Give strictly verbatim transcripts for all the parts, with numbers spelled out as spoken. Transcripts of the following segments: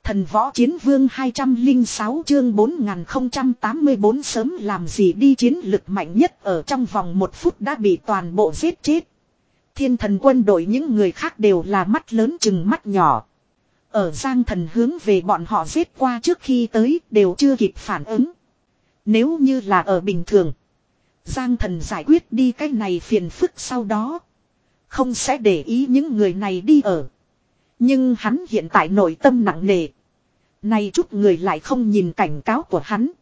Thần võ chiến vương hai trăm lẻ sáu chương bốn nghìn không trăm tám mươi tư sớm làm gì đi chiến lực mạnh nhất ở trong vòng một phút đã bị toàn bộ giết chết. Thiên thần quân đội những người khác đều là mắt lớn chừng mắt nhỏ. Ở Giang Thần hướng về bọn họ giết qua trước khi tới đều chưa kịp phản ứng. Nếu như là ở bình thường, Giang Thần giải quyết đi cái này phiền phức sau đó không sẽ để ý những người này đi ở. Nhưng hắn hiện tại nội tâm nặng nề. Này chút người lại không nhìn cảnh cáo của hắn.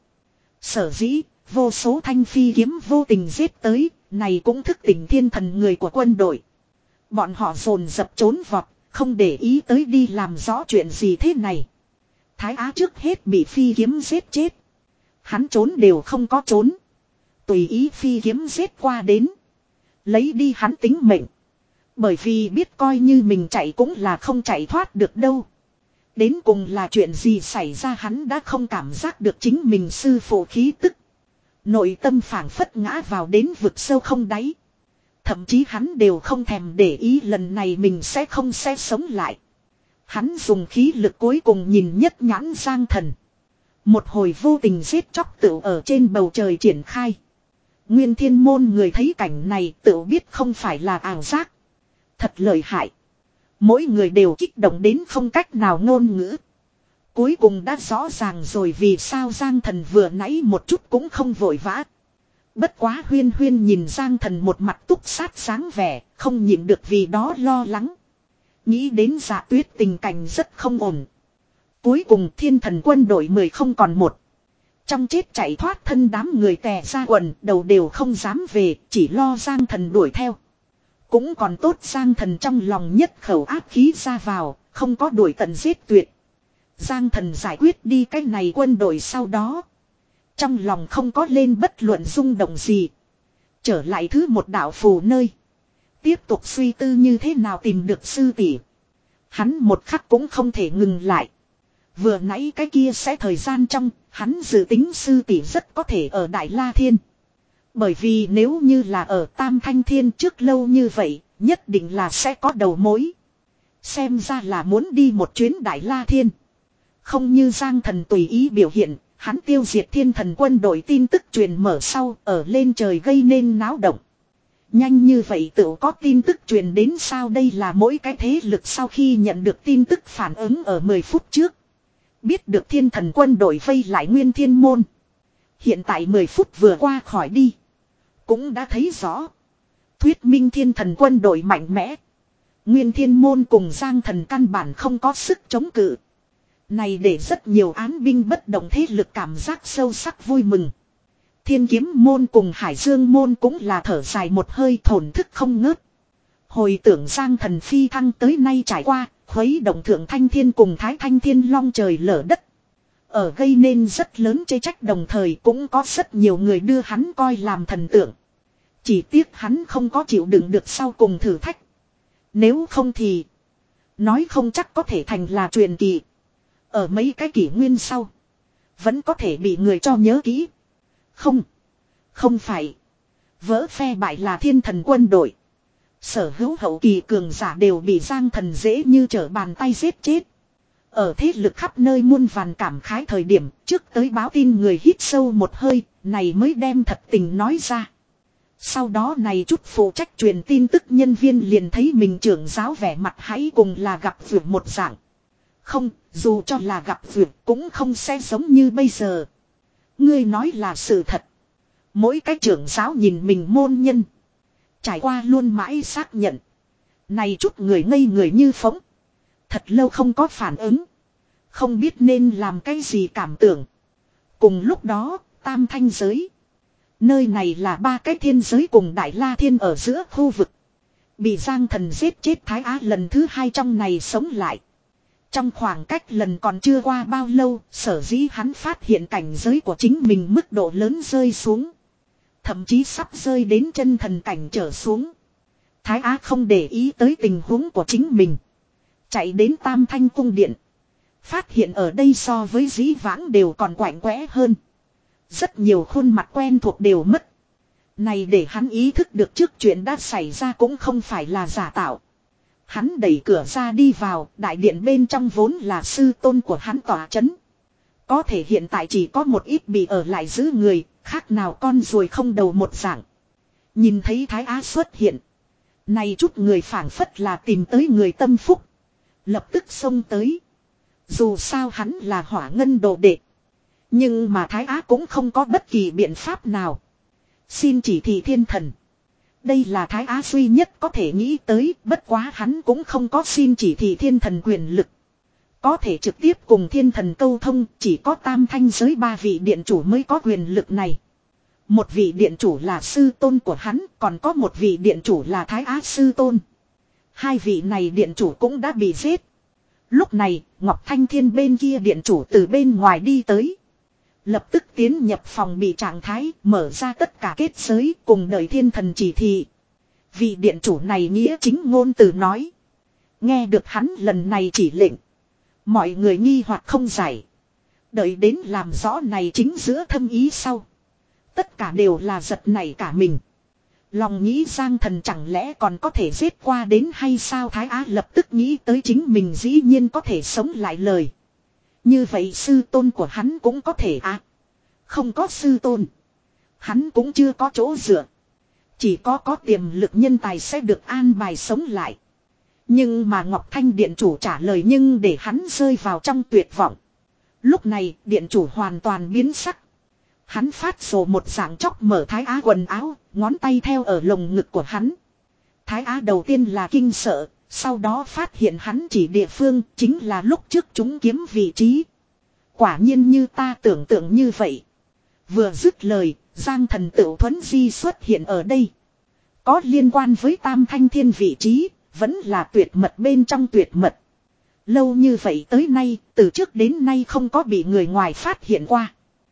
Sở dĩ, vô số thanh phi kiếm vô tình giết tới, này cũng thức tỉnh thiên thần người của quân đội. Bọn họ dồn dập trốn vọt, không để ý tới đi làm rõ chuyện gì thế này. Thái Á trước hết bị phi kiếm giết chết. Hắn trốn đều không có trốn. Tùy ý phi kiếm giết qua đến. Lấy đi hắn tính mệnh. Bởi vì biết coi như mình chạy cũng là không chạy thoát được đâu. Đến cùng là chuyện gì xảy ra hắn đã không cảm giác được chính mình sư phụ khí tức. Nội tâm phảng phất ngã vào đến vực sâu không đáy. Thậm chí hắn đều không thèm để ý lần này mình sẽ không sẽ sống lại. Hắn dùng khí lực cuối cùng nhìn nhất nhãn Giang Thần. Một hồi vô tình giết chóc tựu ở trên bầu trời triển khai. Nguyên Thiên Môn người thấy cảnh này tựu biết không phải là ảo giác. Thật lợi hại. Mỗi người đều kích động đến không cách nào ngôn ngữ. Cuối cùng đã rõ ràng rồi vì sao Giang Thần vừa nãy một chút cũng không vội vã. Bất quá Huyên Huyên nhìn Giang Thần một mặt túc sát sáng vẻ, không nhịn được vì đó lo lắng. Nghĩ đến Dạ Tuyết tình cảnh rất không ổn. Cuối cùng thiên thần quân đội mười không còn một. Trong chết chạy thoát thân đám người tè ra quần, đầu đều không dám về, chỉ lo Giang Thần đuổi theo. Cũng còn tốt Giang Thần trong lòng nhất khẩu áp khí ra vào, không có đuổi tận giết tuyệt. Giang Thần giải quyết đi cái này quân đội sau đó. Trong lòng không có lên bất luận rung động gì. Trở lại thứ một đạo phù nơi. Tiếp tục suy tư như thế nào tìm được sư tỷ. Hắn một khắc cũng không thể ngừng lại. Vừa nãy cái kia sẽ thời gian trong, hắn dự tính sư tỷ rất có thể ở Đại La Thiên. Bởi vì nếu như là ở Tam Thanh Thiên trước lâu như vậy, nhất định là sẽ có đầu mối. Xem ra là muốn đi một chuyến Đại La Thiên. Không như Giang Thần tùy ý biểu hiện, hắn tiêu diệt thiên thần quân đội tin tức truyền mở sau ở lên trời gây nên náo động. Nhanh như vậy tự có tin tức truyền đến sao đây là mỗi cái thế lực sau khi nhận được tin tức phản ứng ở mười phút trước. Biết được thiên thần quân đội vây lại Nguyên Thiên Môn. Hiện tại mười phút vừa qua khỏi đi. Cũng đã thấy rõ. Thuyết minh thiên thần quân đội mạnh mẽ. Nguyên Thiên Môn cùng Giang Thần căn bản không có sức chống cự. Này để rất nhiều án binh bất động thế lực cảm giác sâu sắc vui mừng. Thiên Kiếm Môn cùng Hải Dương Môn cũng là thở dài một hơi thổn thức không ngớt. Hồi tưởng Giang Thần phi thăng tới nay trải qua, khuấy động Thượng Thanh Thiên cùng Thái Thanh Thiên long trời lở đất. Ở gây nên rất lớn chê trách đồng thời cũng có rất nhiều người đưa hắn coi làm thần tượng. Chỉ tiếc hắn không có chịu đựng được sau cùng thử thách. Nếu không thì nói không chắc có thể thành là truyền kỳ. Ở mấy cái kỷ nguyên sau vẫn có thể bị người cho nhớ kỹ. Không. Không phải. Vỡ phe bại là thiên thần quân đội. Sở hữu hậu kỳ cường giả đều bị Giang Thần dễ như trở bàn tay giết chết. Ở thế lực khắp nơi muôn vàn cảm khái thời điểm trước tới báo tin người hít sâu một hơi, này mới đem thật tình nói ra. Sau đó này chút phụ trách truyền tin tức nhân viên liền thấy mình trưởng giáo vẻ mặt hãy cùng là gặp vượt một dạng. Không, dù cho là gặp vượt cũng không sẽ giống như bây giờ. Ngươi nói là sự thật. Mỗi cái trưởng giáo nhìn mình môn nhân. Trải qua luôn mãi xác nhận. Này chút người ngây người như phóng. Thật lâu không có phản ứng. Không biết nên làm cái gì cảm tưởng. Cùng lúc đó, Tam Thanh giới. Nơi này là ba cái thiên giới cùng Đại La Thiên ở giữa khu vực. Bị Giang Thần giết chết Thái Á lần thứ hai trong này sống lại. Trong khoảng cách lần còn chưa qua bao lâu, sở dĩ hắn phát hiện cảnh giới của chính mình mức độ lớn rơi xuống. Thậm chí sắp rơi đến chân thần cảnh trở xuống. Thái Á không để ý tới tình huống của chính mình. Chạy đến Tam Thanh cung điện. Phát hiện ở đây so với dĩ vãng đều còn quạnh quẽ hơn. Rất nhiều khuôn mặt quen thuộc đều mất. Này để hắn ý thức được trước chuyện đã xảy ra cũng không phải là giả tạo. Hắn đẩy cửa ra đi vào, đại điện bên trong vốn là sư tôn của hắn tỏa chấn. Có thể hiện tại chỉ có một ít bị ở lại giữ người, khác nào con ruồi không đầu một dạng. Nhìn thấy Thái Á xuất hiện. Này chút người phảng phất là tìm tới người tâm phúc. Lập tức xông tới. Dù sao hắn là Hỏa Ngân đồ đệ. Nhưng mà Thái Á cũng không có bất kỳ biện pháp nào. Xin chỉ thị thiên thần. Đây là Thái Á duy nhất có thể nghĩ tới, bất quá hắn cũng không có xin chỉ thị thiên thần quyền lực. Có thể trực tiếp cùng thiên thần câu thông, chỉ có tam thanh giới ba vị điện chủ mới có quyền lực này. Một vị điện chủ là sư tôn của hắn, còn có một vị điện chủ là Thái Á sư tôn. Hai vị này điện chủ cũng đã bị giết. Lúc này, Ngọc Thanh Thiên bên kia điện chủ từ bên ngoài đi tới. Lập tức tiến nhập phòng bị trạng thái, mở ra tất cả kết giới cùng đợi thiên thần chỉ thị. Vị điện chủ này nghĩa chính ngôn từ nói. Nghe được hắn lần này chỉ lệnh. Mọi người nghi hoặc không giải. Đợi đến làm rõ này chính giữa thâm ý sau. Tất cả đều là giật nảy cả mình. Lòng nghĩ Giang Thần chẳng lẽ còn có thể giết qua đến hay sao. Thái Á lập tức nghĩ tới chính mình dĩ nhiên có thể sống lại lời. Như vậy sư tôn của hắn cũng có thể à. Không có sư tôn. Hắn cũng chưa có chỗ dựa. Chỉ có có tiềm lực nhân tài sẽ được an bài sống lại. Nhưng mà Ngọc Thanh điện chủ trả lời nhưng để hắn rơi vào trong tuyệt vọng. Lúc này điện chủ hoàn toàn biến sắc. Hắn phát rồ một dạng chóc mở Thái Á quần áo, ngón tay theo ở lồng ngực của hắn. Thái Á đầu tiên là kinh sợ, sau đó phát hiện hắn chỉ địa phương chính là lúc trước chúng kiếm vị trí. Quả nhiên như ta tưởng tượng như vậy. Vừa dứt lời, Giang Thần Tựu Thuấn Di xuất hiện ở đây. Có liên quan với Tam Thanh Thiên vị trí, vẫn là tuyệt mật bên trong tuyệt mật. Lâu như vậy tới nay, từ trước đến nay không có bị người ngoài phát hiện qua.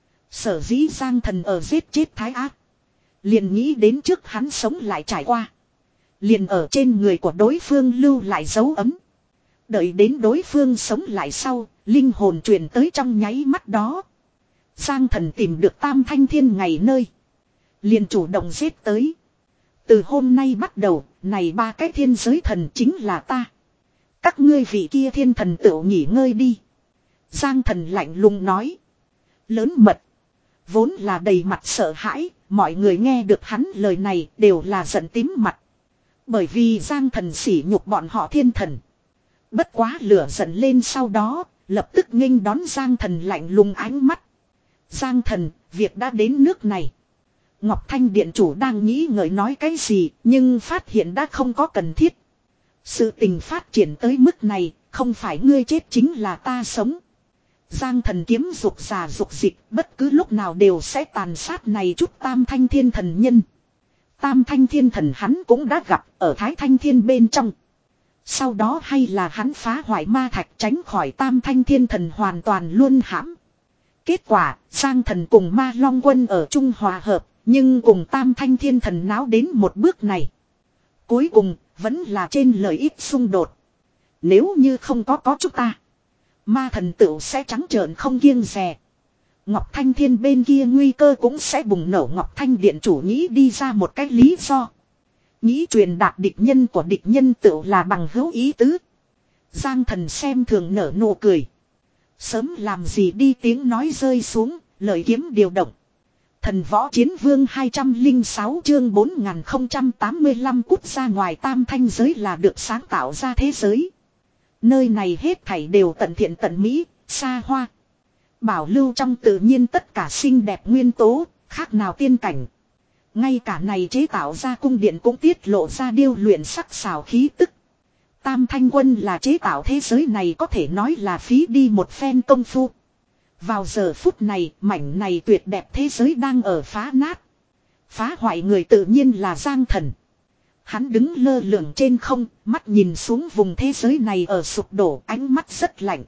Sở dĩ Giang Thần ở giết chết Thái Á. Liền nghĩ đến trước hắn sống lại trải qua. Liền ở trên người của đối phương lưu lại dấu ấm. Đợi đến đối phương sống lại sau, linh hồn truyền tới trong nháy mắt đó. Giang Thần tìm được Tam Thanh Thiên ngày nơi. Liền chủ động giết tới. Từ hôm nay bắt đầu, này ba cái thiên giới thần chính là ta. Các ngươi vị kia thiên thần tự nghỉ ngơi đi. Giang Thần lạnh lùng nói. Lớn mật. Vốn là đầy mặt sợ hãi, mọi người nghe được hắn lời này đều là giận tím mặt. Bởi vì Giang Thần sỉ nhục bọn họ thiên thần. Bất quá lửa giận lên sau đó, lập tức nghênh đón Giang Thần lạnh lùng ánh mắt. Giang Thần, việc đã đến nước này. Ngọc Thanh điện chủ đang nghĩ ngợi nói cái gì, nhưng phát hiện đã không có cần thiết. Sự tình phát triển tới mức này, không phải ngươi chết chính là ta sống. Giang Thần kiếm dục già dục dịch, bất cứ lúc nào đều sẽ tàn sát này chút Tam Thanh Thiên thần nhân. Tam Thanh Thiên thần hắn cũng đã gặp ở Thái Thanh Thiên bên trong. Sau đó hay là hắn phá hoại ma thạch tránh khỏi Tam Thanh Thiên thần hoàn toàn luôn hãm. Kết quả, Giang Thần cùng Ma Long Quân ở chung hòa hợp, nhưng cùng Tam Thanh Thiên thần náo đến một bước này. Cuối cùng, vẫn là trên lợi ích xung đột. Nếu như không có có chúng ta, ma thần tựu sẽ trắng trợn không kiêng dè. Ngọc Thanh Thiên bên kia nguy cơ cũng sẽ bùng nổ. Ngọc Thanh điện chủ nghĩ đi ra một cách lý do. Nghĩ truyền đạt địch nhân của địch nhân tựu là bằng hữu ý tứ. Giang Thần xem thường nở nụ cười. Sớm làm gì đi, tiếng nói rơi xuống, lời kiếm điều động. Thần võ chiến vương hai trăm lẻ sáu chương bốn nghìn không trăm tám mươi lăm cút ra ngoài. Tam Thanh giới là được sáng tạo ra thế giới. Nơi này hết thảy đều tận thiện tận mỹ, xa hoa. Bảo lưu trong tự nhiên tất cả xinh đẹp nguyên tố, khác nào tiên cảnh. Ngay cả này chế tạo ra cung điện cũng tiết lộ ra điêu luyện sắc sảo khí tức. Tam Thanh Quân là chế tạo thế giới này có thể nói là phí đi một phen công phu. Vào giờ phút này, mảnh này tuyệt đẹp thế giới đang ở phá nát. Phá hoại người tự nhiên là Giang Thần. Hắn đứng lơ lửng trên không, mắt nhìn xuống vùng thế giới này ở sụp đổ, ánh mắt rất lạnh.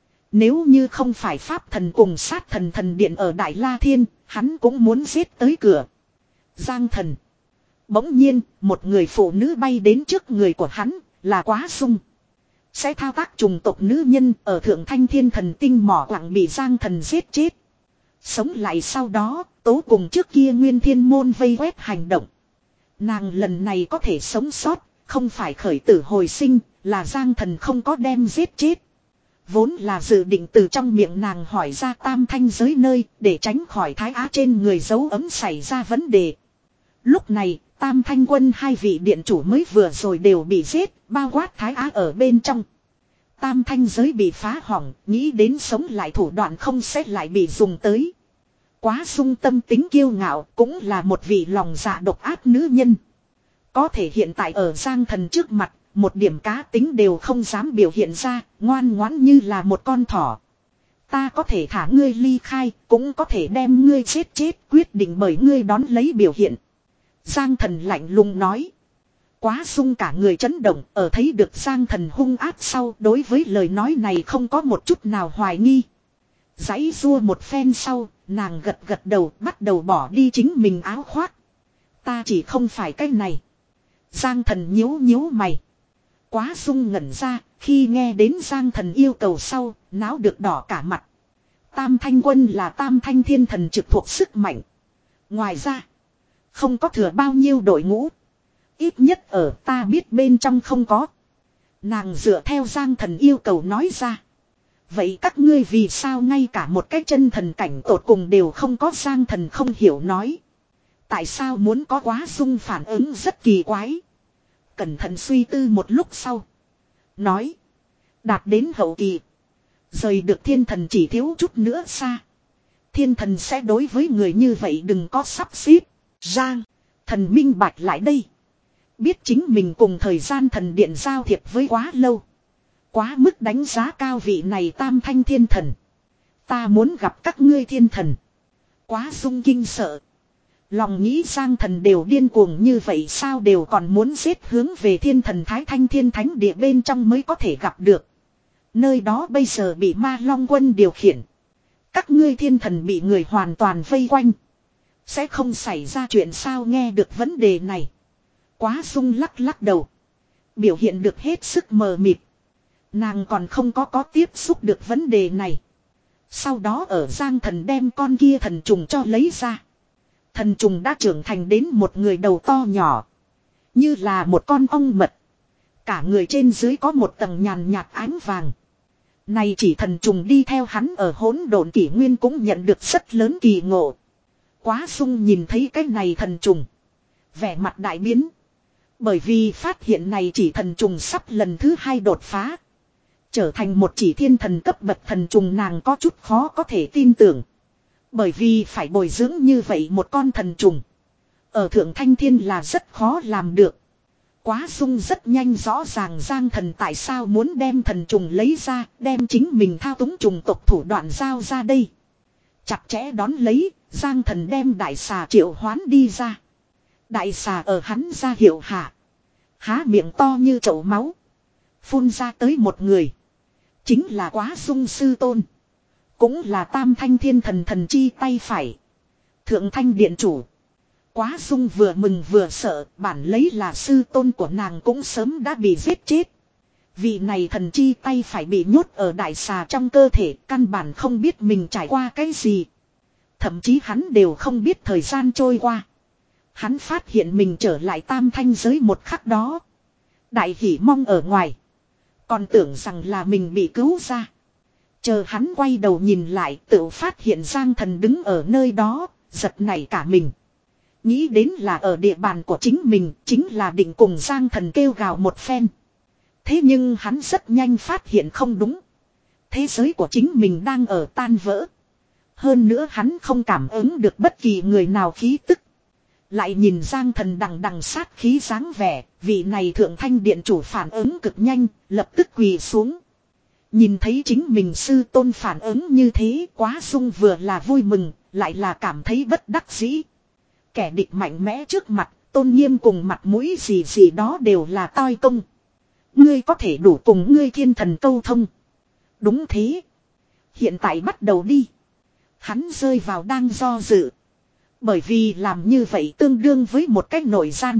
Nếu như không phải Pháp Thần cùng Sát Thần thần điện ở Đại La Thiên, hắn cũng muốn giết tới cửa. Giang Thần. Bỗng nhiên, một người phụ nữ bay đến trước người của hắn, là Quá Sung. Sẽ thao tác trùng tộc nữ nhân ở Thượng Thanh Thiên Thần tinh mỏ quặng bị Giang Thần giết chết. Sống lại sau đó, tố cùng trước kia Nguyên Thiên Môn vây quét hành động. Nàng lần này có thể sống sót, không phải khởi tử hồi sinh, là Giang Thần không có đem giết chết. Vốn là dự định từ trong miệng nàng hỏi ra tam thanh giới nơi để tránh khỏi Thái Á trên người dấu ấm xảy ra vấn đề. Lúc này, tam thanh quân hai vị điện chủ mới vừa rồi đều bị giết, bao quát Thái Á ở bên trong. Tam thanh giới bị phá hỏng, nghĩ đến sống lại thủ đoạn không sẽ lại bị dùng tới. Quá sung tâm tính kiêu ngạo cũng là một vị lòng dạ độc ác nữ nhân. Có thể hiện tại ở Giang Thần trước mặt, một điểm cá tính đều không dám biểu hiện ra, ngoan ngoãn như là một con thỏ. Ta có thể thả ngươi ly khai, cũng có thể đem ngươi chết chết, quyết định bởi ngươi đón lấy biểu hiện. Giang Thần lạnh lùng nói. Quá sung cả người chấn động, ở thấy được Giang Thần hung ác sau, đối với lời nói này không có một chút nào hoài nghi. Giãy rua một phen sau, nàng gật gật đầu, bắt đầu bỏ đi chính mình áo khoác. Ta chỉ không phải cái này. Giang Thần nhíu nhíu mày. Quá sung ngẩn ra, khi nghe đến Giang Thần yêu cầu sau, náo được đỏ cả mặt. Tam thanh quân là tam thanh thiên thần trực thuộc sức mạnh. Ngoài ra, không có thừa bao nhiêu đội ngũ. Ít nhất ở ta biết bên trong không có. Nàng dựa theo Giang Thần yêu cầu nói ra. Vậy các ngươi vì sao ngay cả một cái chân thần cảnh tột cùng đều không có? Giang Thần không hiểu nói. Tại sao muốn có Quá sung phản ứng rất kỳ quái. Cẩn thận suy tư một lúc sau. Nói. Đạt đến hậu kỳ. Rời được thiên thần chỉ thiếu chút nữa xa. Thiên thần sẽ đối với người như vậy đừng có sắp xếp. Giang. Thần minh bạch lại đây. Biết chính mình cùng thời gian thần điện giao thiệp với quá lâu. Quá mức đánh giá cao vị này tam thanh thiên thần. Ta muốn gặp các ngươi thiên thần. Quá sung kinh sợ. Lòng nghĩ Giang Thần đều điên cuồng như vậy sao đều còn muốn giết hướng về thiên thần Thái Thanh Thiên Thánh Địa bên trong mới có thể gặp được. Nơi đó bây giờ bị Ma Long Quân điều khiển. Các ngươi thiên thần bị người hoàn toàn vây quanh. Sẽ không xảy ra chuyện sao? Nghe được vấn đề này. Quá sung lắc lắc đầu. Biểu hiện được hết sức mờ mịt. Nàng còn không có có tiếp xúc được vấn đề này. Sau đó ở Giang Thần đem con kia thần trùng cho lấy ra. Thần trùng đã trưởng thành đến một người đầu to nhỏ. Như là một con ong mật. Cả người trên dưới có một tầng nhàn nhạt ánh vàng. Này chỉ thần trùng đi theo hắn ở hỗn độn kỷ nguyên cũng nhận được rất lớn kỳ ngộ. Quá sung nhìn thấy cái này thần trùng. Vẻ mặt đại biến. Bởi vì phát hiện này chỉ thần trùng sắp lần thứ hai đột phá. Trở thành một chỉ thiên thần cấp bậc thần trùng, nàng có chút khó có thể tin tưởng. Bởi vì phải bồi dưỡng như vậy một con thần trùng. Ở Thượng Thanh Thiên là rất khó làm được. Quá sung rất nhanh rõ ràng Giang Thần tại sao muốn đem thần trùng lấy ra, đem chính mình thao túng trùng tộc thủ đoạn giao ra đây. Chặt chẽ đón lấy, Giang Thần đem đại xà triệu hoán đi ra. Đại xà ở hắn ra hiệu hạ. Há miệng to như chậu máu. Phun ra tới một người. Chính là Quá sung sư tôn. Cũng là tam thanh thiên thần thần chi tay phải. Thượng Thanh Điện Chủ. Quá sung vừa mừng vừa sợ, bản lấy là sư tôn của nàng cũng sớm đã bị giết chết. Vị này thần chi tay phải bị nhốt ở đại xà trong cơ thể, căn bản không biết mình trải qua cái gì. Thậm chí hắn đều không biết thời gian trôi qua. Hắn phát hiện mình trở lại tam thanh giới một khắc đó. Đại hỉ mong ở ngoài. Còn tưởng rằng là mình bị cứu ra. Chờ hắn quay đầu nhìn lại, tự phát hiện Giang Thần đứng ở nơi đó, giật nảy cả mình. Nghĩ đến là ở địa bàn của chính mình, chính là định cùng Giang Thần kêu gào một phen. Thế nhưng hắn rất nhanh phát hiện không đúng. Thế giới của chính mình đang ở tan vỡ. Hơn nữa hắn không cảm ứng được bất kỳ người nào khí tức. Lại nhìn Giang Thần đằng đằng sát khí dáng vẻ, vị này Thượng Thanh Điện Chủ phản ứng cực nhanh, lập tức quỳ xuống. Nhìn thấy chính mình sư tôn phản ứng như thế, Quá sung vừa là vui mừng, lại là cảm thấy bất đắc dĩ. Kẻ địch mạnh mẽ trước mặt, tôn nghiêm cùng mặt mũi gì gì đó đều là toi công. Ngươi có thể đủ cùng ngươi thiên thần câu thông. Đúng thế. Hiện tại bắt đầu đi. Hắn rơi vào đang do dự. Bởi vì làm như vậy tương đương với một cách nội gian.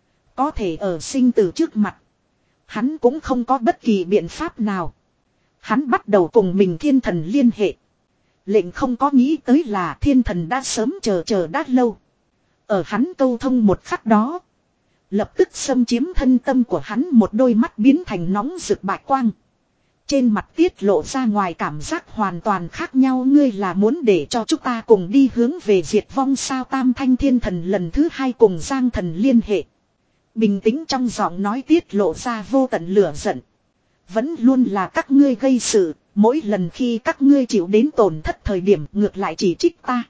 Có thể ở sinh tử trước mặt. Hắn cũng không có bất kỳ biện pháp nào. Hắn bắt đầu cùng mình thiên thần liên hệ. Lệnh không có nghĩ tới là thiên thần đã sớm chờ chờ đã lâu. Ở hắn câu thông một khắc đó. Lập tức xâm chiếm thân tâm của hắn, một đôi mắt biến thành nóng rực bạch quang. Trên mặt tiết lộ ra ngoài cảm giác hoàn toàn khác nhau. Ngươi là muốn để cho chúng ta cùng đi hướng về diệt vong sao? Tam Thanh Thiên Thần lần thứ hai cùng Giang Thần liên hệ. Bình tĩnh trong giọng nói tiết lộ ra vô tận lửa giận. Vẫn luôn là các ngươi gây sự, mỗi lần khi các ngươi chịu đến tổn thất thời điểm ngược lại chỉ trích ta.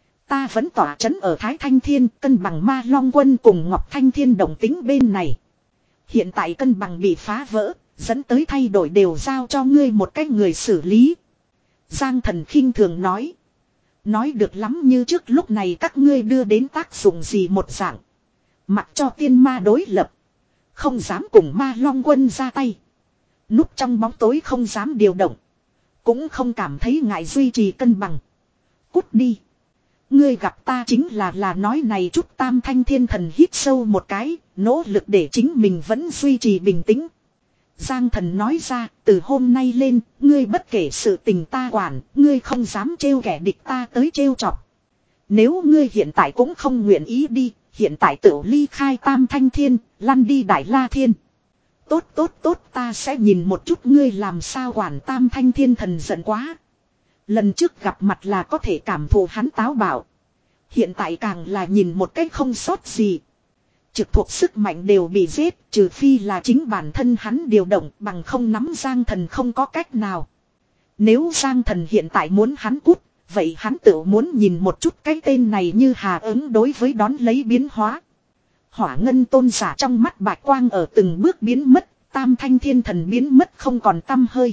Ta vẫn tỏa chấn ở Thái Thanh Thiên, cân bằng Ma Long Quân cùng Ngọc Thanh Thiên đồng tính bên này. Hiện tại cân bằng bị phá vỡ, dẫn tới thay đổi đều giao cho ngươi một cách người xử lý. Giang Thần khinh thường nói. Nói được lắm, như trước lúc này các ngươi đưa đến tác dụng gì một dạng. Mặc cho tiên ma đối lập. Không dám cùng Ma Long Quân ra tay. Núp trong bóng tối không dám điều động. Cũng không cảm thấy ngại duy trì cân bằng. Cút đi. Ngươi gặp ta chính là là nói này chút. Tam Thanh Thiên Thần hít sâu một cái, nỗ lực để chính mình vẫn duy trì bình tĩnh. Giang Thần nói ra, từ hôm nay lên, ngươi bất kể sự tình ta quản, ngươi không dám trêu kẻ địch ta tới trêu chọc. Nếu ngươi hiện tại cũng không nguyện ý đi, hiện tại tự ly khai Tam Thanh Thiên, lăn đi Đại La Thiên. Tốt tốt tốt, ta sẽ nhìn một chút ngươi làm sao quản. Tam Thanh Thiên Thần giận quá. Lần trước gặp mặt là có thể cảm thụ hắn táo bạo. Hiện tại càng là nhìn một cách không sót gì. Trực thuộc sức mạnh đều bị giết, trừ phi là chính bản thân hắn điều động, bằng không nắm Giang Thần không có cách nào. Nếu Giang Thần hiện tại muốn hắn cút, vậy hắn tự muốn nhìn một chút cái tên này như hà ứng đối với đón lấy biến hóa. Hỏa Ngân Tôn giả trong mắt bạch quang ở từng bước biến mất, Tam Thanh Thiên Thần biến mất không còn tăm hơi.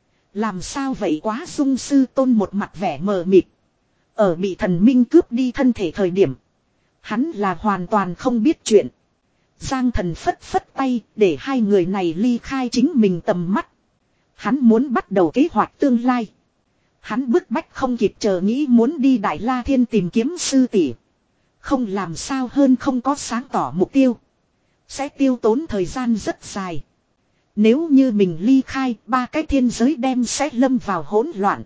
Làm sao vậy? Quá Dung Sư Tôn một mặt vẻ mờ mịt. Ở bị thần minh cướp đi thân thể thời điểm, hắn là hoàn toàn không biết chuyện. Giang Thần phất phất tay để hai người này ly khai chính mình tầm mắt. Hắn muốn bắt đầu kế hoạch tương lai. Hắn bức bách không kịp chờ, nghĩ muốn đi Đại La Thiên tìm kiếm sư tỷ. Không làm sao hơn không có sáng tỏ mục tiêu. Sẽ tiêu tốn thời gian rất dài. Nếu như mình ly khai, ba cái thiên giới đem sẽ lâm vào hỗn loạn.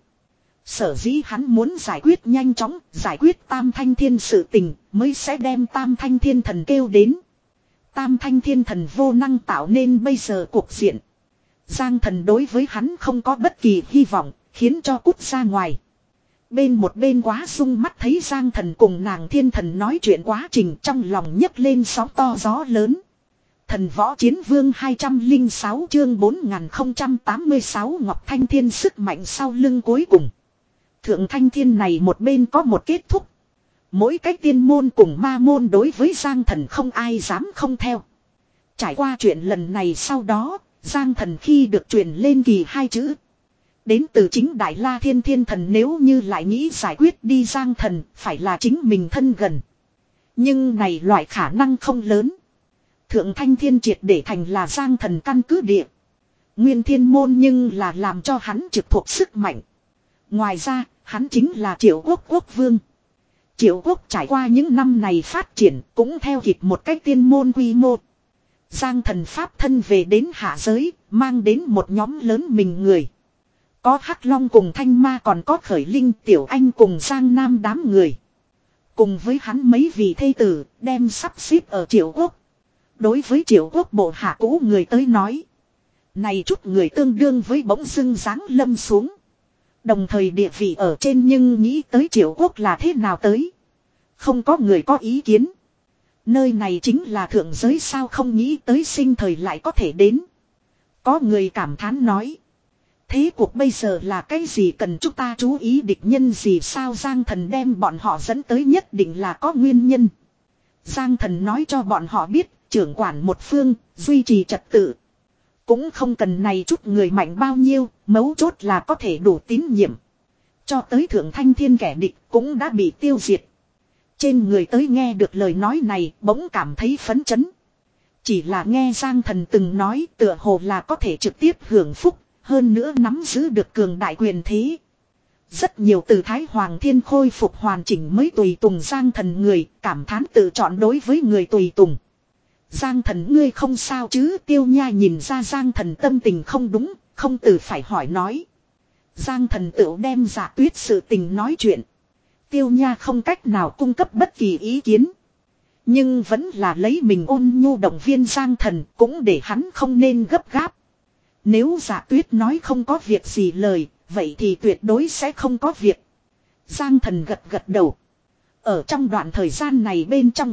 Sở dĩ hắn muốn giải quyết nhanh chóng, giải quyết Tam Thanh Thiên sự tình, mới sẽ đem Tam Thanh Thiên Thần kêu đến. Tam Thanh Thiên Thần vô năng tạo nên bây giờ cuộc diện. Giang Thần đối với hắn không có bất kỳ hy vọng, khiến cho cút ra ngoài. Bên một bên Quá Dung mắt thấy Giang Thần cùng nàng Thiên Thần nói chuyện quá trình, trong lòng nhấc lên sóng to gió lớn. Thần Võ Chiến Vương hai trăm lẻ sáu chương bốn nghìn không trăm tám mươi sáu Ngọc Thanh Thiên sức mạnh sau lưng cuối cùng. Thượng Thanh Thiên này một bên có một kết thúc. Mỗi cái tiên môn cùng ma môn đối với Giang Thần không ai dám không theo. Trải qua chuyện lần này sau đó, Giang Thần khi được truyền lên kỳ hai chữ. Đến từ chính Đại La Thiên Thiên Thần, nếu như lại nghĩ giải quyết đi Giang Thần, phải là chính mình thân gần. Nhưng này loại khả năng không lớn. Thượng Thanh Thiên triệt để thành là Giang Thần căn cứ địa. Nguyên Thiên Môn nhưng là làm cho hắn trực thuộc sức mạnh. Ngoài ra, hắn chính là Triệu Quốc Quốc Vương. Triệu Quốc trải qua những năm này phát triển cũng theo kịp một cách tiên môn quy mô. Giang Thần pháp thân về đến hạ giới, mang đến một nhóm lớn mình người. Có Hắc Long cùng Thanh Ma, còn có Khởi Linh, Tiểu Anh cùng Giang Nam đám người. Cùng với hắn mấy vị thê tử, đem sắp xếp ở Triệu Quốc. Đối với Triệu Quốc bộ hạ cũ người tới nói, này chút người tương đương với bỗng dưng giáng lâm xuống. Đồng thời địa vị ở trên, nhưng nghĩ tới Triệu Quốc là thế nào tới. Không có người có ý kiến. Nơi này chính là thượng giới sao, không nghĩ tới sinh thời lại có thể đến. Có người cảm thán nói. Thế cuộc bây giờ là cái gì, cần chúng ta chú ý địch nhân gì sao? Giang Thần đem bọn họ dẫn tới nhất định là có nguyên nhân. Giang Thần nói cho bọn họ biết, trưởng quản một phương, duy trì trật tự. Cũng không cần này chút người mạnh bao nhiêu, mấu chốt là có thể đủ tín nhiệm. Cho tới Thượng Thanh Thiên kẻ địch cũng đã bị tiêu diệt. Trên người tới nghe được lời nói này bỗng cảm thấy phấn chấn. Chỉ là nghe Giang Thần từng nói tựa hồ là có thể trực tiếp hưởng phúc, hơn nữa nắm giữ được cường đại quyền thế. Rất nhiều từ Thái Hoàng Thiên khôi phục hoàn chỉnh mới tùy tùng Giang Thần người, cảm thán tự chọn đối với người tùy tùng. Giang Thần ngươi không sao chứ? Tiêu Nha nhìn ra Giang Thần tâm tình không đúng, không từ phải hỏi nói. Giang Thần tự đem Dạ Tuyết sự tình nói chuyện. Tiêu Nha không cách nào cung cấp bất kỳ ý kiến. Nhưng vẫn là lấy mình ôn nhu động viên Giang Thần, cũng để hắn không nên gấp gáp. Nếu Dạ Tuyết nói không có việc gì lời, vậy thì tuyệt đối sẽ không có việc. Giang Thần gật gật đầu. Ở trong đoạn thời gian này bên trong,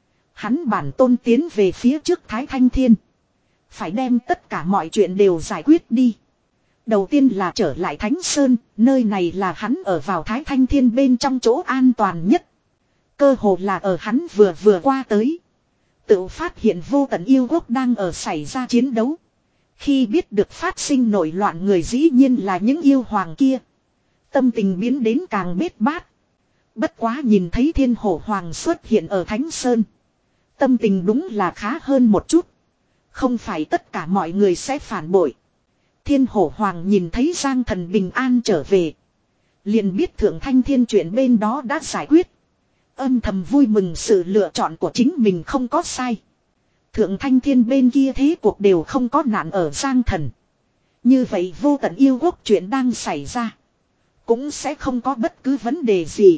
hắn bản tôn tiến về phía trước Thái Thanh Thiên. Phải đem tất cả mọi chuyện đều giải quyết đi. Đầu tiên là trở lại Thánh Sơn, nơi này là hắn ở vào Thái Thanh Thiên bên trong chỗ an toàn nhất. Cơ hồ là ở hắn vừa vừa qua tới. Tự phát hiện vô tận yêu quốc đang ở xảy ra chiến đấu. Khi biết được phát sinh nổi loạn người dĩ nhiên là những yêu hoàng kia. Tâm tình biến đến càng bết bát. Bất quá nhìn thấy Thiên Hổ Hoàng xuất hiện ở Thánh Sơn. Tâm tình đúng là khá hơn một chút. Không phải tất cả mọi người sẽ phản bội. Thiên Hổ Hoàng nhìn thấy Giang Thần bình an trở về. Liền biết Thượng Thanh Thiên chuyện bên đó đã giải quyết. Âm thầm vui mừng sự lựa chọn của chính mình không có sai. Thượng Thanh Thiên bên kia thế cuộc đều không có nạn ở Giang Thần. Như vậy vô tận yêu quốc chuyện đang xảy ra. Cũng sẽ không có bất cứ vấn đề gì.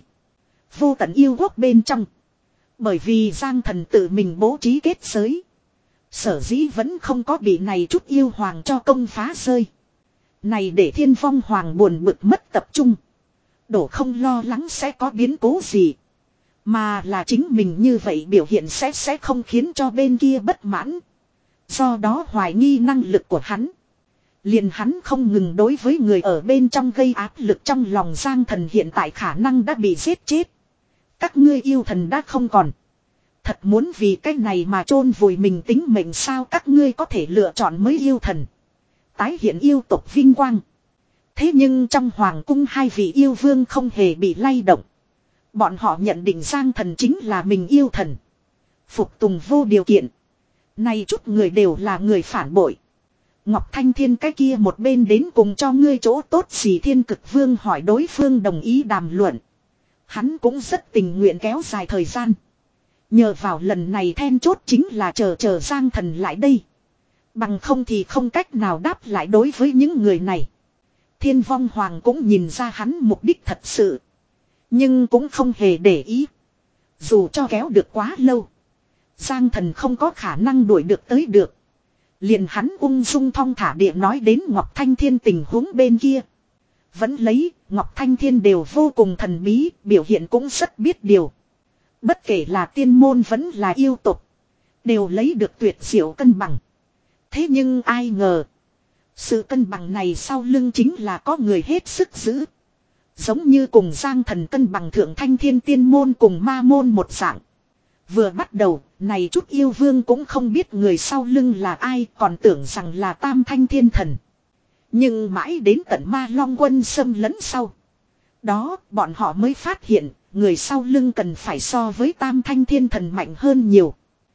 Vô tận yêu quốc bên trong. Bởi vì Giang Thần tự mình bố trí kết giới. Sở dĩ vẫn không có bị này chút yêu hoàng cho công phá rơi. Này để Thiên Vong Hoàng buồn bực mất tập trung. Đổ không lo lắng sẽ có biến cố gì. Mà là chính mình như vậy biểu hiện sẽ sẽ không khiến cho bên kia bất mãn. Do đó hoài nghi năng lực của hắn. Liền hắn không ngừng đối với người ở bên trong gây áp lực trong lòng Giang Thần hiện tại khả năng đã bị giết chết. Các ngươi yêu thần đã không còn. Thật muốn vì cái này mà chôn vùi mình tính mệnh sao các ngươi có thể lựa chọn mới yêu thần. Tái hiện yêu tộc vinh quang. Thế nhưng trong hoàng cung hai vị yêu vương không hề bị lay động. Bọn họ nhận định Giang Thần chính là mình yêu thần. Phục tùng vô điều kiện. Này chút người đều là người phản bội. Ngọc Thanh Thiên cái kia một bên đến cùng cho ngươi chỗ tốt gì Thiên Cực Vương hỏi đối phương đồng ý đàm luận. Hắn cũng rất tình nguyện kéo dài thời gian. Nhờ vào lần này then chốt chính là chờ chờ Giang Thần lại đây. Bằng không thì không cách nào đáp lại đối với những người này. Thiên Vong Hoàng cũng nhìn ra hắn mục đích thật sự. Nhưng cũng không hề để ý. Dù cho kéo được quá lâu. Giang Thần không có khả năng đuổi được tới được. Liền hắn ung dung thong thả địa nói đến Ngọc Thanh Thiên tình huống bên kia. Vẫn lấy, Ngọc Thanh Thiên đều vô cùng thần bí, biểu hiện cũng rất biết điều. Bất kể là tiên môn vẫn là yêu tục. Đều lấy được tuyệt diệu cân bằng. Thế nhưng ai ngờ. Sự cân bằng này sau lưng chính là có người hết sức giữ. Giống như cùng Giang Thần cân bằng Thượng Thanh Thiên tiên môn cùng ma môn một dạng. Vừa bắt đầu, này chút yêu vương cũng không biết người sau lưng là ai, còn tưởng rằng là Tam Thanh Thiên Thần. Nhưng mãi đến tận Ma Long Quân xâm lấn sau. Đó, bọn họ mới phát hiện, người sau lưng cần phải so với Tam Thanh Thiên Thần mạnh hơn nhiều.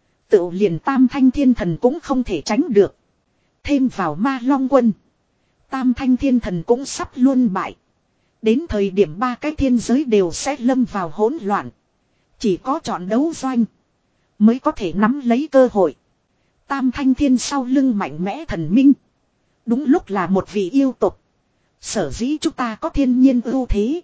Tự liền Tam Thanh Thiên Thần cũng không thể tránh được. Thêm vào Ma Long Quân. Tam Thanh Thiên Thần cũng sắp luôn bại. Đến thời điểm ba cái thiên giới đều sẽ lâm vào hỗn loạn. Chỉ có chọn đấu doanh. Mới có thể nắm lấy cơ hội. Tam Thanh Thiên sau lưng mạnh mẽ thần minh. Đúng lúc là một vị yêu tục. Sở dĩ chúng ta có thiên nhiên ưu thế.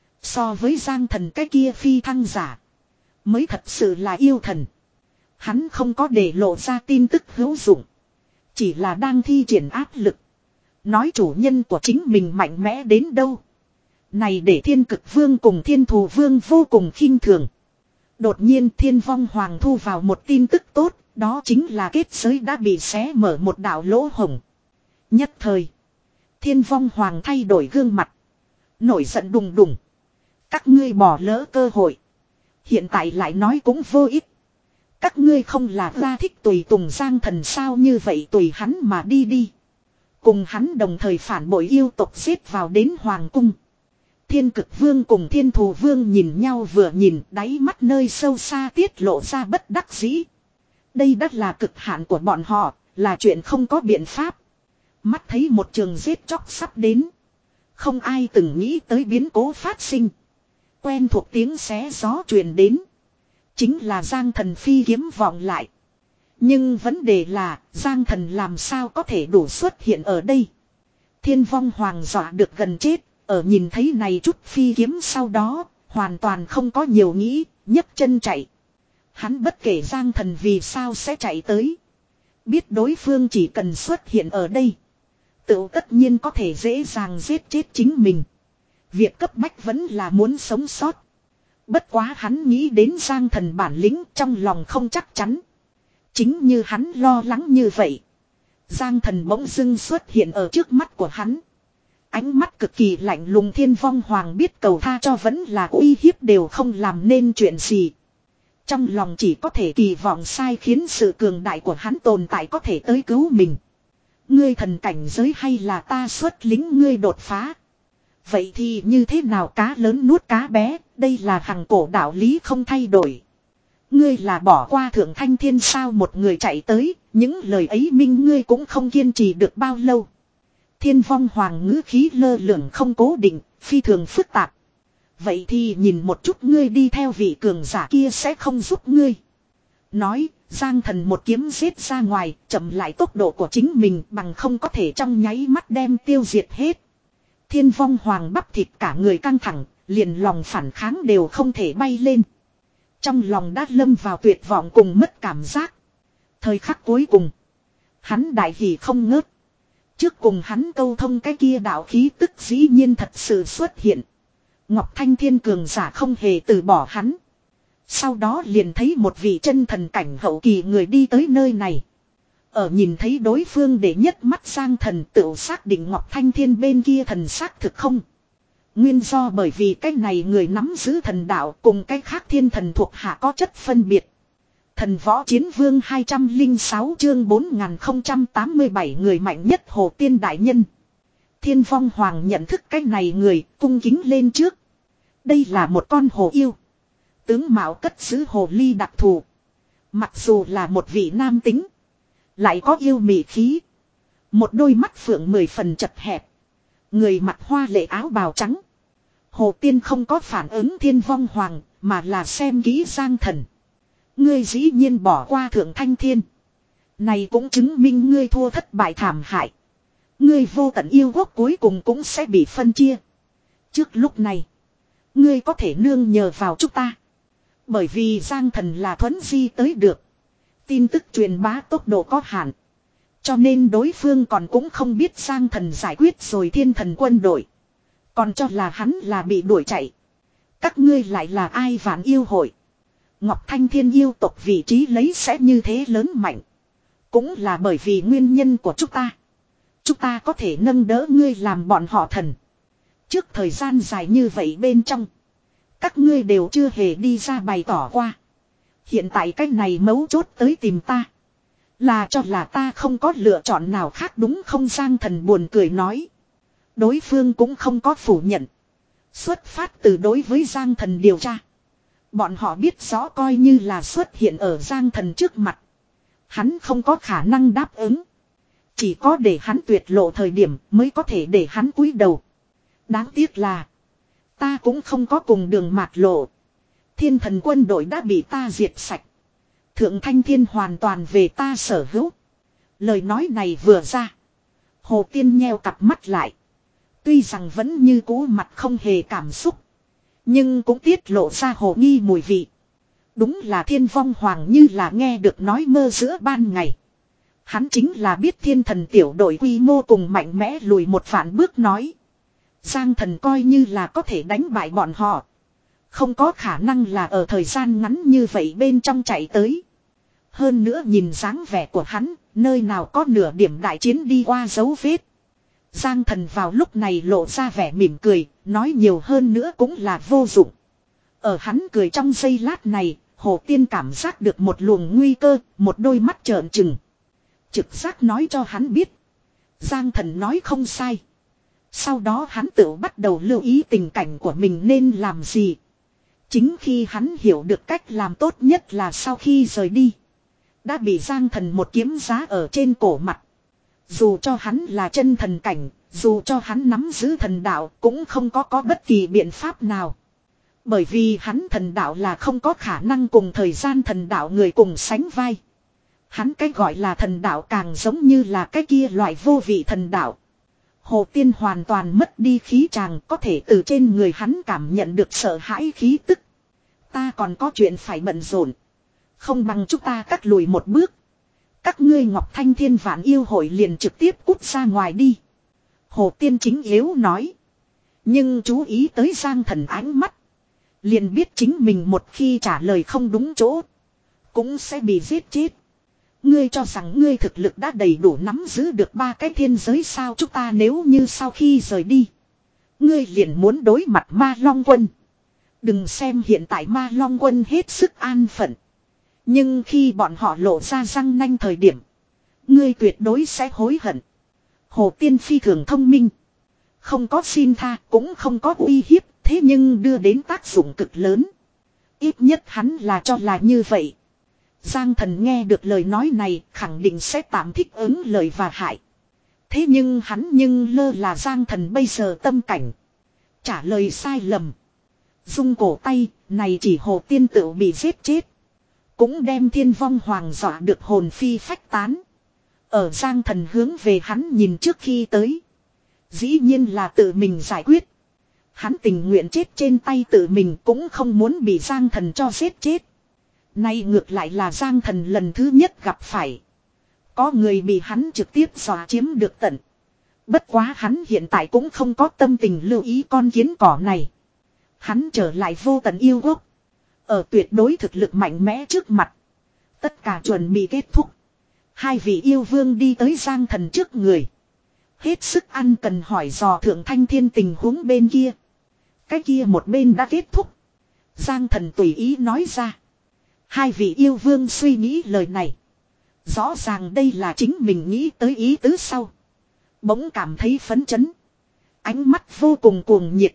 So với Giang Thần cái kia phi thăng giả. Mới thật sự là yêu thần. Hắn không có để lộ ra tin tức hữu dụng. Chỉ là đang thi triển áp lực. Nói chủ nhân của chính mình mạnh mẽ đến đâu. Này để Thiên Cực Vương cùng Thiên Thù Vương vô cùng khinh thường. Đột nhiên Thiên Vong Hoàng thu vào một tin tức tốt. Đó chính là kết giới đã bị xé mở một đạo lỗ hổng. Nhất thời. Thiên Vong Hoàng thay đổi gương mặt. Nổi giận đùng đùng. Các ngươi bỏ lỡ cơ hội. Hiện tại lại nói cũng vô ích. Các ngươi không là ra thích tùy tùng Giang Thần sao như vậy tùy hắn mà đi đi. Cùng hắn đồng thời phản bội yêu tộc xếp vào đến Hoàng cung. Thiên Cực Vương cùng Thiên Thù Vương nhìn nhau vừa nhìn đáy mắt nơi sâu xa tiết lộ ra bất đắc dĩ. Đây đã là cực hạn của bọn họ, là chuyện không có biện pháp. Mắt thấy một trường giết chóc sắp đến. Không ai từng nghĩ tới biến cố phát sinh. Quen thuộc tiếng xé gió truyền đến. Chính là Giang Thần phi kiếm vọng lại. Nhưng vấn đề là Giang Thần làm sao có thể đủ xuất hiện ở đây. Thiên Vong Hoàng dọa được gần chết. Ở nhìn thấy này chút phi kiếm sau đó. Hoàn toàn không có nhiều nghĩ. nhấc chân chạy. Hắn bất kể Giang Thần vì sao sẽ chạy tới. Biết đối phương chỉ cần xuất hiện ở đây. Tự tất nhiên có thể dễ dàng giết chết chính mình. Việc cấp bách vẫn là muốn sống sót. Bất quá hắn nghĩ đến Giang Thần bản lĩnh trong lòng không chắc chắn. Chính như hắn lo lắng như vậy. Giang Thần bỗng dưng xuất hiện ở trước mắt của hắn. Ánh mắt cực kỳ lạnh lùng. Thiên Vong Hoàng biết cầu tha cho vẫn là uy hiếp đều không làm nên chuyện gì. Trong lòng chỉ có thể kỳ vọng sai khiến sự cường đại của hắn tồn tại có thể tới cứu mình. Ngươi thần cảnh giới hay là ta xuất lính ngươi đột phá? Vậy thì như thế nào cá lớn nuốt cá bé, đây là hằng cổ đạo lý không thay đổi. Ngươi là bỏ qua Thượng Thanh Thiên sao? Một người chạy tới, những lời ấy minh ngươi cũng không kiên trì được bao lâu. Thiên Vong Hoàng ngữ khí lơ lửng không cố định, phi thường phức tạp. Vậy thì nhìn một chút ngươi đi theo vị cường giả kia sẽ không giúp ngươi. Nói, Giang Thần một kiếm giết ra ngoài, chậm lại tốc độ của chính mình bằng không có thể trong nháy mắt đem tiêu diệt hết. Thiên Vong Hoàng bắp thịt cả người căng thẳng, liền lòng phản kháng đều không thể bay lên. Trong lòng đã lâm vào tuyệt vọng cùng mất cảm giác. Thời khắc cuối cùng, hắn đại hỉ không ngớt. Trước cùng hắn câu thông cái kia đạo khí tức dĩ nhiên thật sự xuất hiện. Ngọc Thanh Thiên cường giả không hề từ bỏ hắn. Sau đó liền thấy một vị chân thần cảnh hậu kỳ người đi tới nơi này. Ở nhìn thấy đối phương để nhất mắt Giang Thần tự xác định Ngọc Thanh Thiên bên kia thần xác thực không. Nguyên do bởi vì cái này người nắm giữ thần đạo cùng cái khác thiên thần thuộc hạ có chất phân biệt. Thần Võ Chiến Vương hai trăm lẻ sáu chương bốn nghìn không trăm tám mươi bảy người mạnh nhất Hồ Tiên Đại Nhân. Thiên Vong Hoàng nhận thức cái này người, cung kính lên trước. Đây là một con hồ yêu. Tướng mạo cất giữ hồ ly đặc thù. Mặc dù là một vị nam tính, lại có yêu mị khí. Một đôi mắt phượng mười phần chật hẹp. Người mặc hoa lệ áo bào trắng. Hồ Tiên không có phản ứng Thiên Vong Hoàng, mà là xem kỹ Giang Thần. Ngươi dĩ nhiên bỏ qua Thượng Thanh Thiên. Này cũng chứng minh ngươi thua thất bại thảm hại. Ngươi vô tận yêu quốc cuối cùng cũng sẽ bị phân chia. Trước lúc này, ngươi có thể nương nhờ vào chúng ta. Bởi vì Giang Thần là thuấn di tới được. Tin tức truyền bá tốc độ có hạn. Cho nên đối phương còn cũng không biết Giang Thần giải quyết rồi thiên thần quân đội. Còn cho là hắn là bị đuổi chạy. Các ngươi lại là ai Vạn Yêu Hội? Ngọc Thanh Thiên yêu tộc vị trí lấy sẽ như thế lớn mạnh. Cũng là bởi vì nguyên nhân của chúng ta. Chúng ta có thể nâng đỡ ngươi làm bọn họ thần. Trước thời gian dài như vậy bên trong, các ngươi đều chưa hề đi ra bày tỏ qua. Hiện tại cái này mấu chốt tới tìm ta. Là cho là ta không có lựa chọn nào khác đúng không? Giang Thần buồn cười nói. Đối phương cũng không có phủ nhận. Xuất phát từ đối với Giang Thần điều tra. Bọn họ biết rõ coi như là xuất hiện ở Giang Thần trước mặt. Hắn không có khả năng đáp ứng. Chỉ có để hắn tuyệt lộ thời điểm mới có thể để hắn cúi đầu. Đáng tiếc là ta cũng không có cùng đường mạt lộ. Thiên thần quân đội đã bị ta diệt sạch. Thượng Thanh Thiên hoàn toàn về ta sở hữu. Lời nói này vừa ra, Hồ Tiên nheo cặp mắt lại. Tuy rằng vẫn như cũ mặt không hề cảm xúc, nhưng cũng tiết lộ ra hồ nghi mùi vị. Đúng là Thiên Vong Hoàng như là nghe được nói mơ giữa ban ngày. Hắn chính là biết thiên thần tiểu đội quy mô cùng mạnh mẽ lùi một vạn bước nói. Giang Thần coi như là có thể đánh bại bọn họ. Không có khả năng là ở thời gian ngắn như vậy bên trong chạy tới. Hơn nữa nhìn dáng vẻ của hắn, nơi nào có nửa điểm đại chiến đi qua dấu vết. Giang Thần vào lúc này lộ ra vẻ mỉm cười, nói nhiều hơn nữa cũng là vô dụng. Ở hắn cười trong giây lát này, Hồ Tiên cảm giác được một luồng nguy cơ, một đôi mắt trợn trừng. Trực giác nói cho hắn biết. Giang Thần nói không sai. Sau đó hắn tự bắt đầu lưu ý tình cảnh của mình nên làm gì. Chính khi hắn hiểu được cách làm tốt nhất là sau khi rời đi, đã bị Giang Thần một kiếm giá ở trên cổ mặt. Dù cho hắn là chân thần cảnh, dù cho hắn nắm giữ thần đạo cũng không có có bất kỳ biện pháp nào. Bởi vì hắn thần đạo là không có khả năng cùng thời gian thần đạo người cùng sánh vai. Hắn cái gọi là thần đạo càng giống như là cái kia loại vô vị thần đạo. Hồ Tiên hoàn toàn mất đi khí tràng, có thể từ trên người hắn cảm nhận được sợ hãi khí tức. Ta còn có chuyện phải bận rộn. Không bằng chúng ta cắt lùi một bước. Các ngươi Ngọc Thanh Thiên Vạn Yêu Hội liền trực tiếp cút ra ngoài đi. Hồ Tiên Chính yếu nói. Nhưng chú ý tới Giang Thần ánh mắt. Liền biết chính mình một khi trả lời không đúng chỗ. Cũng sẽ bị giết chết. Ngươi cho rằng ngươi thực lực đã đầy đủ nắm giữ được ba cái thiên giới sao, chúng ta nếu như sau khi rời đi. Ngươi liền muốn đối mặt Ma Long Quân. Đừng xem hiện tại Ma Long Quân hết sức an phận. Nhưng khi bọn họ lộ ra răng nanh thời điểm. Ngươi tuyệt đối sẽ hối hận. Hồ Tiên phi thường thông minh. Không có xin tha cũng không có uy hiếp. Thế nhưng đưa đến tác dụng cực lớn. Ít nhất hắn là cho là như vậy. Giang Thần nghe được lời nói này khẳng định sẽ tạm thích ứng lời và hại. Thế nhưng hắn nhưng lơ là Giang Thần bây giờ tâm cảnh. Trả lời sai lầm. Dung cổ tay này chỉ Hồ Tiên tự bị giết chết. Cũng đem Thiên Vong Hoàng dọa được hồn phi phách tán. Ở Giang Thần hướng về hắn nhìn trước khi tới. Dĩ nhiên là tự mình giải quyết. Hắn tình nguyện chết trên tay tự mình cũng không muốn bị Giang Thần cho giết chết. Nay ngược lại là Giang Thần lần thứ nhất gặp phải. Có người bị hắn trực tiếp dọa chiếm được tận. Bất quá hắn hiện tại cũng không có tâm tình lưu ý con kiến cỏ này. Hắn trở lại vô tận yêu quốc. Ở tuyệt đối thực lực mạnh mẽ trước mặt. Tất cả chuẩn bị kết thúc. Hai vị yêu vương đi tới Giang Thần trước người. Hết sức ăn cần hỏi dò Thượng Thanh Thiên tình huống bên kia. Cái kia một bên đã kết thúc. Giang Thần tùy ý nói ra. Hai vị yêu vương suy nghĩ lời này. Rõ ràng đây là chính mình nghĩ tới ý tứ sau. Bỗng cảm thấy phấn chấn. Ánh mắt vô cùng cuồng nhiệt.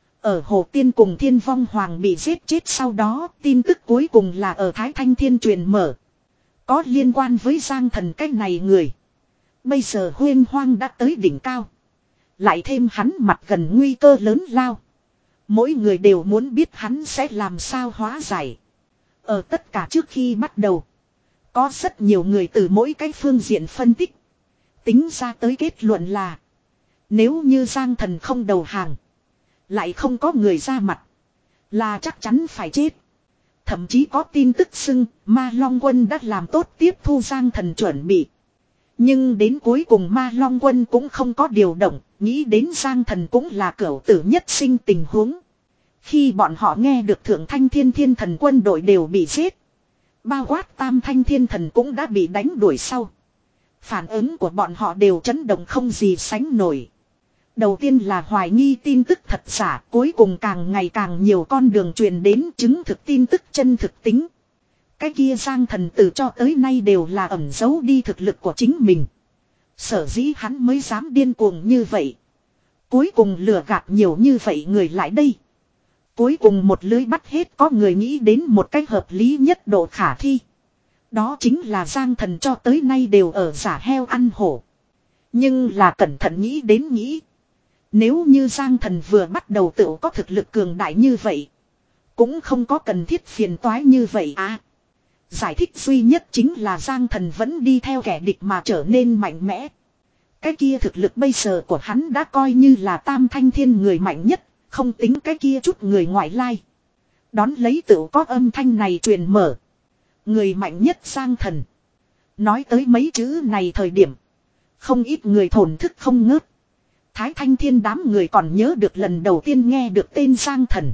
Ở Hồ Tiên cùng Thiên Vong Hoàng bị giết chết sau đó, tin tức cuối cùng là ở Thái Thanh Thiên truyền mở. Có liên quan với Giang Thần cái này người. Bây giờ huyên hoang đã tới đỉnh cao. Lại thêm hắn mặt gần nguy cơ lớn lao. Mỗi người đều muốn biết hắn sẽ làm sao hóa giải. Ở tất cả trước khi bắt đầu. Có rất nhiều người từ mỗi cái phương diện phân tích. Tính ra tới kết luận là. Nếu như Giang Thần không đầu hàng. Lại không có người ra mặt. Là chắc chắn phải chết. Thậm chí có tin tức xưng Ma Long Quân đã làm tốt tiếp thu Giang Thần chuẩn bị. Nhưng đến cuối cùng Ma Long Quân cũng không có điều động. Nghĩ đến Giang Thần cũng là cửu tử nhất sinh tình huống. Khi bọn họ nghe được Thượng Thanh Thiên Thiên Thần quân đội đều bị giết. Bao quát Tam Thanh Thiên Thần cũng đã bị đánh đuổi sau. Phản ứng của bọn họ đều chấn động không gì sánh nổi. Đầu tiên là hoài nghi tin tức thật giả, cuối cùng càng ngày càng nhiều con đường truyền đến chứng thực tin tức chân thực tính. Cái kia Giang Thần từ cho tới nay đều là ẩn giấu đi thực lực của chính mình. Sở dĩ hắn mới dám điên cuồng như vậy. Cuối cùng lừa gạt nhiều như vậy người lại đây. Cuối cùng một lưới bắt hết có người nghĩ đến một cách hợp lý nhất độ khả thi. Đó chính là Giang Thần cho tới nay đều ở giả heo ăn hổ. Nhưng là cẩn thận nghĩ đến nghĩ. Nếu như Giang Thần vừa bắt đầu tự có thực lực cường đại như vậy. Cũng không có cần thiết phiền toái như vậy à. Giải thích duy nhất chính là Giang Thần vẫn đi theo kẻ địch mà trở nên mạnh mẽ. Cái kia thực lực bây giờ của hắn đã coi như là Tam Thanh Thiên người mạnh nhất. Không tính cái kia chút người ngoại lai. Đón lấy tự có âm thanh này truyền mở. Người mạnh nhất Giang Thần. Nói tới mấy chữ này thời điểm. Không ít người thổn thức không ngớt. Thái Thanh Thiên đám người còn nhớ được lần đầu tiên nghe được tên Giang Thần.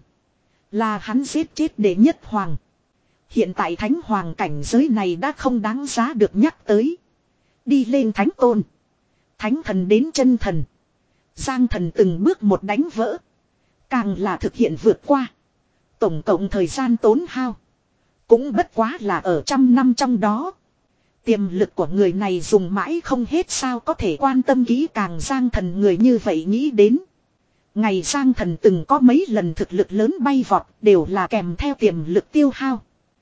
Là hắn giết chết đệ nhất hoàng. Hiện tại thánh hoàng cảnh giới này đã không đáng giá được nhắc tới. Đi lên thánh tôn. Thánh thần đến chân thần. Giang Thần từng bước một đánh vỡ. Càng là thực hiện vượt qua. Tổng cộng thời gian tốn hao. Cũng bất quá là ở trăm năm trong đó. Tiềm lực của người này dùng mãi không hết sao có thể quan tâm kỹ càng Giang Thần người như vậy nghĩ đến. Ngày Giang Thần từng có mấy lần thực lực lớn bay vọt đều là kèm theo tiềm lực tiêu hao.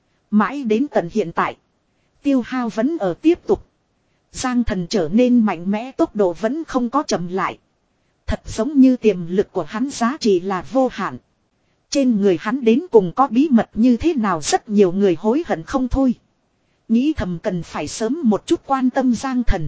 Mãi đến tận hiện tại. Tiêu hao vẫn ở tiếp tục. Giang Thần trở nên mạnh mẽ tốc độ vẫn không có chậm lại. Thật giống như tiềm lực của hắn giá trị là vô hạn. Trên người hắn đến cùng có bí mật như thế nào rất nhiều người hối hận không thôi. Nghĩ thầm cần phải sớm một chút quan tâm Giang Thần.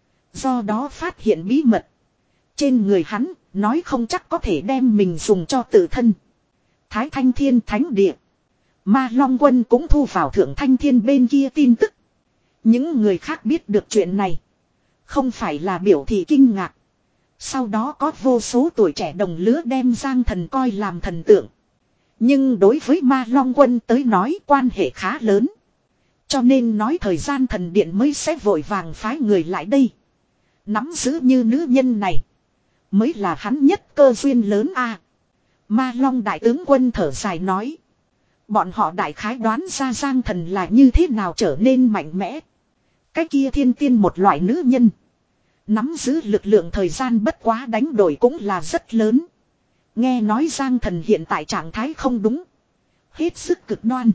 Do đó phát hiện bí mật. Trên người hắn nói không chắc có thể đem mình dùng cho tự thân. Thái Thanh Thiên Thánh Địa. Ma Long Quân cũng thu vào Thượng Thanh Thiên bên kia tin tức. Những người khác biết được chuyện này. Không phải là biểu thị kinh ngạc. Sau đó có vô số tuổi trẻ đồng lứa đem Giang Thần coi làm thần tượng. Nhưng đối với Ma Long Quân tới nói quan hệ khá lớn. Cho nên nói thời gian thần điện mới sẽ vội vàng phái người lại đây. Nắm giữ như nữ nhân này. Mới là hắn nhất cơ duyên lớn a. Ma Long đại tướng quân thở dài nói. Bọn họ đại khái đoán ra Giang Thần là như thế nào trở nên mạnh mẽ. Cái kia thiên tiên một loại nữ nhân. Nắm giữ lực lượng thời gian bất quá đánh đổi cũng là rất lớn. Nghe nói Giang Thần hiện tại trạng thái không đúng. Hết sức cực đoan.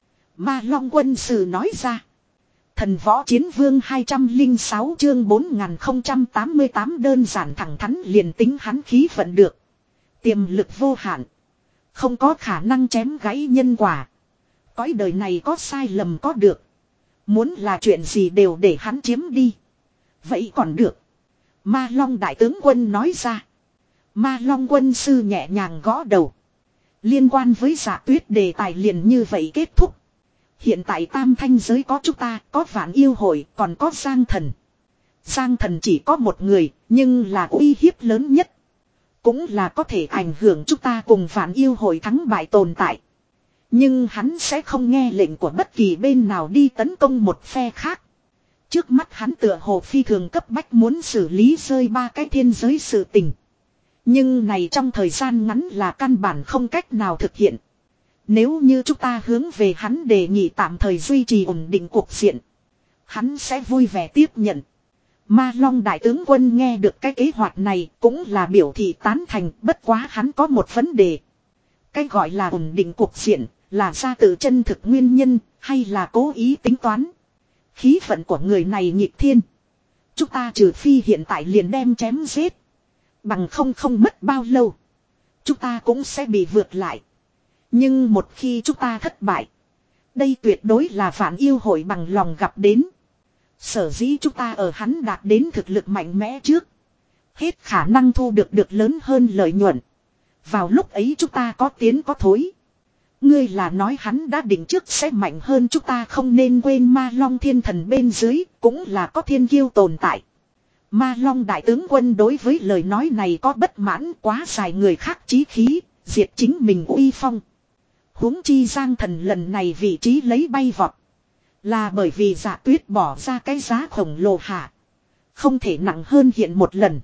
Ma Long Quân Sư nói ra. Thần Võ Chiến Vương hai trăm lẻ sáu chương bốn nghìn không trăm tám mươi tám đơn giản thẳng thắn liền tính hắn khí vận được. Tiềm lực vô hạn. Không có khả năng chém gãy nhân quả. Cõi đời này có sai lầm có được. Muốn là chuyện gì đều để hắn chiếm đi. Vậy còn được. Ma Long đại tướng quân nói ra. Ma Long Quân Sư nhẹ nhàng gõ đầu. Liên quan với Dạ Tuyết đề tài liền như vậy kết thúc. Hiện tại tam thanh giới có chúng ta, có Vạn Yêu Hội, còn có Giang Thần. Giang Thần chỉ có một người, nhưng là uy hiếp lớn nhất. Cũng là có thể ảnh hưởng chúng ta cùng Vạn Yêu Hội thắng bại tồn tại. Nhưng hắn sẽ không nghe lệnh của bất kỳ bên nào đi tấn công một phe khác. Trước mắt hắn tựa hồ phi thường cấp bách muốn xử lý rơi ba cái thiên giới sự tình. Nhưng này trong thời gian ngắn là căn bản không cách nào thực hiện. Nếu như chúng ta hướng về hắn đề nghị tạm thời duy trì ổn định cuộc diện. Hắn sẽ vui vẻ tiếp nhận. Ma Long đại tướng quân nghe được cái kế hoạch này cũng là biểu thị tán thành, bất quá hắn có một vấn đề. Cái gọi là ổn định cuộc diện là ra từ chân thực nguyên nhân hay là cố ý tính toán. Khí vận của người này nghịch thiên. Chúng ta trừ phi hiện tại liền đem chém giết. Bằng không không mất bao lâu. Chúng ta cũng sẽ bị vượt lại. Nhưng một khi chúng ta thất bại. Đây tuyệt đối là Vạn Yêu Hội bằng lòng gặp đến. Sở dĩ chúng ta ở hắn đạt đến thực lực mạnh mẽ trước. Hết khả năng thu được được lớn hơn lợi nhuận. Vào lúc ấy chúng ta có tiến có thối. Ngươi là nói hắn đã định trước sẽ mạnh hơn chúng ta, không nên quên Ma Long thiên thần bên dưới cũng là có thiên kiêu tồn tại. Ma Long đại tướng quân đối với lời nói này có bất mãn, quá dài người khác chí khí, diệt chính mình uy phong. Huống chi Giang Thần lần này vị trí lấy bay vọt. Là bởi vì Dạ Tuyết bỏ ra cái giá khổng lồ hạ. Không thể nặng hơn hiện một lần.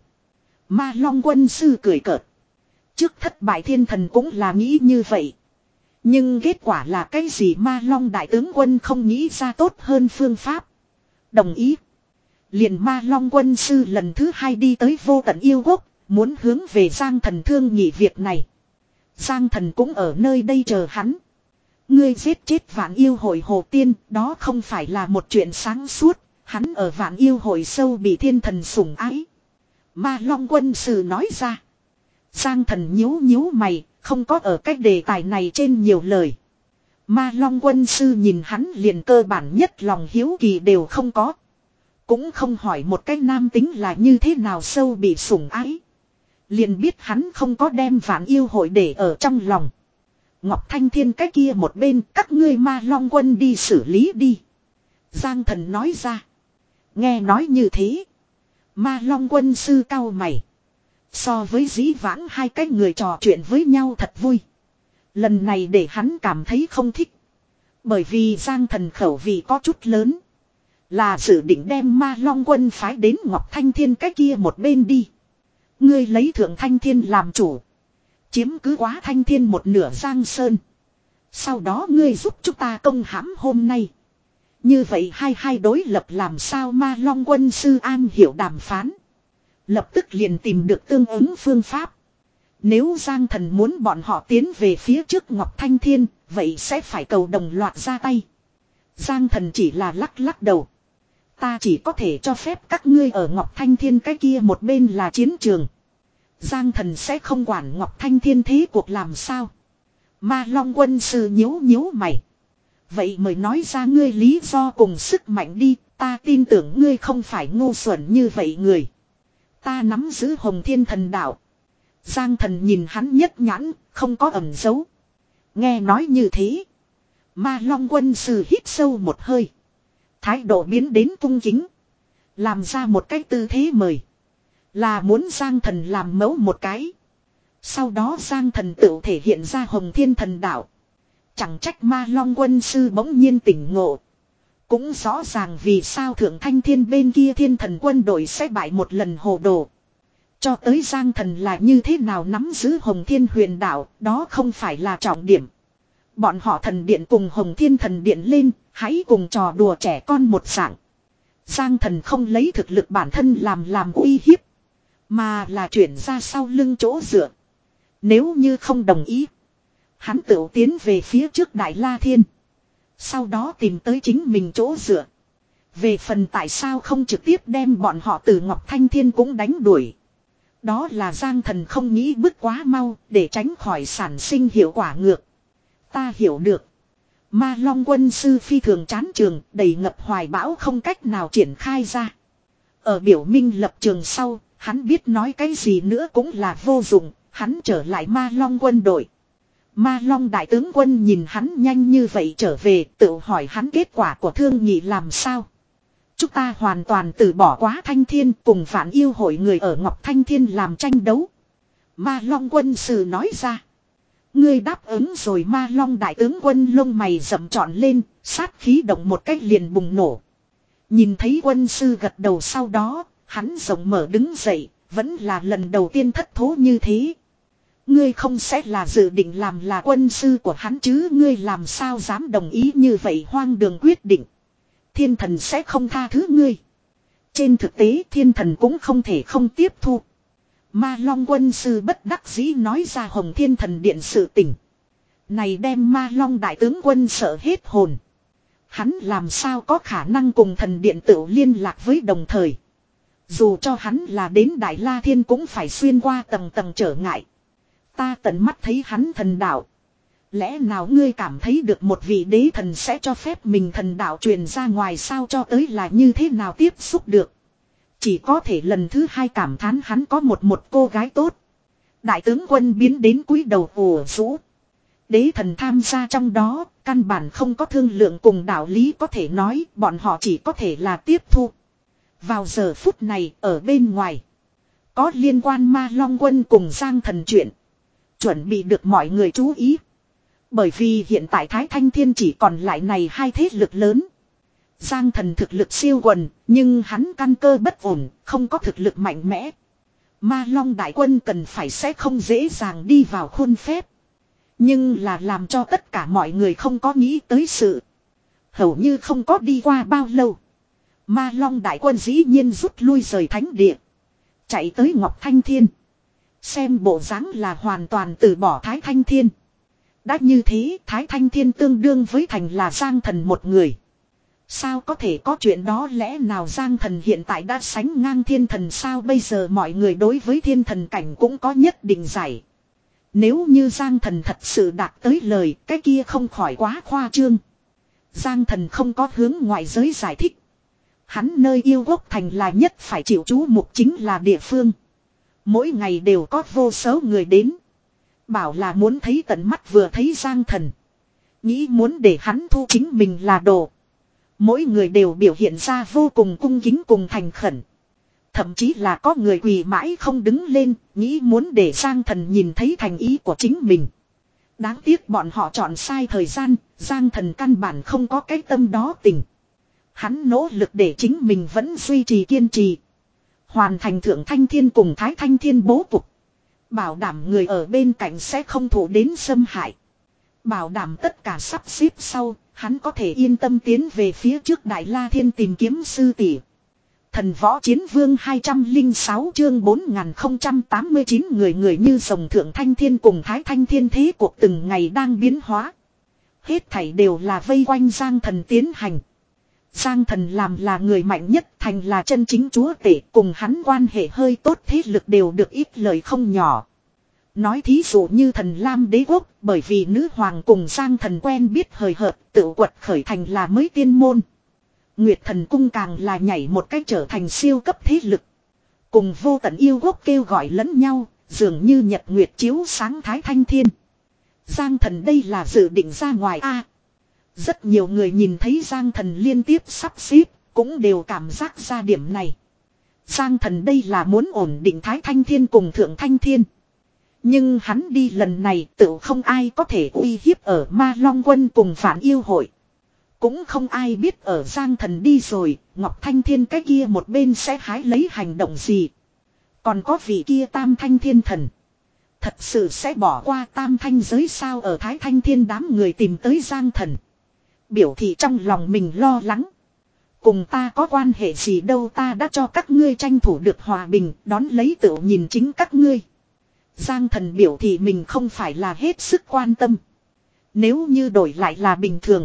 Ma Long Quân Sư cười cợt. Trước thất bại thiên thần cũng là nghĩ như vậy. Nhưng kết quả là cái gì Ma Long đại tướng quân không nghĩ ra tốt hơn phương pháp. Đồng ý. Liền Ma Long Quân Sư lần thứ hai đi tới Vô Tận Yêu Quốc. Muốn hướng về Giang Thần thương nghị việc này. Giang Thần cũng ở nơi đây chờ hắn. Ngươi giết chết Vạn Yêu Hội Hồ Tiên, đó không phải là một chuyện sáng suốt. Hắn ở Vạn Yêu Hội sâu bị thiên thần sủng ái. Ma Long Quân Sư nói ra. Giang Thần nhíu nhíu mày, không có ở cách đề tài này trên nhiều lời. Ma Long Quân Sư nhìn hắn liền cơ bản nhất lòng hiếu kỳ đều không có. Cũng không hỏi một cái nam tính là như thế nào sâu bị sủng ái. Liền biết hắn không có đem Vạn Yêu Hội để ở trong lòng. Ngọc Thanh Thiên cái kia một bên, các ngươi Ma Long Quân đi xử lý đi. Giang Thần nói ra. Nghe nói như thế. Ma Long Quân Sư cau mày. So với dĩ vãng hai cái người trò chuyện với nhau thật vui. Lần này để hắn cảm thấy không thích. Bởi vì Giang Thần khẩu vị có chút lớn. Là dự định đem Ma Long Quân phái đến Ngọc Thanh Thiên cái kia một bên đi. Ngươi lấy Thượng Thanh Thiên làm chủ. Chiếm cứ quá Thanh Thiên một nửa Giang Sơn. Sau đó ngươi giúp chúng ta công hãm hôm nay. Như vậy hai hai đối lập làm sao Ma Long Quân Sư an hiểu đàm phán. Lập tức liền tìm được tương ứng phương pháp. Nếu Giang Thần muốn bọn họ tiến về phía trước Ngọc Thanh Thiên, vậy sẽ phải cầu đồng loạt ra tay. Giang Thần chỉ là lắc lắc đầu. Ta chỉ có thể cho phép các ngươi ở Ngọc Thanh Thiên cái kia một bên là chiến trường. Giang Thần sẽ không quản Ngọc Thanh Thiên thế cuộc làm sao. Ma Long Quân Sư nhíu nhíu mày. Vậy mời nói ra ngươi lý do cùng sức mạnh đi, ta tin tưởng ngươi không phải ngu xuẩn như vậy người. Ta nắm giữ Hồng Thiên Thần Đạo. Giang Thần nhìn hắn nhất nhãn, không có ẩn giấu. Nghe nói như thế. Ma Long quân sư hít sâu một hơi. Thái độ biến đến cung kính. Làm ra một cái tư thế mời. Là muốn Giang Thần làm mẫu một cái. Sau đó Giang Thần tự thể hiện ra Hồng Thiên Thần Đạo. Chẳng trách Ma Long quân sư bỗng nhiên tỉnh ngộ. Cũng rõ ràng vì sao Thượng Thanh Thiên bên kia Thiên Thần quân đội sẽ bại một lần hồ đồ. Cho tới Giang Thần là như thế nào nắm giữ Hồng Thiên Huyền Đạo, đó không phải là trọng điểm. Bọn họ thần điện cùng Hồng Thiên thần điện lên, hãy cùng trò đùa trẻ con một dạng. Giang Thần không lấy thực lực bản thân làm làm uy hiếp, mà là chuyển ra sau lưng chỗ dựa. Nếu như không đồng ý, hắn tự tiến về phía trước Đại La Thiên. Sau đó tìm tới chính mình chỗ dựa. Về phần tại sao không trực tiếp đem bọn họ từ Ngọc Thanh Thiên cũng đánh đuổi. Đó là Giang Thần không nghĩ bước quá mau để tránh khỏi sản sinh hiệu quả ngược. Ta hiểu được. Ma Long quân sư phi thường chán trường, đầy ngập hoài bão không cách nào triển khai ra. Ở biểu minh lập trường sau, hắn biết nói cái gì nữa cũng là vô dụng, hắn trở lại Ma Long quân đội. Ma Long đại tướng quân nhìn hắn nhanh như vậy trở về, tự hỏi hắn kết quả của thương nghị làm sao. Chúng ta hoàn toàn từ bỏ Quá Thanh Thiên cùng Vạn Yêu hội người ở Ngọc Thanh Thiên làm tranh đấu. Ma Long quân sư nói ra. Ngươi đáp ứng rồi. Ma Long đại tướng quân lông mày rậm trọn lên, sát khí động một cách liền bùng nổ. Nhìn thấy quân sư gật đầu sau đó, hắn rộng mở đứng dậy, vẫn là lần đầu tiên thất thố như thế. Ngươi không sẽ là dự định làm là quân sư của hắn chứ, ngươi làm sao dám đồng ý như vậy hoang đường quyết định. Thiên thần sẽ không tha thứ ngươi. Trên thực tế thiên thần cũng không thể không tiếp thu. Ma Long quân sư bất đắc dĩ nói ra Hồng Thiên thần điện sự tình. Này đem Ma Long đại tướng quân sợ hết hồn. Hắn làm sao có khả năng cùng thần điện tự liên lạc với đồng thời. Dù cho hắn là đến Đại La Thiên cũng phải xuyên qua tầng tầng trở ngại. Ta tận mắt thấy hắn thần đạo. Lẽ nào ngươi cảm thấy được một vị đế thần sẽ cho phép mình thần đạo truyền ra ngoài sao, cho tới là như thế nào tiếp xúc được. Chỉ có thể lần thứ hai cảm thán hắn có một một cô gái tốt. Đại tướng quân biến đến cúi đầu ủ rũ. Đế thần tham gia trong đó, căn bản không có thương lượng cùng đạo lý có thể nói, bọn họ chỉ có thể là tiếp thu. Vào giờ phút này, ở bên ngoài, có liên quan Ma Long quân cùng Giang Thần chuyện. Chuẩn bị được mọi người chú ý. Bởi vì hiện tại Thái Thanh Thiên chỉ còn lại này hai thế lực lớn. Giang Thần thực lực siêu quần, nhưng hắn căn cơ bất ổn, không có thực lực mạnh mẽ. Ma Long đại quân cần phải sẽ không dễ dàng đi vào khuôn phép. Nhưng là làm cho tất cả mọi người không có nghĩ tới sự. Hầu như không có đi qua bao lâu. Ma Long đại quân dĩ nhiên rút lui rời thánh địa. Chạy tới Ngọc Thanh Thiên. Xem bộ dáng là hoàn toàn từ bỏ Thái Thanh Thiên. Đã như thế Thái Thanh Thiên tương đương với thành là Giang Thần một người. Sao có thể có chuyện đó, lẽ nào Giang Thần hiện tại đã sánh ngang thiên thần sao? Bây giờ mọi người đối với thiên thần cảnh cũng có nhất định giải. Nếu như Giang Thần thật sự đạt tới lời, cái kia không khỏi quá khoa trương. Giang Thần không có hướng ngoại giới giải thích. Hắn nơi yêu quốc thành là nhất phải chịu chú mục chính là địa phương. Mỗi ngày đều có vô số người đến. Bảo là muốn thấy tận mắt vừa thấy Giang Thần. Nghĩ muốn để hắn thu chính mình là đồ. Mỗi người đều biểu hiện ra vô cùng cung kính cùng thành khẩn. Thậm chí là có người quỳ mãi không đứng lên, nghĩ muốn để Giang Thần nhìn thấy thành ý của chính mình. Đáng tiếc bọn họ chọn sai thời gian, Giang Thần căn bản không có cái tâm đó tình. Hắn nỗ lực để chính mình vẫn duy trì kiên trì. Hoàn thành Thượng Thanh Thiên cùng Thái Thanh Thiên bố cục. Bảo đảm người ở bên cạnh sẽ không thụ đến xâm hại. Bảo đảm tất cả sắp xếp sau, hắn có thể yên tâm tiến về phía trước Đại La Thiên tìm kiếm sư tỷ. Thần võ chiến vương hai trăm lẻ sáu chương bốn nghìn không trăm tám mươi chín người người như rồng Thượng Thanh Thiên cùng Thái Thanh Thiên thế cuộc từng ngày đang biến hóa. Hết thảy đều là vây quanh Giang Thần tiến hành. Giang Thần làm là người mạnh nhất, thành là chân chính chúa tể, cùng hắn quan hệ hơi tốt thế lực đều được ít lời không nhỏ. Nói thí dụ như Thần Lam đế quốc, bởi vì nữ hoàng cùng Giang Thần quen biết hời hợt, tự quật khởi thành là mới tiên môn. Nguyệt Thần cung càng là nhảy một cách trở thành siêu cấp thế lực. Cùng vô tận yêu quốc kêu gọi lẫn nhau, dường như nhật nguyệt chiếu sáng Thái Thanh Thiên. Giang Thần đây là dự định ra ngoài a. Rất nhiều người nhìn thấy Giang Thần liên tiếp sắp xếp, cũng đều cảm giác ra điểm này. Giang Thần đây là muốn ổn định Thái Thanh Thiên cùng Thượng Thanh Thiên. Nhưng hắn đi lần này tự không ai có thể uy hiếp ở Ma Long Quân cùng Phản Yêu Hội. Cũng không ai biết ở Giang Thần đi rồi, Ngọc Thanh Thiên cái kia một bên sẽ hái lấy hành động gì. Còn có vị kia Tam Thanh Thiên Thần. Thật sự sẽ bỏ qua Tam Thanh giới sao ở Thái Thanh Thiên đám người tìm tới Giang Thần. Biểu thị trong lòng mình lo lắng. Cùng ta có quan hệ gì đâu, ta đã cho các ngươi tranh thủ được hòa bình, đón lấy tự nhìn chính các ngươi. Giang Thần biểu thị mình không phải là hết sức quan tâm. Nếu như đổi lại là bình thường,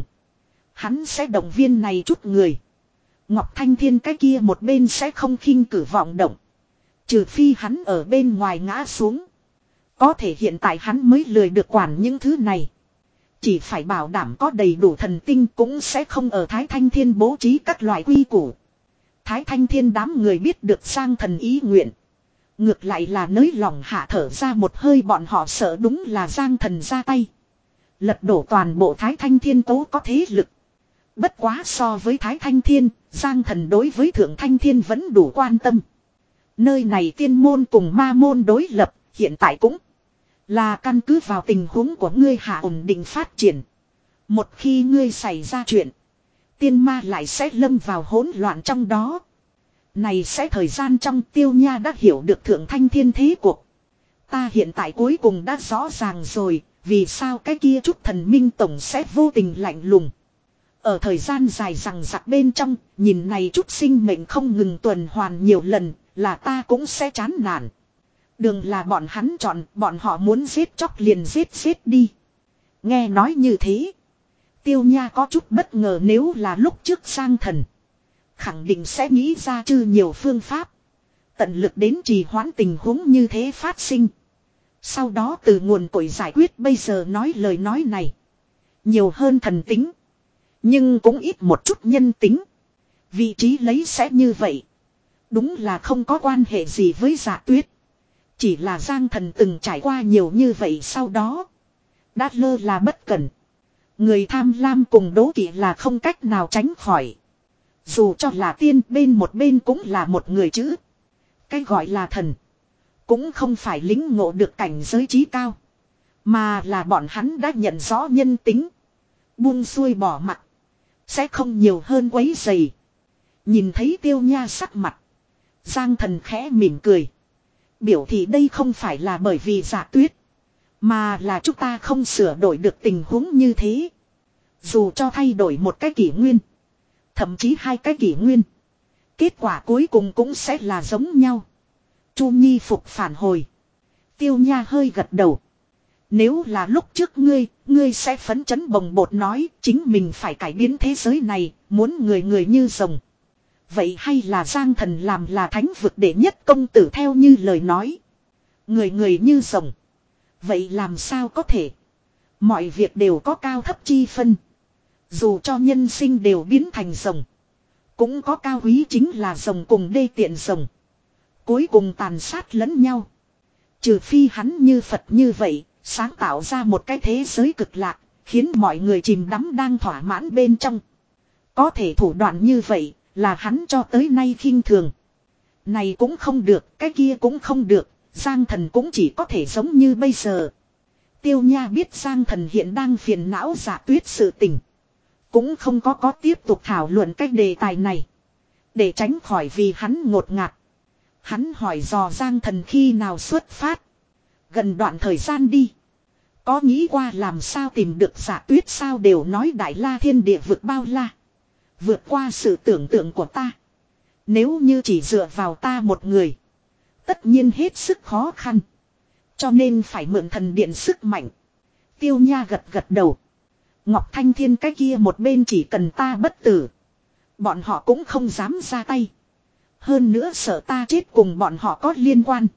hắn sẽ động viên này chút người. Ngọc Thanh Thiên cái kia một bên sẽ không khinh cử vọng động. Trừ phi hắn ở bên ngoài ngã xuống. Có thể hiện tại hắn mới lười được quản những thứ này. Chỉ phải bảo đảm có đầy đủ thần tinh cũng sẽ không ở Thái Thanh Thiên bố trí các loại quy củ. Thái Thanh Thiên đám người biết được Giang Thần ý nguyện. Ngược lại là nới lòng hạ thở ra một hơi, bọn họ sợ đúng là Giang Thần ra tay. Lật đổ toàn bộ Thái Thanh Thiên tố có thế lực. Bất quá so với Thái Thanh Thiên, Giang Thần đối với Thượng Thanh Thiên vẫn đủ quan tâm. Nơi này tiên môn cùng ma môn đối lập, hiện tại cũng là căn cứ vào tình huống của ngươi hạ ổn định phát triển. Một khi ngươi xảy ra chuyện, tiên ma lại sẽ lâm vào hỗn loạn trong đó. Này sẽ thời gian trong Tiêu Nha đã hiểu được Thượng Thanh Thiên thế cuộc. Ta hiện tại cuối cùng đã rõ ràng rồi, vì sao cái kia chút thần minh tổng sẽ vô tình lạnh lùng. Ở thời gian dài rằng rặc bên trong, nhìn này chút sinh mệnh không ngừng tuần hoàn nhiều lần, là ta cũng sẽ chán nản. Đường là bọn hắn chọn, bọn họ muốn giết chóc liền giết giết đi. Nghe nói như thế, Tiêu Nha có chút bất ngờ, nếu là lúc trước Giang Thần khẳng định sẽ nghĩ ra chư nhiều phương pháp, tận lực đến trì hoãn tình huống như thế phát sinh. Sau đó từ nguồn cội giải quyết, bây giờ nói lời nói này nhiều hơn thần tính, nhưng cũng ít một chút nhân tính. Vị trí lấy sẽ như vậy, đúng là không có quan hệ gì với Dạ Tuyết. Chỉ là Giang Thần từng trải qua nhiều như vậy, sau đó đã lơ là bất cẩn. Người tham lam cùng đố kỵ là không cách nào tránh khỏi. Dù cho là tiên, bên một bên cũng là một người chữ. Cái gọi là thần, cũng không phải lính ngộ được cảnh giới trí cao, mà là bọn hắn đã nhận rõ nhân tính, buông xuôi bỏ mặt, sẽ không nhiều hơn quấy rầy. Nhìn thấy Tiêu Nha sắc mặt, Giang Thần khẽ mỉm cười, biểu thị đây không phải là bởi vì Dạ Tuyết, mà là chúng ta không sửa đổi được tình huống như thế. Dù cho thay đổi một cái kỷ nguyên, thậm chí hai cái kỷ nguyên, kết quả cuối cùng cũng sẽ là giống nhau. Chu Nhi phục phản hồi. Tiêu Nha hơi gật đầu. Nếu là lúc trước ngươi, ngươi sẽ phấn chấn bồng bột nói chính mình phải cải biến thế giới này, muốn người người như rồng. Vậy hay là Giang Thần làm là thánh vực đệ nhất công tử theo như lời nói, người người như rồng. Vậy làm sao có thể? Mọi việc đều có cao thấp chi phân. Dù cho nhân sinh đều biến thành rồng, cũng có cao quý chính là rồng cùng đê tiện rồng, cuối cùng tàn sát lẫn nhau. Trừ phi hắn như Phật như vậy, sáng tạo ra một cái thế giới cực lạc, khiến mọi người chìm đắm đang thỏa mãn bên trong. Có thể thủ đoạn như vậy, là hắn cho tới nay khinh thường. Này cũng không được, cái kia cũng không được, Giang Thần cũng chỉ có thể giống như bây giờ. Tiêu Nha biết Giang Thần hiện đang phiền não Dạ Tuyết sự tình, cũng không có có tiếp tục thảo luận cái đề tài này, để tránh khỏi vì hắn ngột ngạt. Hắn hỏi dò Giang Thần khi nào xuất phát. Gần đoạn thời gian đi. Có nghĩ qua làm sao tìm được Dạ Tuyết sao? Đều nói Đại La thiên địa vượt bao la, vượt qua sự tưởng tượng của ta. Nếu như chỉ dựa vào ta một người, tất nhiên hết sức khó khăn. Cho nên phải mượn thần điện sức mạnh. Tiêu Nha gật gật đầu. Ngọc Thanh Thiên cái kia một bên chỉ cần ta bất tử, bọn họ cũng không dám ra tay. Hơn nữa sợ ta chết cùng bọn họ có liên quan.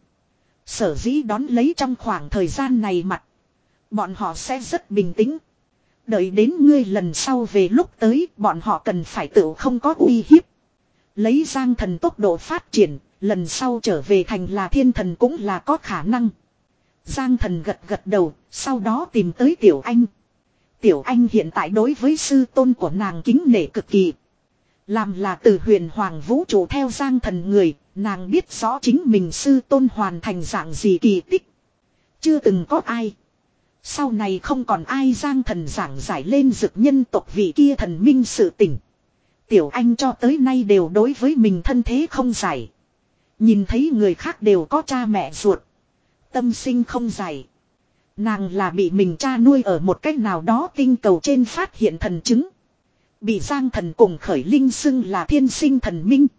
Sở dĩ đón lấy trong khoảng thời gian này mặt, bọn họ sẽ rất bình tĩnh. Đợi đến ngươi lần sau về lúc tới, bọn họ cần phải tự không có uy hiếp. Lấy Giang Thần tốc độ phát triển, lần sau trở về thành là thiên thần cũng là có khả năng. Giang Thần gật gật đầu, sau đó tìm tới Tiểu Anh. Tiểu Anh hiện tại đối với sư tôn của nàng kính nể cực kỳ. Làm là từ huyền hoàng vũ trụ theo Giang Thần người, nàng biết rõ chính mình sư tôn hoàn thành dạng gì kỳ tích. Chưa từng có ai. Sau này không còn ai Giang Thần giảng giải lên dực nhân tộc vị kia thần minh sự tình. Tiểu Anh cho tới nay đều đối với mình thân thế không giải. Nhìn thấy người khác đều có cha mẹ ruột. Tâm sinh không giải. Nàng là bị mình cha nuôi ở một cách nào đó tinh cầu trên phát hiện thần chứng. Bị Giang Thần cùng khởi linh xưng là thiên sinh thần minh.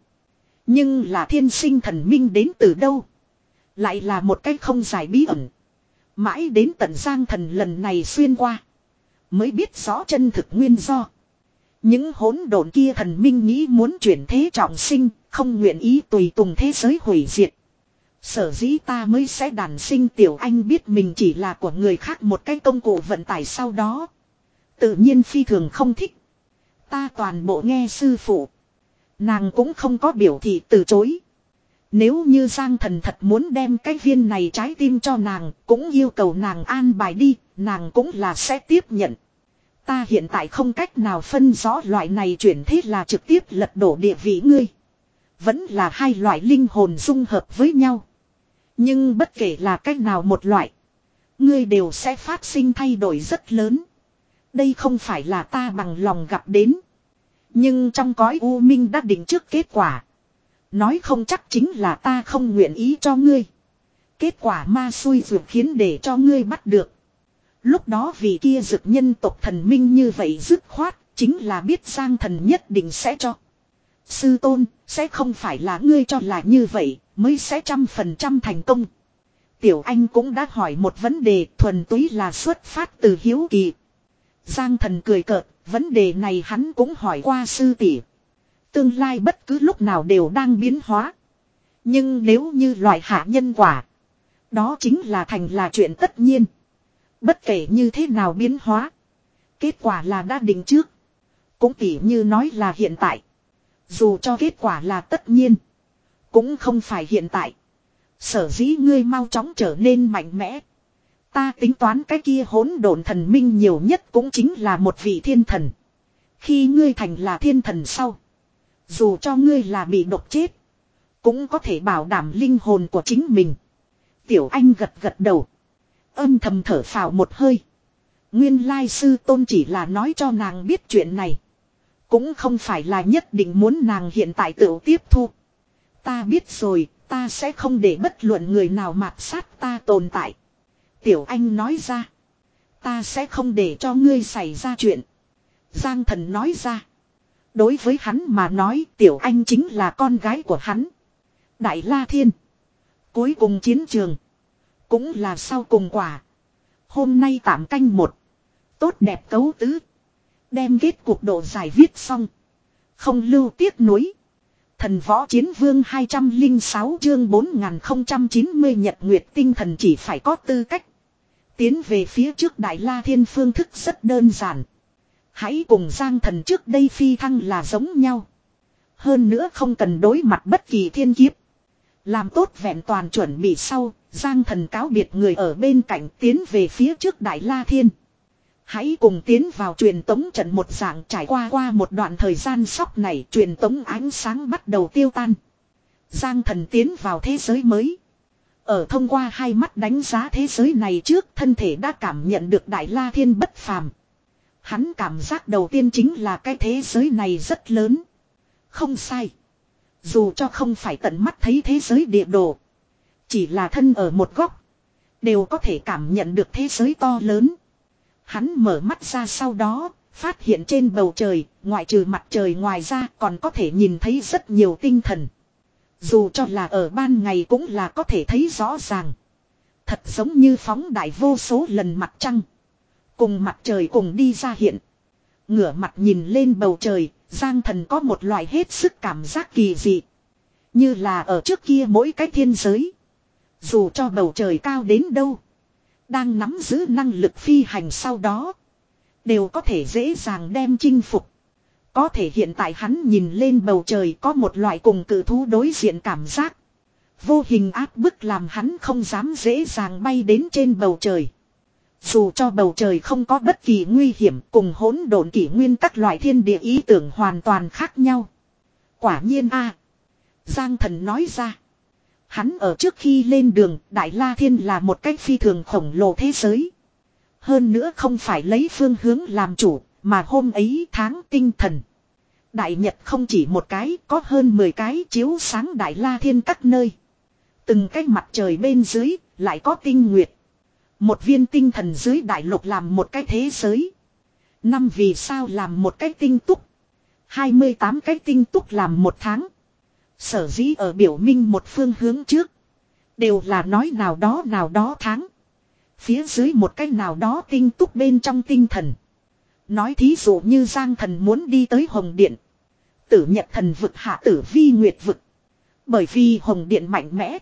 Nhưng là thiên sinh thần minh đến từ đâu? Lại là một cách không giải bí ẩn. Mãi đến tận Giang Thần lần này xuyên qua. Mới biết rõ chân thực nguyên do. Những hỗn độn kia thần minh nghĩ muốn chuyển thế trọng sinh. Không nguyện ý tùy tùng thế giới hủy diệt. Sở dĩ ta mới sẽ đản sinh. Tiểu Anh biết mình chỉ là của người khác một cái công cụ vận tải sau đó. Tự nhiên phi thường không thích. Ta toàn bộ nghe sư phụ. Nàng cũng không có biểu thị từ chối. Nếu như Giang Thần thật muốn đem cái viên này trái tim cho nàng, cũng yêu cầu nàng an bài đi, nàng cũng là sẽ tiếp nhận. Ta hiện tại không cách nào phân rõ loại này chuyển thế là trực tiếp lật đổ địa vị ngươi. Vẫn là hai loại linh hồn dung hợp với nhau. Nhưng bất kể là cách nào một loại, ngươi đều sẽ phát sinh thay đổi rất lớn. Đây không phải là ta bằng lòng gặp đến. Nhưng trong cõi u minh đã định trước kết quả. Nói không chắc chính là ta không nguyện ý cho ngươi. Kết quả ma xui ruột khiến để cho ngươi bắt được. Lúc đó vì kia dực nhân tộc thần minh như vậy dứt khoát. Chính là biết Giang Thần nhất định sẽ cho. Sư tôn sẽ không phải là ngươi cho là như vậy mới sẽ trăm phần trăm thành công. Tiểu Anh cũng đã hỏi một vấn đề thuần túy là xuất phát từ hiếu kỳ. Giang Thần cười cợt, vấn đề này hắn cũng hỏi qua sư tỷ. Tương lai bất cứ lúc nào đều đang biến hóa. Nhưng nếu như loại hạ nhân quả, đó chính là thành là chuyện tất nhiên. Bất kể như thế nào biến hóa, kết quả là đã định trước. Cũng tỉ như nói là hiện tại. Dù cho kết quả là tất nhiên, cũng không phải hiện tại. Sở dĩ ngươi mau chóng trở nên mạnh mẽ. Ta tính toán cái kia hỗn độn thần minh nhiều nhất cũng chính là một vị thiên thần. Khi ngươi thành là thiên thần sau, dù cho ngươi là bị độc chết, cũng có thể bảo đảm linh hồn của chính mình. Tiểu Anh gật gật đầu, âm thầm thở phào một hơi. Nguyên lai sư tôn chỉ là nói cho nàng biết chuyện này, cũng không phải là nhất định muốn nàng hiện tại tự tiếp thu. Ta biết rồi, ta sẽ không để bất luận người nào mạt sát ta tồn tại. Tiểu Anh nói ra, ta sẽ không để cho ngươi xảy ra chuyện. Giang Thần nói ra, đối với hắn mà nói Tiểu Anh chính là con gái của hắn. Đại La Thiên, cuối cùng chiến trường, cũng là sau cùng quả. Hôm nay tạm canh một, tốt đẹp cấu tứ, đem kết cuộc độ dài viết xong, không lưu tiếc nuối. Thần võ chiến vương hai trăm lẻ sáu chương bốn nghìn không trăm chín mươi nhật nguyệt tinh thần chỉ phải có tư cách. Tiến về phía trước Đại La Thiên phương thức rất đơn giản. Hãy cùng Giang Thần trước đây phi thăng là giống nhau. Hơn nữa không cần đối mặt bất kỳ thiên kiếp. Làm tốt vẹn toàn chuẩn bị sau, Giang Thần cáo biệt người ở bên cạnh tiến về phía trước Đại La Thiên. Hãy cùng tiến vào truyền tống trận một dạng trải qua qua một đoạn thời gian sóc này truyền tống ánh sáng bắt đầu tiêu tan. Giang Thần tiến vào thế giới mới. Ở thông qua hai mắt đánh giá thế giới này trước thân thể đã cảm nhận được Đại La Thiên bất phàm. Hắn cảm giác đầu tiên chính là cái thế giới này rất lớn. Không sai. Dù cho không phải tận mắt thấy thế giới địa đồ, chỉ là thân ở một góc, đều có thể cảm nhận được thế giới to lớn. Hắn mở mắt ra sau đó, phát hiện trên bầu trời, ngoại trừ mặt trời ngoài ra còn có thể nhìn thấy rất nhiều tinh thần. Dù cho là ở ban ngày cũng là có thể thấy rõ ràng. Thật giống như phóng đại vô số lần mặt trăng. Cùng mặt trời cùng đi ra hiện. Ngửa mặt nhìn lên bầu trời, Giang Thần có một loại hết sức cảm giác kỳ dị. Như là ở trước kia mỗi cái thiên giới. Dù cho bầu trời cao đến đâu, đang nắm giữ năng lực phi hành sau đó, đều có thể dễ dàng đem chinh phục. Có thể hiện tại hắn nhìn lên bầu trời có một loại cùng cự thú đối diện cảm giác. Vô hình áp bức làm hắn không dám dễ dàng bay đến trên bầu trời. Dù cho bầu trời không có bất kỳ nguy hiểm, cùng hỗn độn kỷ nguyên các loại thiên địa ý tưởng hoàn toàn khác nhau. Quả nhiên a, Giang Thần nói ra. Hắn ở trước khi lên đường, Đại La Thiên là một cách phi thường khổng lồ thế giới. Hơn nữa không phải lấy phương hướng làm chủ, mà hôm ấy tháng tinh thần. Đại Nhật không chỉ một cái, có hơn mười cái chiếu sáng Đại La Thiên các nơi. Từng cái mặt trời bên dưới, lại có tinh nguyệt. Một viên tinh thần dưới đại lục làm một cái thế giới. Năm vì sao làm một cái tinh túc. hai mươi tám cái tinh túc làm một tháng. Sở dĩ ở biểu minh một phương hướng trước. Đều là nói nào đó nào đó tháng. Phía dưới một cái nào đó tinh túc bên trong tinh thần. Nói thí dụ như Giang Thần muốn đi tới Hồng Điện. Tử Nhật Thần vực hạ Tử Vi Nguyệt vực. Bởi vì Hồng Điện mạnh mẽ.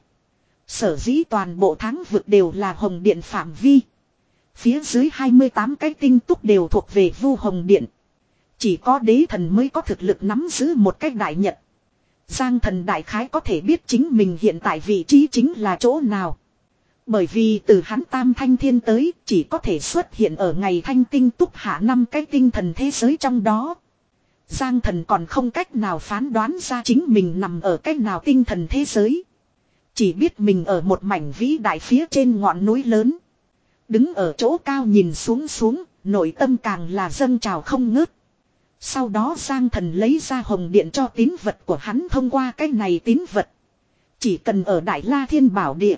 Sở dĩ toàn bộ tháng vực đều là Hồng Điện phạm vi. Phía dưới hai mươi tám cái tinh túc đều thuộc về Vu Hồng Điện. Chỉ có đế thần mới có thực lực nắm giữ một cách đại nhật. Giang Thần đại khái có thể biết chính mình hiện tại vị trí chính là chỗ nào. Bởi vì từ hắn tam thanh thiên tới chỉ có thể xuất hiện ở ngày thanh tinh túc hạ năm cái tinh thần thế giới trong đó. Giang Thần còn không cách nào phán đoán ra chính mình nằm ở cách nào tinh thần thế giới. Chỉ biết mình ở một mảnh vĩ đại phía trên ngọn núi lớn. Đứng ở chỗ cao nhìn xuống xuống, nội tâm càng là dâng trào không ngớt. Sau đó Giang Thần lấy ra hồng điện cho tín vật của hắn thông qua cái này tín vật. Chỉ cần ở Đại La Thiên Bảo Địa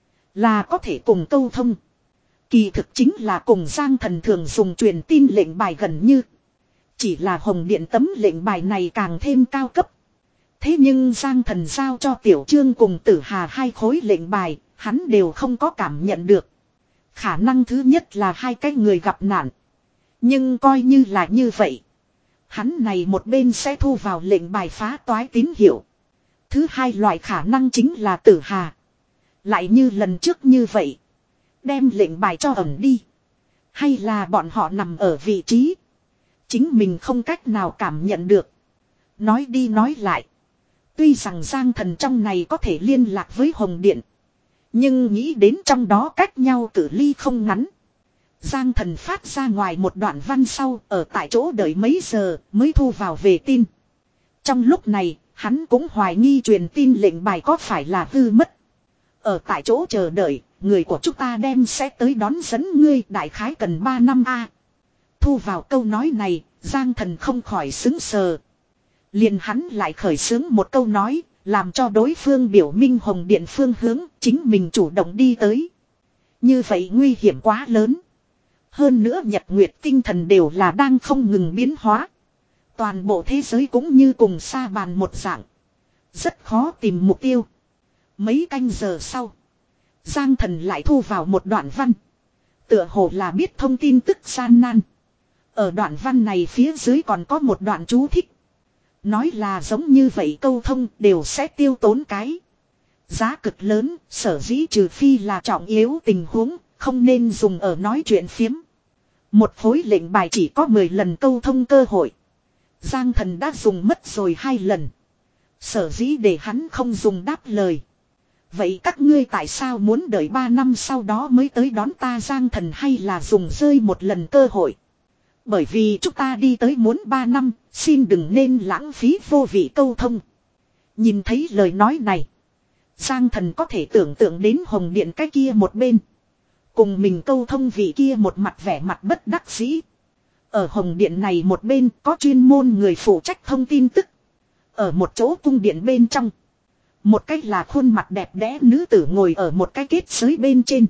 là có thể cùng câu thông. Kỳ thực chính là cùng Giang Thần thường dùng truyền tin lệnh bài gần như. Chỉ là hồng điện tấm lệnh bài này càng thêm cao cấp. Thế nhưng Giang Thần giao cho Tiểu Trương cùng Tử Hà hai khối lệnh bài, hắn đều không có cảm nhận được. Khả năng thứ nhất là hai cái người gặp nạn. Nhưng coi như là như vậy. Hắn này một bên sẽ thu vào lệnh bài phá toái tín hiệu. Thứ hai loại khả năng chính là Tử Hà. Lại như lần trước như vậy. Đem lệnh bài cho ẩn đi. Hay là bọn họ nằm ở vị trí. Chính mình không cách nào cảm nhận được. Nói đi nói lại. Tuy rằng Giang Thần trong này có thể liên lạc với Hồng Điện. Nhưng nghĩ đến trong đó cách nhau cự ly không ngắn. Giang Thần phát ra ngoài một đoạn văn sau ở tại chỗ đợi mấy giờ mới thu vào về tin. Trong lúc này hắn cũng hoài nghi truyền tin lệnh bài có phải là hư mất. Ở tại chỗ chờ đợi, người của chúng ta đem sẽ tới đón dẫn ngươi đại khái cần ba năm a. Thu vào câu nói này, Giang Thần không khỏi xứng sờ. Liền hắn lại khởi xướng một câu nói, làm cho đối phương biểu minh Hồng Điện phương hướng, chính mình chủ động đi tới. Như vậy nguy hiểm quá lớn. Hơn nữa nhật nguyệt tinh thần đều là đang không ngừng biến hóa. Toàn bộ thế giới cũng như cùng sa bàn một dạng. Rất khó tìm mục tiêu. Mấy canh giờ sau, Giang Thần lại thu vào một đoạn văn. Tựa hồ là biết thông tin tức gian nan. Ở đoạn văn này phía dưới còn có một đoạn chú thích. Nói là giống như vậy câu thông đều sẽ tiêu tốn cái giá cực lớn, sở dĩ trừ phi là trọng yếu tình huống, không nên dùng ở nói chuyện phiếm. Một khối lệnh bài chỉ có mười lần câu thông cơ hội. Giang Thần đã dùng mất rồi hai lần. Sở dĩ để hắn không dùng đáp lời. Vậy các ngươi tại sao muốn đợi ba năm sau đó mới tới đón ta? Giang Thần hay là dùng rơi một lần cơ hội. Bởi vì chúng ta đi tới muốn ba năm, xin đừng nên lãng phí vô vị câu thông. Nhìn thấy lời nói này, Giang Thần có thể tưởng tượng đến Hồng Điện cái kia một bên. Cùng mình câu thông vị kia một mặt vẻ mặt bất đắc dĩ. Ở Hồng Điện này một bên có chuyên môn người phụ trách thông tin tức. Ở một chỗ cung điện bên trong. Một cách là khuôn mặt đẹp đẽ nữ tử ngồi ở một cái kết giới bên trên.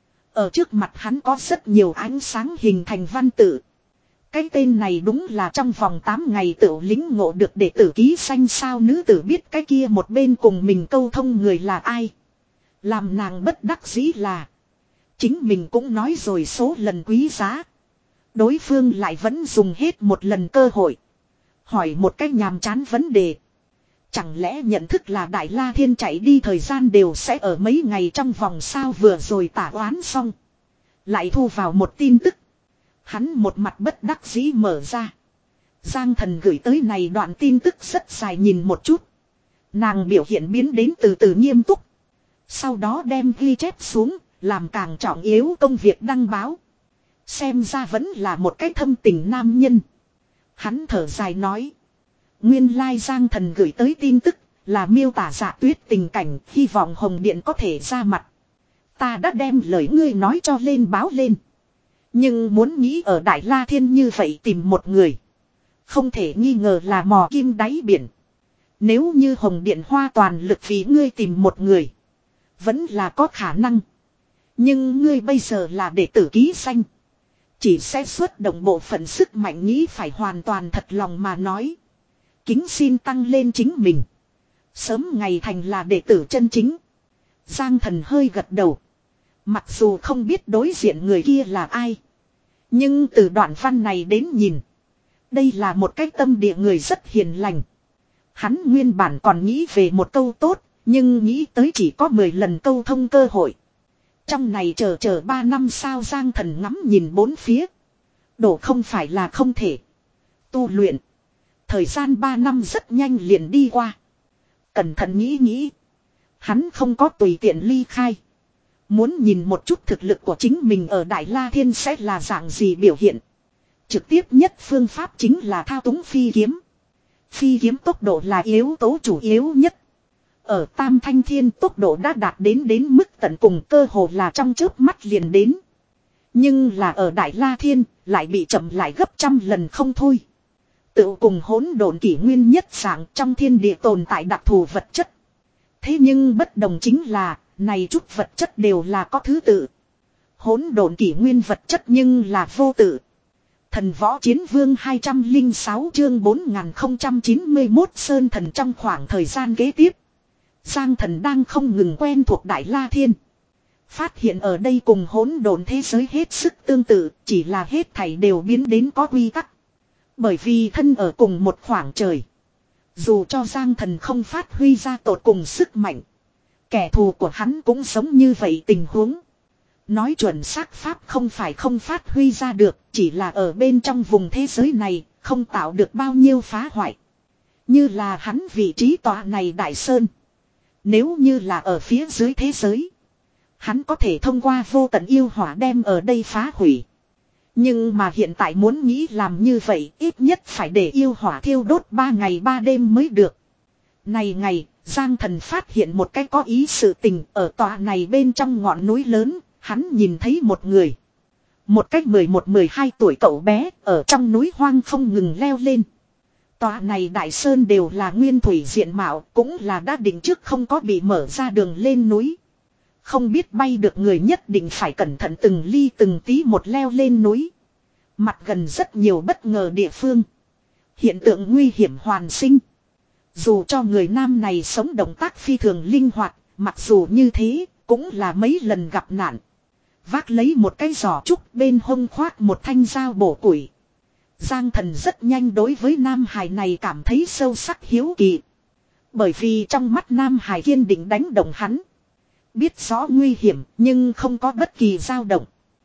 Ở trước mặt hắn có rất nhiều ánh sáng hình thành văn tự. Cái tên này đúng là trong vòng tám ngày tự lính ngộ được đệ tử ký danh sao. Nữ tử biết cái kia một bên cùng mình câu thông người là ai. Làm nàng bất đắc dĩ là chính mình cũng nói rồi số lần quý giá. Đối phương lại vẫn dùng hết một lần cơ hội. Hỏi một cách nhàm chán vấn đề. Chẳng lẽ nhận thức là Đại La Thiên chạy đi thời gian đều sẽ ở mấy ngày trong vòng sao? Vừa rồi tả oán xong, lại thu vào một tin tức. Hắn một mặt bất đắc dĩ mở ra. Giang Thần gửi tới này đoạn tin tức rất dài, nhìn một chút. Nàng biểu hiện biến đến từ từ nghiêm túc. Sau đó đem ghi chép xuống, làm càng trọng yếu công việc đăng báo. Xem ra vẫn là một cái thâm tình nam nhân. Hắn thở dài nói. Nguyên lai Giang Thần gửi tới tin tức là miêu tả Dạ Tuyết tình cảnh, hy vọng Hồng Điện có thể ra mặt. Ta đã đem lời ngươi nói cho lên báo lên. Nhưng muốn nghĩ ở Đại La Thiên như vậy tìm một người, không thể nghi ngờ là mò kim đáy biển. Nếu như Hồng Điện hoa toàn lực vì ngươi tìm một người, vẫn là có khả năng. Nhưng ngươi bây giờ là đệ tử ký danh, chỉ sẽ xuất động bộ phận sức mạnh, nghĩ phải hoàn toàn thật lòng mà nói. Kính xin tăng lên chính mình, sớm ngày thành là đệ tử chân chính. Giang Thần hơi gật đầu. Mặc dù không biết đối diện người kia là ai, nhưng từ đoạn văn này đến nhìn, đây là một cái tâm địa người rất hiền lành. Hắn nguyên bản còn nghĩ về một câu tốt, nhưng nghĩ tới chỉ có mười lần câu thông cơ hội. Trong này chờ chờ ba năm sao? Giang Thần ngắm nhìn bốn phía. Đổ không phải là không thể. Tu luyện. Thời gian ba năm rất nhanh liền đi qua. Cẩn thận nghĩ nghĩ. Hắn không có tùy tiện ly khai. Muốn nhìn một chút thực lực của chính mình ở Đại La Thiên sẽ là dạng gì biểu hiện. Trực tiếp nhất phương pháp chính là thao túng phi kiếm. Phi kiếm tốc độ là yếu tố chủ yếu nhất. Ở Tam Thanh Thiên tốc độ đã đạt đến đến mức tận cùng, cơ hồ là trong chớp mắt liền đến. Nhưng là ở Đại La Thiên lại bị chậm lại gấp trăm lần không thôi. Tự cùng hỗn độn kỷ nguyên nhất dạng, trong thiên địa tồn tại đặc thù vật chất. Thế nhưng bất đồng chính là, này chút vật chất đều là có thứ tự. Hỗn độn kỷ nguyên vật chất nhưng là vô tự. Thần Võ Chiến Vương hai trăm lẻ sáu chương bốn nghìn không trăm chín mươi mốt Sơn Thần. Trong khoảng thời gian kế tiếp, Giang Thần đang không ngừng quen thuộc Đại La Thiên. Phát hiện ở đây cùng hỗn độn thế giới hết sức tương tự, chỉ là hết thảy đều biến đến có quy tắc. Bởi vì thân ở cùng một khoảng trời, dù cho Giang Thần không phát huy ra tột cùng sức mạnh, kẻ thù của hắn cũng giống như vậy tình huống. Nói chuẩn xác pháp không phải không phát huy ra được, chỉ là ở bên trong vùng thế giới này, không tạo được bao nhiêu phá hoại. Như là hắn vị trí tọa này Đại Sơn. Nếu như là ở phía dưới thế giới, hắn có thể thông qua vô tận yêu hỏa đem ở đây phá hủy. Nhưng mà hiện tại muốn nghĩ làm như vậy, ít nhất phải để yêu hỏa thiêu đốt ba ngày ba đêm mới được. Này ngày, Giang Thần phát hiện một cái có ý sự tình ở tòa này bên trong ngọn núi lớn. Hắn nhìn thấy một người. Một cách mười một mười hai tuổi cậu bé ở trong núi hoang không ngừng leo lên. Tòa này Đại Sơn đều là nguyên thủy diện mạo, cũng là đã định trước không có bị mở ra đường lên núi. Không biết bay được người nhất định phải cẩn thận từng ly từng tí một leo lên núi. Mặt gần rất nhiều bất ngờ địa phương. Hiện tượng nguy hiểm hoàn sinh. Dù cho người nam này sống động tác phi thường linh hoạt, mặc dù như thế, cũng là mấy lần gặp nạn. Vác lấy một cái giỏ trúc, bên hông khoác một thanh dao bổ củi. Giang Thần rất nhanh đối với nam hài này cảm thấy sâu sắc hiếu kỳ. Bởi vì trong mắt nam hài kiên định đánh động hắn. Biết rõ nguy hiểm nhưng không có bất kỳ dao động.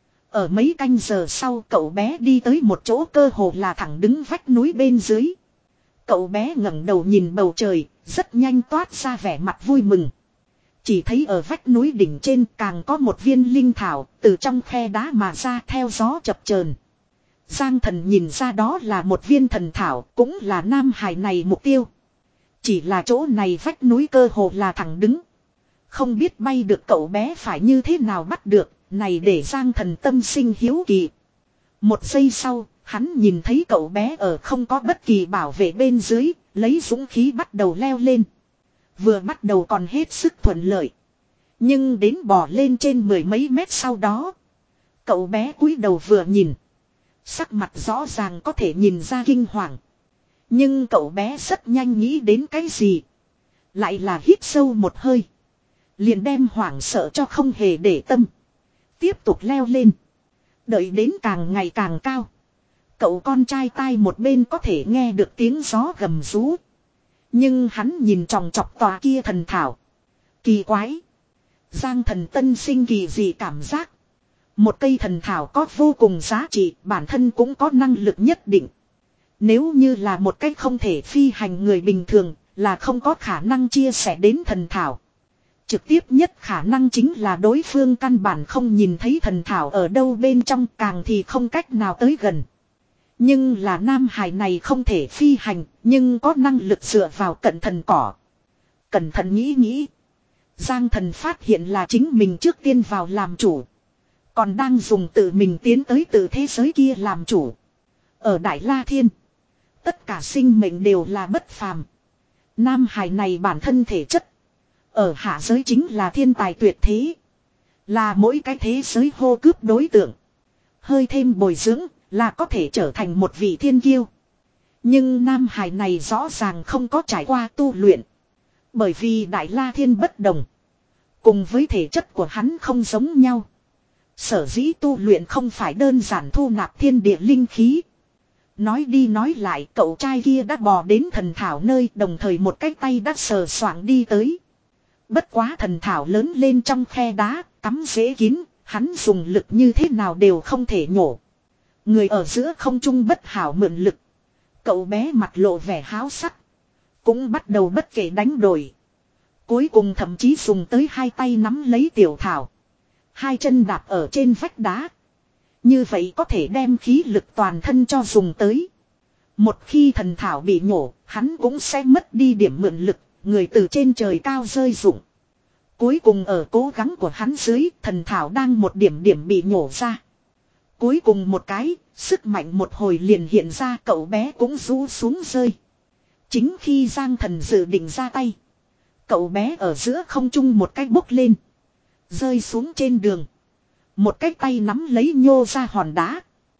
Ở mấy canh giờ sau, cậu bé đi tới một chỗ cơ hồ là thẳng đứng vách núi bên dưới. Cậu bé ngẩng đầu nhìn bầu trời, rất nhanh toát ra vẻ mặt vui mừng. Chỉ thấy ở vách núi đỉnh trên càng có một viên linh thảo từ trong khe đá mà ra theo gió chập chờn. Giang Thần nhìn ra đó là một viên thần thảo, cũng là nam hài này mục tiêu. Chỉ là chỗ này vách núi cơ hồ là thẳng đứng. Không biết bay được cậu bé phải như thế nào bắt được, này để Giang Thần tâm sinh hiếu kỳ. Một giây sau, hắn nhìn thấy cậu bé ở không có bất kỳ bảo vệ bên dưới, lấy dũng khí bắt đầu leo lên. Vừa bắt đầu còn hết sức thuận lợi. Nhưng đến bò lên trên mười mấy mét sau đó, cậu bé cúi đầu vừa nhìn. Sắc mặt rõ ràng có thể nhìn ra kinh hoàng. Nhưng cậu bé rất nhanh nghĩ đến cái gì. Lại là hít sâu một hơi. Liền đem hoảng sợ cho không hề để tâm. Tiếp tục leo lên. Đợi đến càng ngày càng cao. Cậu con trai tai một bên có thể nghe được tiếng gió gầm rú. Nhưng hắn nhìn tròng trọc tòa kia thần thảo. Kỳ quái. Giang Thần tân sinh kỳ gì cảm giác. Một cây thần thảo có vô cùng giá trị, bản thân cũng có năng lực nhất định. Nếu như là một cách không thể phi hành người bình thường, là không có khả năng chia sẻ đến thần thảo. trực tiếp nhất khả năng chính là đối phương căn bản không nhìn thấy thần thảo ở đâu bên trong, càng thì không cách nào tới gần. Nhưng là nam hải này không thể phi hành, nhưng có năng lực dựa vào cận thần cỏ. Cẩn thận nghĩ nghĩ. Giang thần phát hiện là chính mình trước tiên vào làm chủ. Còn đang dùng tự mình tiến tới từ thế giới kia làm chủ. Ở Đại La Thiên, tất cả sinh mệnh đều là bất phàm. Nam hải này bản thân thể chất, ở hạ giới chính là thiên tài tuyệt thế. Là mỗi cái thế giới hô cướp đối tượng. Hơi thêm bồi dưỡng là có thể trở thành một vị thiên kiêu. Nhưng nam hải này rõ ràng không có trải qua tu luyện. Bởi vì Đại La Thiên bất đồng. Cùng với thể chất của hắn không giống nhau. Sở dĩ tu luyện không phải đơn giản thu nạp thiên địa linh khí. Nói đi nói lại, cậu trai kia đã bò đến thần thảo nơi, đồng thời một cái tay đã sờ soạng đi tới. Bất quá thần thảo lớn lên trong khe đá, cắm dễ kín, hắn dùng lực như thế nào đều không thể nhổ. Người ở giữa không trung bất hảo mượn lực. Cậu bé mặt lộ vẻ háo sắc. Cũng bắt đầu bất kể đánh đổi. Cuối cùng thậm chí dùng tới hai tay nắm lấy tiểu thảo. Hai chân đạp ở trên vách đá. Như vậy có thể đem khí lực toàn thân cho dùng tới. Một khi thần thảo bị nhổ, hắn cũng sẽ mất đi điểm mượn lực, người từ trên trời cao rơi rụng. Cuối cùng ở cố gắng của hắn dưới, thần thảo đang một điểm điểm bị nhổ ra. Cuối cùng một cái, sức mạnh một hồi liền hiện ra, cậu bé cũng rũ xuống rơi. Chính khi Giang Thần dự định ra tay, cậu bé ở giữa không trung một cái bốc lên, rơi xuống trên đường. Một cái tay nắm lấy nhô ra hòn đá.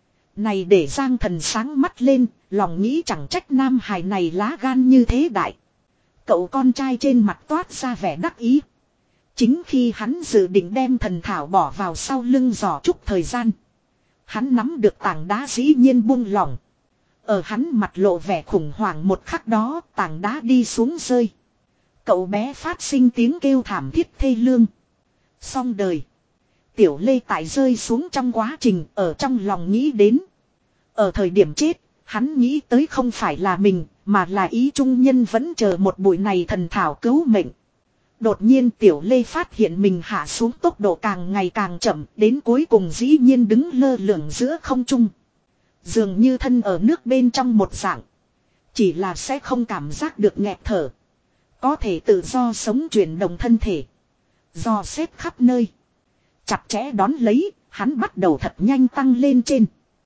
Này để Giang Thần sáng mắt lên, lòng nghĩ chẳng trách nam hài này lá gan như thế đại. Cậu con trai trên mặt toát ra vẻ đắc ý. Chính khi hắn dự định đem thần thảo bỏ vào sau lưng giỏ trúc thời gian, hắn nắm được tảng đá dĩ nhiên buông lỏng. Ở hắn mặt lộ vẻ khủng hoảng một khắc đó, tảng đá đi xuống rơi. Cậu bé phát sinh tiếng kêu thảm thiết thê lương. Xong đời. Tiểu Lê tại rơi xuống trong quá trình, ở trong lòng nghĩ đến. Ở thời điểm chết, hắn nghĩ tới không phải là mình, mà là ý trung nhân vẫn chờ một bụi này thần thảo cứu mệnh. Đột nhiên Tiểu Lê phát hiện mình hạ xuống tốc độ càng ngày càng chậm, đến cuối cùng dĩ nhiên đứng lơ lửng giữa không trung. Dường như thân ở nước bên trong một dạng. Chỉ là sẽ không cảm giác được nghẹt thở. Có thể tự do sống chuyển động thân thể. Dò xét khắp nơi. Chặt chẽ đón lấy, hắn bắt đầu thật nhanh tăng lên trên.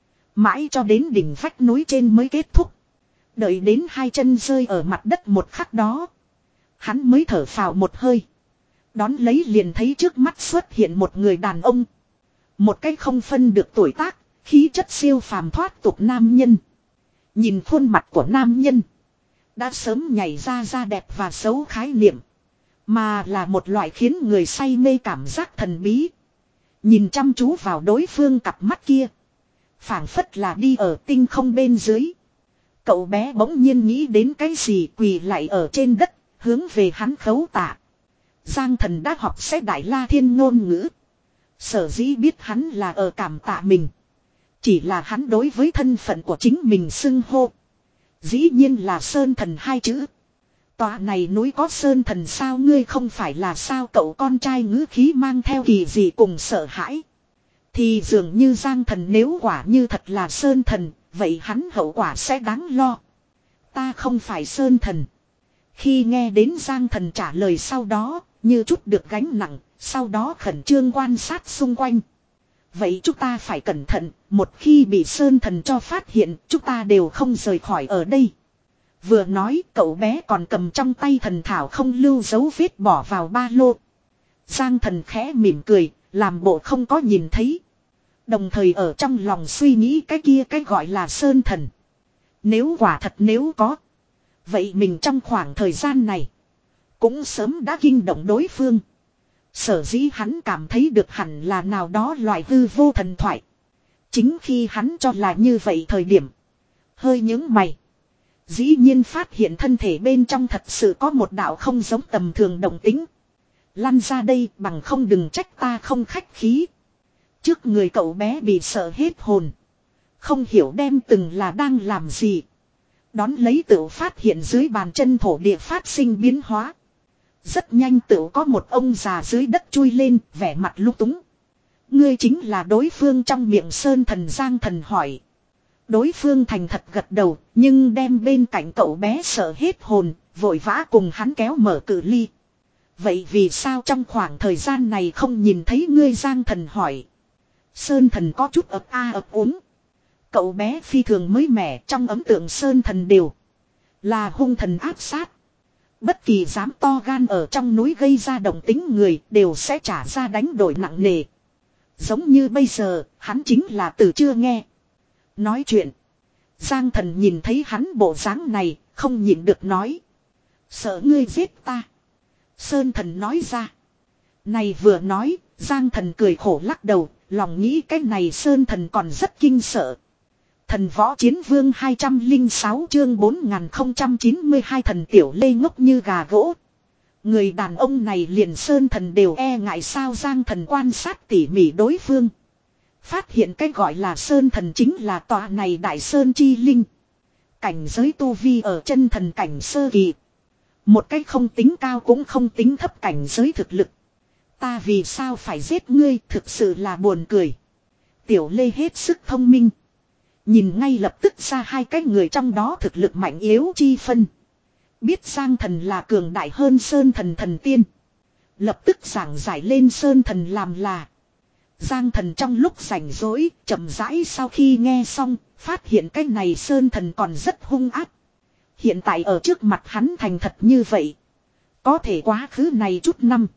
Mãi cho đến đỉnh vách núi trên mới kết thúc. Đợi đến hai chân rơi ở mặt đất một khắc đó, hắn mới thở phào một hơi. Đón lấy liền thấy trước mắt xuất hiện một người đàn ông. Một cái không phân được tuổi tác, khí chất siêu phàm thoát tục nam nhân. Nhìn khuôn mặt của nam nhân, đã sớm nhảy ra da đẹp và xấu khái niệm. Mà là một loại khiến người say mê cảm giác thần bí. Nhìn chăm chú vào đối phương cặp mắt kia, phảng phất là đi ở tinh không bên dưới. Cậu bé bỗng nhiên nghĩ đến cái gì, quỳ lại ở trên đất, hướng về hắn khấu tạ. Giang Thần đã học sẽ Đại La Thiên ngôn ngữ. Sở dĩ biết hắn là ở cảm tạ mình. Chỉ là hắn đối với thân phận của chính mình xưng hô, dĩ nhiên là Sơn Thần hai chữ. Tòa này núi có Sơn Thần sao, ngươi không phải là sao? Cậu con trai ngữ khí mang theo kỳ gì cùng sợ hãi. Thì dường như Giang Thần nếu quả như thật là Sơn Thần, vậy hắn hậu quả sẽ đáng lo. Ta không phải Sơn Thần. Khi nghe đến Giang Thần trả lời sau đó, như chút được gánh nặng, sau đó khẩn trương quan sát xung quanh. Vậy chúng ta phải cẩn thận, một khi bị Sơn Thần cho phát hiện, chúng ta đều không rời khỏi ở đây. Vừa nói, cậu bé còn cầm trong tay thần thảo không lưu dấu vết bỏ vào ba lô. Giang Thần khẽ mỉm cười, làm bộ không có nhìn thấy. Đồng thời ở trong lòng suy nghĩ cái kia cái gọi là Sơn Thần. Nếu quả thật nếu có, vậy mình trong khoảng thời gian này cũng sớm đã kinh động đối phương. Sở dĩ hắn cảm thấy được hẳn là nào đó loại hư vô thần thoại. Chính khi hắn cho là như vậy thời điểm, hơi nhướng mày, dĩ nhiên phát hiện thân thể bên trong thật sự có một đạo không giống tầm thường động tính. Lăn ra đây, bằng không đừng trách ta không khách khí. Trước người cậu bé bị sợ hết hồn, không hiểu đem từng là đang làm gì. Đón lấy tự phát hiện dưới bàn chân thổ địa phát sinh biến hóa. Rất nhanh tựu có một ông già dưới đất chui lên, vẻ mặt lung túng. Ngươi chính là đối phương trong miệng Sơn Thần. Giang Thần hỏi. Đối phương thành thật gật đầu, nhưng đem bên cạnh cậu bé sợ hết hồn, vội vã cùng hắn kéo mở cự ly. Vậy vì sao trong khoảng thời gian này không nhìn thấy ngươi? Giang Thần hỏi. Sơn Thần có chút ấp a ấp úng. Cậu bé phi thường mới mẻ, trong ấn tượng Sơn Thần đều là hung thần áp sát. Bất kỳ dám to gan ở trong núi gây ra động tính người đều sẽ trả ra đánh đổi nặng nề. Giống như bây giờ, hắn chính là từ chưa nghe nói chuyện. Giang Thần nhìn thấy hắn bộ dáng này, không nhịn được nói. Sợ ngươi giết ta. Sơn Thần nói ra. Này vừa nói, Giang Thần cười khổ lắc đầu, lòng nghĩ cái này Sơn Thần còn rất kinh sợ. Thần Võ Chiến Vương hai trăm lẻ sáu chương bốn nghìn không trăm chín mươi hai. Thần Tiểu Lê ngốc như gà gỗ. Người đàn ông này liền Sơn Thần đều e ngại sao? Giang Thần quan sát tỉ mỉ đối phương. Phát hiện cái gọi là Sơn Thần chính là tòa này Đại Sơn Chi Linh. Cảnh giới tu vi ở chân thần cảnh sơ kỳ. Một cái không tính cao cũng không tính thấp cảnh giới thực lực. Ta vì sao phải giết ngươi? Thực sự là buồn cười. Tiểu Lê hết sức thông minh. Nhìn ngay lập tức ra hai cái người trong đó thực lực mạnh yếu chi phân. Biết Giang Thần là cường đại hơn Sơn Thần thần tiên. Lập tức giảng giải lên Sơn Thần làm là. Giang Thần trong lúc rảnh rỗi, chậm rãi sau khi nghe xong, phát hiện cái này Sơn Thần còn rất hung ác. Hiện tại ở trước mặt hắn thành thật như vậy. Có thể quá khứ này chút năm.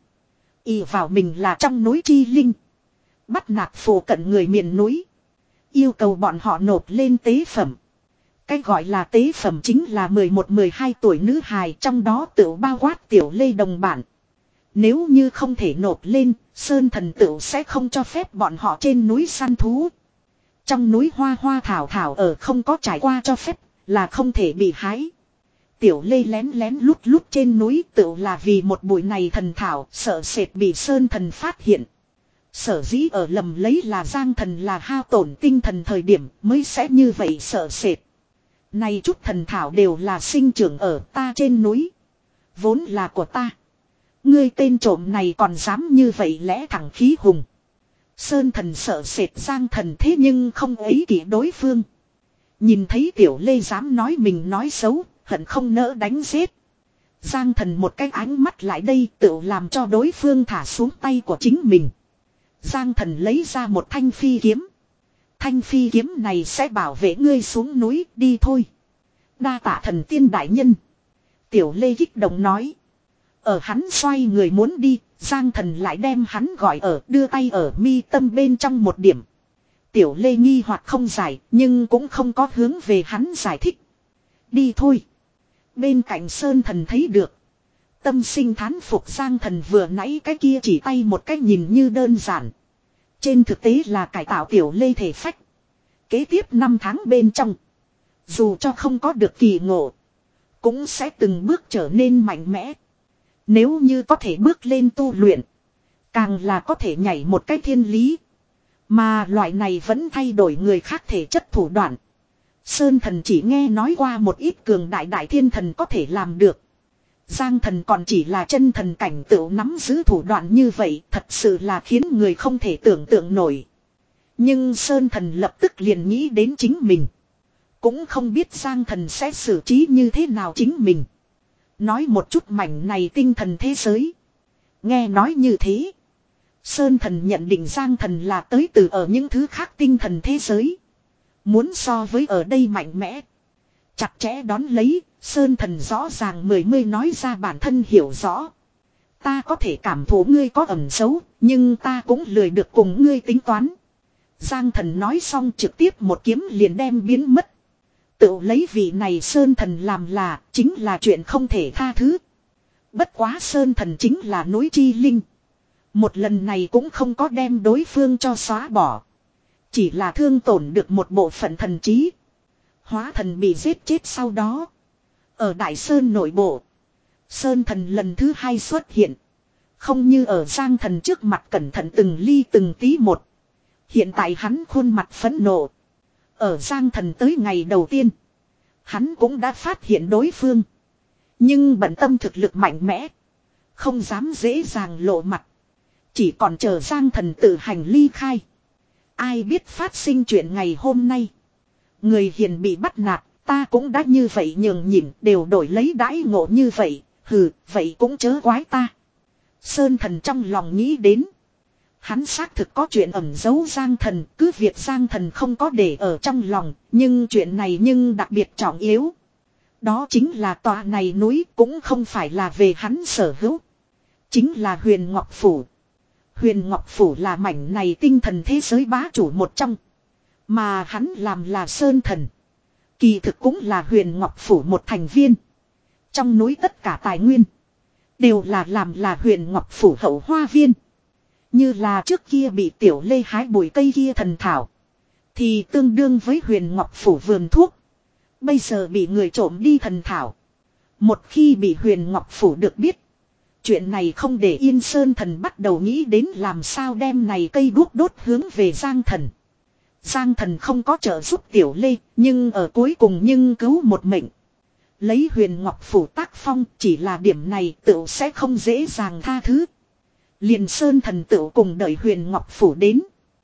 Y vào mình là trong núi chi linh. Bắt nạt phổ cận người miền núi. Yêu cầu bọn họ nộp lên tế phẩm. Cái gọi là tế phẩm chính là mười một mười hai tuổi nữ hài, trong đó tự bao quát Tiểu Lê đồng bản. Nếu như không thể nộp lên, Sơn Thần tự sẽ không cho phép bọn họ trên núi săn thú. Trong núi hoa hoa thảo thảo ở không có trải qua cho phép, là không thể bị hái. Tiểu Lê lén lén lút lút trên núi tự là vì một bụi này thần thảo, sợ sệt bị Sơn Thần phát hiện. Sở dĩ ở lầm lấy là Giang Thần là hao tổn tinh thần thời điểm mới sẽ như vậy sợ sệt. Này chút thần thảo đều là sinh trưởng ở ta trên núi. Vốn là của ta. Ngươi tên trộm này còn dám như vậy lẽ thẳng khí hùng. Sơn Thần sợ sệt Giang Thần thế nhưng không ấy kỷ đối phương. Nhìn thấy Tiểu Lê dám nói mình nói xấu, hận không nỡ đánh giết. Giang Thần một cái ánh mắt lại đây tự làm cho đối phương thả xuống tay của chính mình. Giang Thần lấy ra một thanh phi kiếm. Thanh phi kiếm này sẽ bảo vệ ngươi xuống núi, đi thôi. Đa tạ thần tiên đại nhân. Tiểu Lê kích động nói. Ở hắn xoay người muốn đi, Giang Thần lại đem hắn gọi ở, đưa tay ở mi tâm bên trong một điểm. Tiểu Lê nghi hoặc không giải, nhưng cũng không có hướng về hắn giải thích. Đi thôi. Bên cạnh Sơn Thần thấy được. Tâm sinh thán phục. Giang Thần vừa nãy cái kia chỉ tay một cái nhìn như đơn giản. Trên thực tế là cải tạo Tiểu Lê thể phách. Kế tiếp năm tháng bên trong. Dù cho không có được kỳ ngộ. Cũng sẽ từng bước trở nên mạnh mẽ. Nếu như có thể bước lên tu luyện. Càng là có thể nhảy một cái thiên lý. Mà loại này vẫn thay đổi người khác thể chất thủ đoạn. Sơn Thần chỉ nghe nói qua một ít cường đại đại thiên thần có thể làm được. Giang Thần còn chỉ là chân thần cảnh tựu nắm giữ thủ đoạn như vậy, thật sự là khiến người không thể tưởng tượng nổi. Nhưng Sơn Thần lập tức liền nghĩ đến chính mình. Cũng không biết Giang Thần sẽ xử trí như thế nào chính mình. Nói một chút mảnh này tinh thần thế giới. Nghe nói như thế. Sơn Thần nhận định Giang Thần là tới từ ở những thứ khác tinh thần thế giới. Muốn so với ở đây mạnh mẽ. Chặt chẽ đón lấy, Sơn Thần rõ ràng mười mươi nói ra bản thân hiểu rõ. Ta có thể cảm thụ ngươi có ẩn xấu, nhưng ta cũng lười được cùng ngươi tính toán. Giang Thần nói xong trực tiếp một kiếm liền đem biến mất. Tự lấy vị này Sơn Thần làm là, chính là chuyện không thể tha thứ. Bất quá Sơn Thần chính là núi chi linh. Một lần này cũng không có đem đối phương cho xóa bỏ. Chỉ là thương tổn được một bộ phận thần trí. Hóa thần bị giết chết sau đó. Ở Đại Sơn nội bộ. Sơn Thần lần thứ hai xuất hiện. Không như ở Giang Thần trước mặt cẩn thận từng ly từng tí một. Hiện tại hắn khuôn mặt phẫn nộ. Ở Giang Thần tới ngày đầu tiên. Hắn cũng đã phát hiện đối phương. Nhưng bận tâm thực lực mạnh mẽ. Không dám dễ dàng lộ mặt. Chỉ còn chờ Giang Thần tự hành ly khai. Ai biết phát sinh chuyện ngày hôm nay. Người hiền bị bắt nạt, ta cũng đã như vậy nhường nhịn, đều đổi lấy đãi ngộ như vậy, hừ, vậy cũng chớ quái ta. Sơn Thần trong lòng nghĩ đến. Hắn xác thực có chuyện ẩn giấu Giang Thần, cứ việc Giang Thần không có để ở trong lòng, nhưng chuyện này nhưng đặc biệt trọng yếu. Đó chính là tòa này núi cũng không phải là về hắn sở hữu. Chính là Huyền Ngọc Phủ. Huyền Ngọc Phủ là mảnh này tinh thần thế giới bá chủ một trong. Mà hắn làm là Sơn Thần. Kỳ thực cũng là Huyền Ngọc Phủ một thành viên. Trong núi tất cả tài nguyên đều là làm là Huyền Ngọc Phủ hậu hoa viên. Như là trước kia bị Tiểu Lê hái bụi cây kia thần thảo. Thì tương đương với Huyền Ngọc Phủ vườn thuốc. Bây giờ bị người trộm đi thần thảo. Một khi bị Huyền Ngọc Phủ được biết. Chuyện này không để yên Sơn Thần bắt đầu nghĩ đến làm sao đem này cây đuốc đốt hướng về Giang Thần. Giang Thần không có trợ giúp Tiểu Lê, nhưng ở cuối cùng nhưng cứu một mệnh. Lấy Huyền Ngọc Phủ tác phong chỉ là điểm này tựu sẽ không dễ dàng tha thứ. Liền Sơn Thần tựu cùng đợi Huyền Ngọc Phủ đến.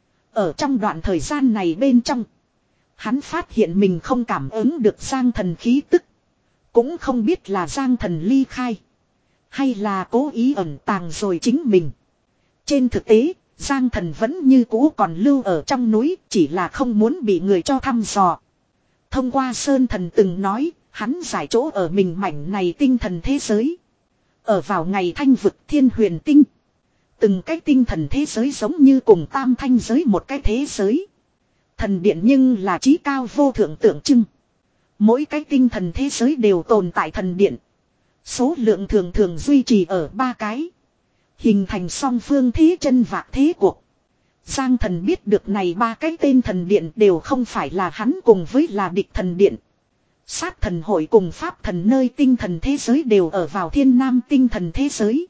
Ở trong đoạn thời gian này bên trong, hắn phát hiện mình không cảm ứng được Giang Thần khí tức. Cũng không biết là Giang Thần ly khai. Hay là cố ý ẩn tàng rồi chính mình. Trên thực tế, Giang Thần vẫn như cũ còn lưu ở trong núi, chỉ là không muốn bị người cho thăm dò. Thông qua Sơn Thần từng nói, hắn giải chỗ ở mình mảnh này tinh thần thế giới. Ở vào ngày thanh vực thiên huyền tinh. Từng cái tinh thần thế giới giống như cùng tam thanh giới một cái thế giới. Thần điện nhưng là trí cao vô thượng tượng trưng. Mỗi cái tinh thần thế giới đều tồn tại thần điện. Số lượng thường thường duy trì ở ba cái. Hình thành song phương thế chân vạc thế cuộc. Giang Thần biết được này ba cái tên thần điện đều không phải là hắn cùng với là địch thần điện. Sát thần hội cùng pháp thần nơi tinh thần thế giới đều ở vào thiên nam tinh thần thế giới.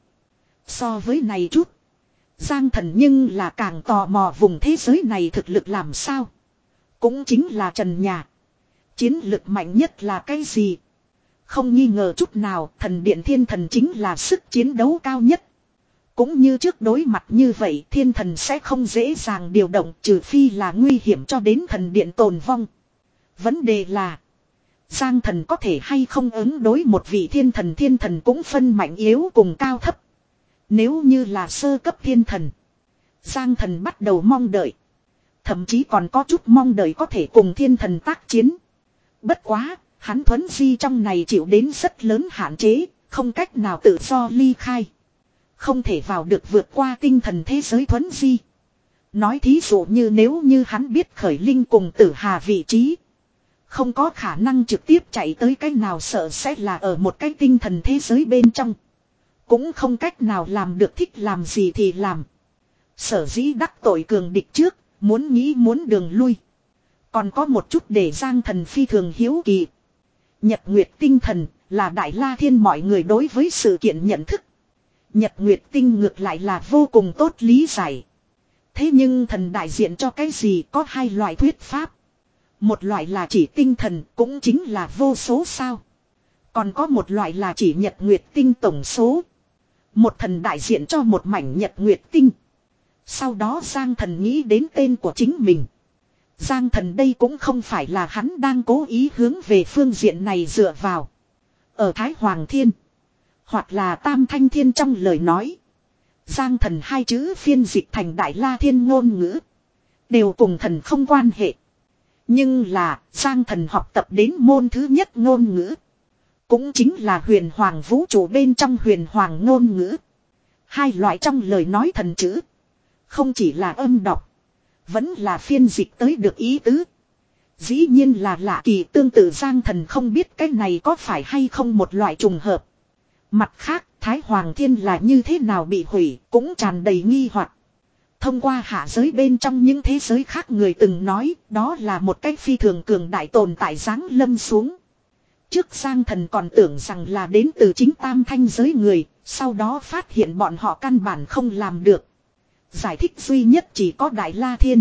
So với này chút. Giang Thần nhưng là càng tò mò vùng thế giới này thực lực làm sao. Cũng chính là trần nhà. Chiến lực mạnh nhất là cái gì? Không nghi ngờ chút nào thần điện thiên thần chính là sức chiến đấu cao nhất. Cũng như trước đối mặt như vậy thiên thần sẽ không dễ dàng điều động trừ phi là nguy hiểm cho đến thần điện tồn vong. Vấn đề là Giang Thần có thể hay không ứng đối một vị thiên thần thiên thần cũng phân mạnh yếu cùng cao thấp. Nếu như là sơ cấp thiên thần, Giang Thần bắt đầu mong đợi. Thậm chí còn có chút mong đợi có thể cùng thiên thần tác chiến. Bất quá, hắn thuấn di trong này chịu đến rất lớn hạn chế, không cách nào tự do ly khai. Không thể vào được vượt qua tinh thần thế giới thuấn di. Nói thí dụ như nếu như hắn biết khởi linh cùng Tử Hà vị trí. Không có khả năng trực tiếp chạy tới cái nào sợ sẽ là ở một cái tinh thần thế giới bên trong. Cũng không cách nào làm được thích làm gì thì làm. Sở dĩ đắc tội cường địch trước, muốn nghĩ muốn đường lui. Còn có một chút để Giang Thần phi thường hiếu kỳ. Nhật Nguyệt tinh thần là Đại La Thiên mọi người đối với sự kiện nhận thức. Nhật Nguyệt tinh ngược lại là vô cùng tốt lý giải. Thế nhưng thần đại diện cho cái gì có hai loại thuyết pháp. Một loại là chỉ tinh thần cũng chính là vô số sao. Còn có một loại là chỉ Nhật Nguyệt tinh tổng số. Một thần đại diện cho một mảnh Nhật Nguyệt tinh. Sau đó Giang Thần nghĩ đến tên của chính mình. Giang Thần đây cũng không phải là hắn đang cố ý hướng về phương diện này dựa vào. Ở Thái Hoàng Thiên. Hoặc là Tam Thanh Thiên trong lời nói. Giang Thần hai chữ phiên dịch thành Đại La Thiên ngôn ngữ. Đều cùng thần không quan hệ. Nhưng là Giang Thần học tập đến môn thứ nhất ngôn ngữ. Cũng chính là huyền hoàng vũ trụ bên trong huyền hoàng ngôn ngữ. Hai loại trong lời nói thần chữ. Không chỉ là âm đọc. Vẫn là phiên dịch tới được ý tứ. Dĩ nhiên là lạ kỳ tương tự Giang Thần không biết cái này có phải hay không một loại trùng hợp. Mặt khác Thái Hoàng Thiên là như thế nào bị hủy cũng tràn đầy nghi hoặc. Thông qua hạ giới bên trong những thế giới khác người từng nói đó là một cái phi thường cường đại tồn tại giáng lâm xuống. Trước Giang Thần còn tưởng rằng là đến từ chính tam thanh giới người, sau đó phát hiện bọn họ căn bản không làm được. Giải thích duy nhất chỉ có Đại La Thiên.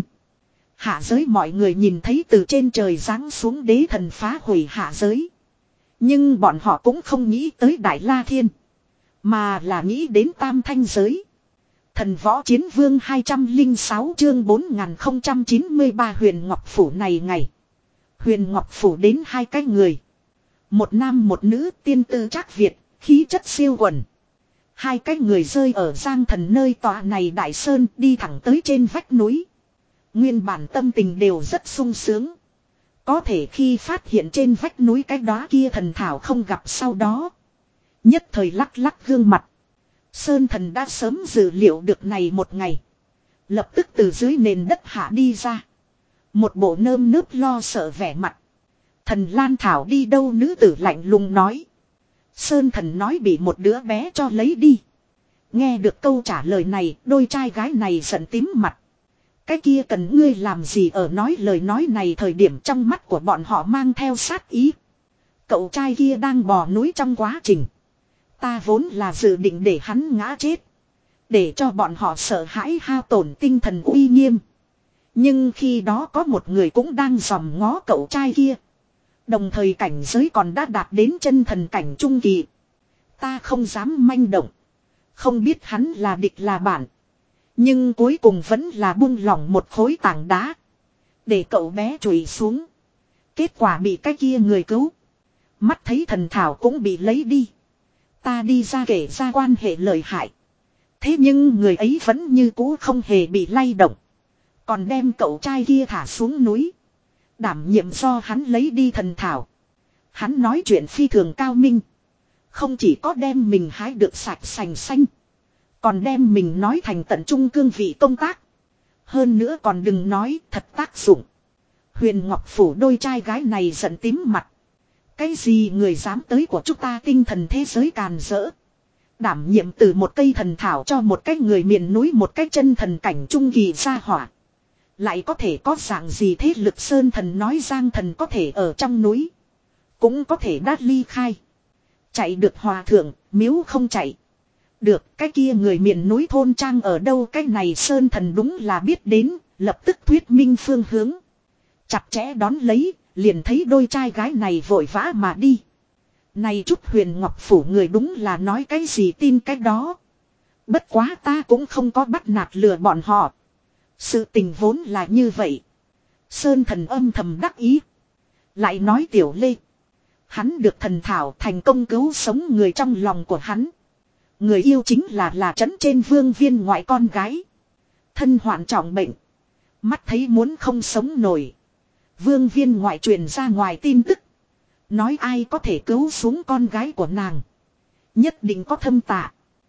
Hạ giới mọi người nhìn thấy từ trên trời giáng xuống đế thần phá hủy hạ giới. Nhưng bọn họ cũng không nghĩ tới Đại La Thiên. Mà là nghĩ đến tam thanh giới. Thần võ chiến vương hai trăm lẻ sáu chương bốn nghìn không trăm chín mươi ba Huyền Ngọc Phủ này ngày. Huyền Ngọc Phủ đến hai cái người. Một nam một nữ tiên tư trác Việt, khí chất siêu quần. Hai cái người rơi ở Giang Thần nơi tọa này đại sơn đi thẳng tới trên vách núi. Nguyên bản tâm tình đều rất sung sướng. Có thể khi phát hiện trên vách núi cái đóa kia thần thảo không gặp sau đó. Nhất thời lắc lắc gương mặt. Sơn Thần đã sớm dự liệu được này một ngày. Lập tức từ dưới nền đất hạ đi ra. Một bộ nơm nớp lo sợ vẻ mặt. Thần Lan Thảo đi đâu, nữ tử lạnh lùng nói. Sơn Thần nói bị một đứa bé cho lấy đi. Nghe được câu trả lời này, đôi trai gái này giận tím mặt. Cái kia cần ngươi làm gì ở nói lời nói này thời điểm trong mắt của bọn họ mang theo sát ý. Cậu trai kia đang bò núi trong quá trình. Ta vốn là dự định để hắn ngã chết. Để cho bọn họ sợ hãi hao tổn tinh thần uy nghiêm. Nhưng khi đó có một người cũng đang dòm ngó cậu trai kia. Đồng thời cảnh giới còn đã đạt đến chân thần cảnh trung kỳ. Ta không dám manh động. Không biết hắn là địch là bạn. Nhưng cuối cùng vẫn là buông lỏng một khối tảng đá. Để cậu bé chùi xuống. Kết quả bị cái kia người cứu. Mắt thấy thần thảo cũng bị lấy đi. Ta đi ra kể ra quan hệ lợi hại. Thế nhưng người ấy vẫn như cũ không hề bị lay động. Còn đem cậu trai kia thả xuống núi. Đảm nhiệm do hắn lấy đi thần thảo. Hắn nói chuyện phi thường cao minh. Không chỉ có đem mình hái được sạch sành xanh. Còn đem mình nói thành tận trung cương vị công tác. Hơn nữa còn đừng nói thật tác dụng. Huyền Ngọc Phủ đôi trai gái này giận tím mặt. Cái gì người dám tới của chúng ta tinh thần thế giới càn rỡ. Đảm nhiệm từ một cây thần thảo cho một cái người miền núi một cái chân thần cảnh trung kỳ ra hỏa. Lại có thể có dạng gì thế lực Sơn Thần nói Giang Thần có thể ở trong núi. Cũng có thể đát ly khai. Chạy được hòa thượng, miếu không chạy. Được, cái kia người miền núi thôn trang ở đâu, cái này Sơn Thần đúng là biết đến, lập tức thuyết minh phương hướng. Chặt chẽ đón lấy, liền thấy đôi trai gái này vội vã mà đi. Này chút Huyền Ngọc Phủ người đúng là nói cái gì tin cái đó. Bất quá ta cũng không có bắt nạt lừa bọn họ. Sự tình vốn là như vậy. Sơn Thần âm thầm đắc ý. Lại nói Tiểu Lê. Hắn được thần thảo thành công cứu sống người trong lòng của hắn. Người yêu chính là là trấn trên vương viên ngoại con gái. Thân hoạn trọng bệnh. Mắt thấy muốn không sống nổi. Vương viên ngoại truyền ra ngoài tin tức. Nói ai có thể cứu xuống con gái của nàng. Nhất định có thâm tạ.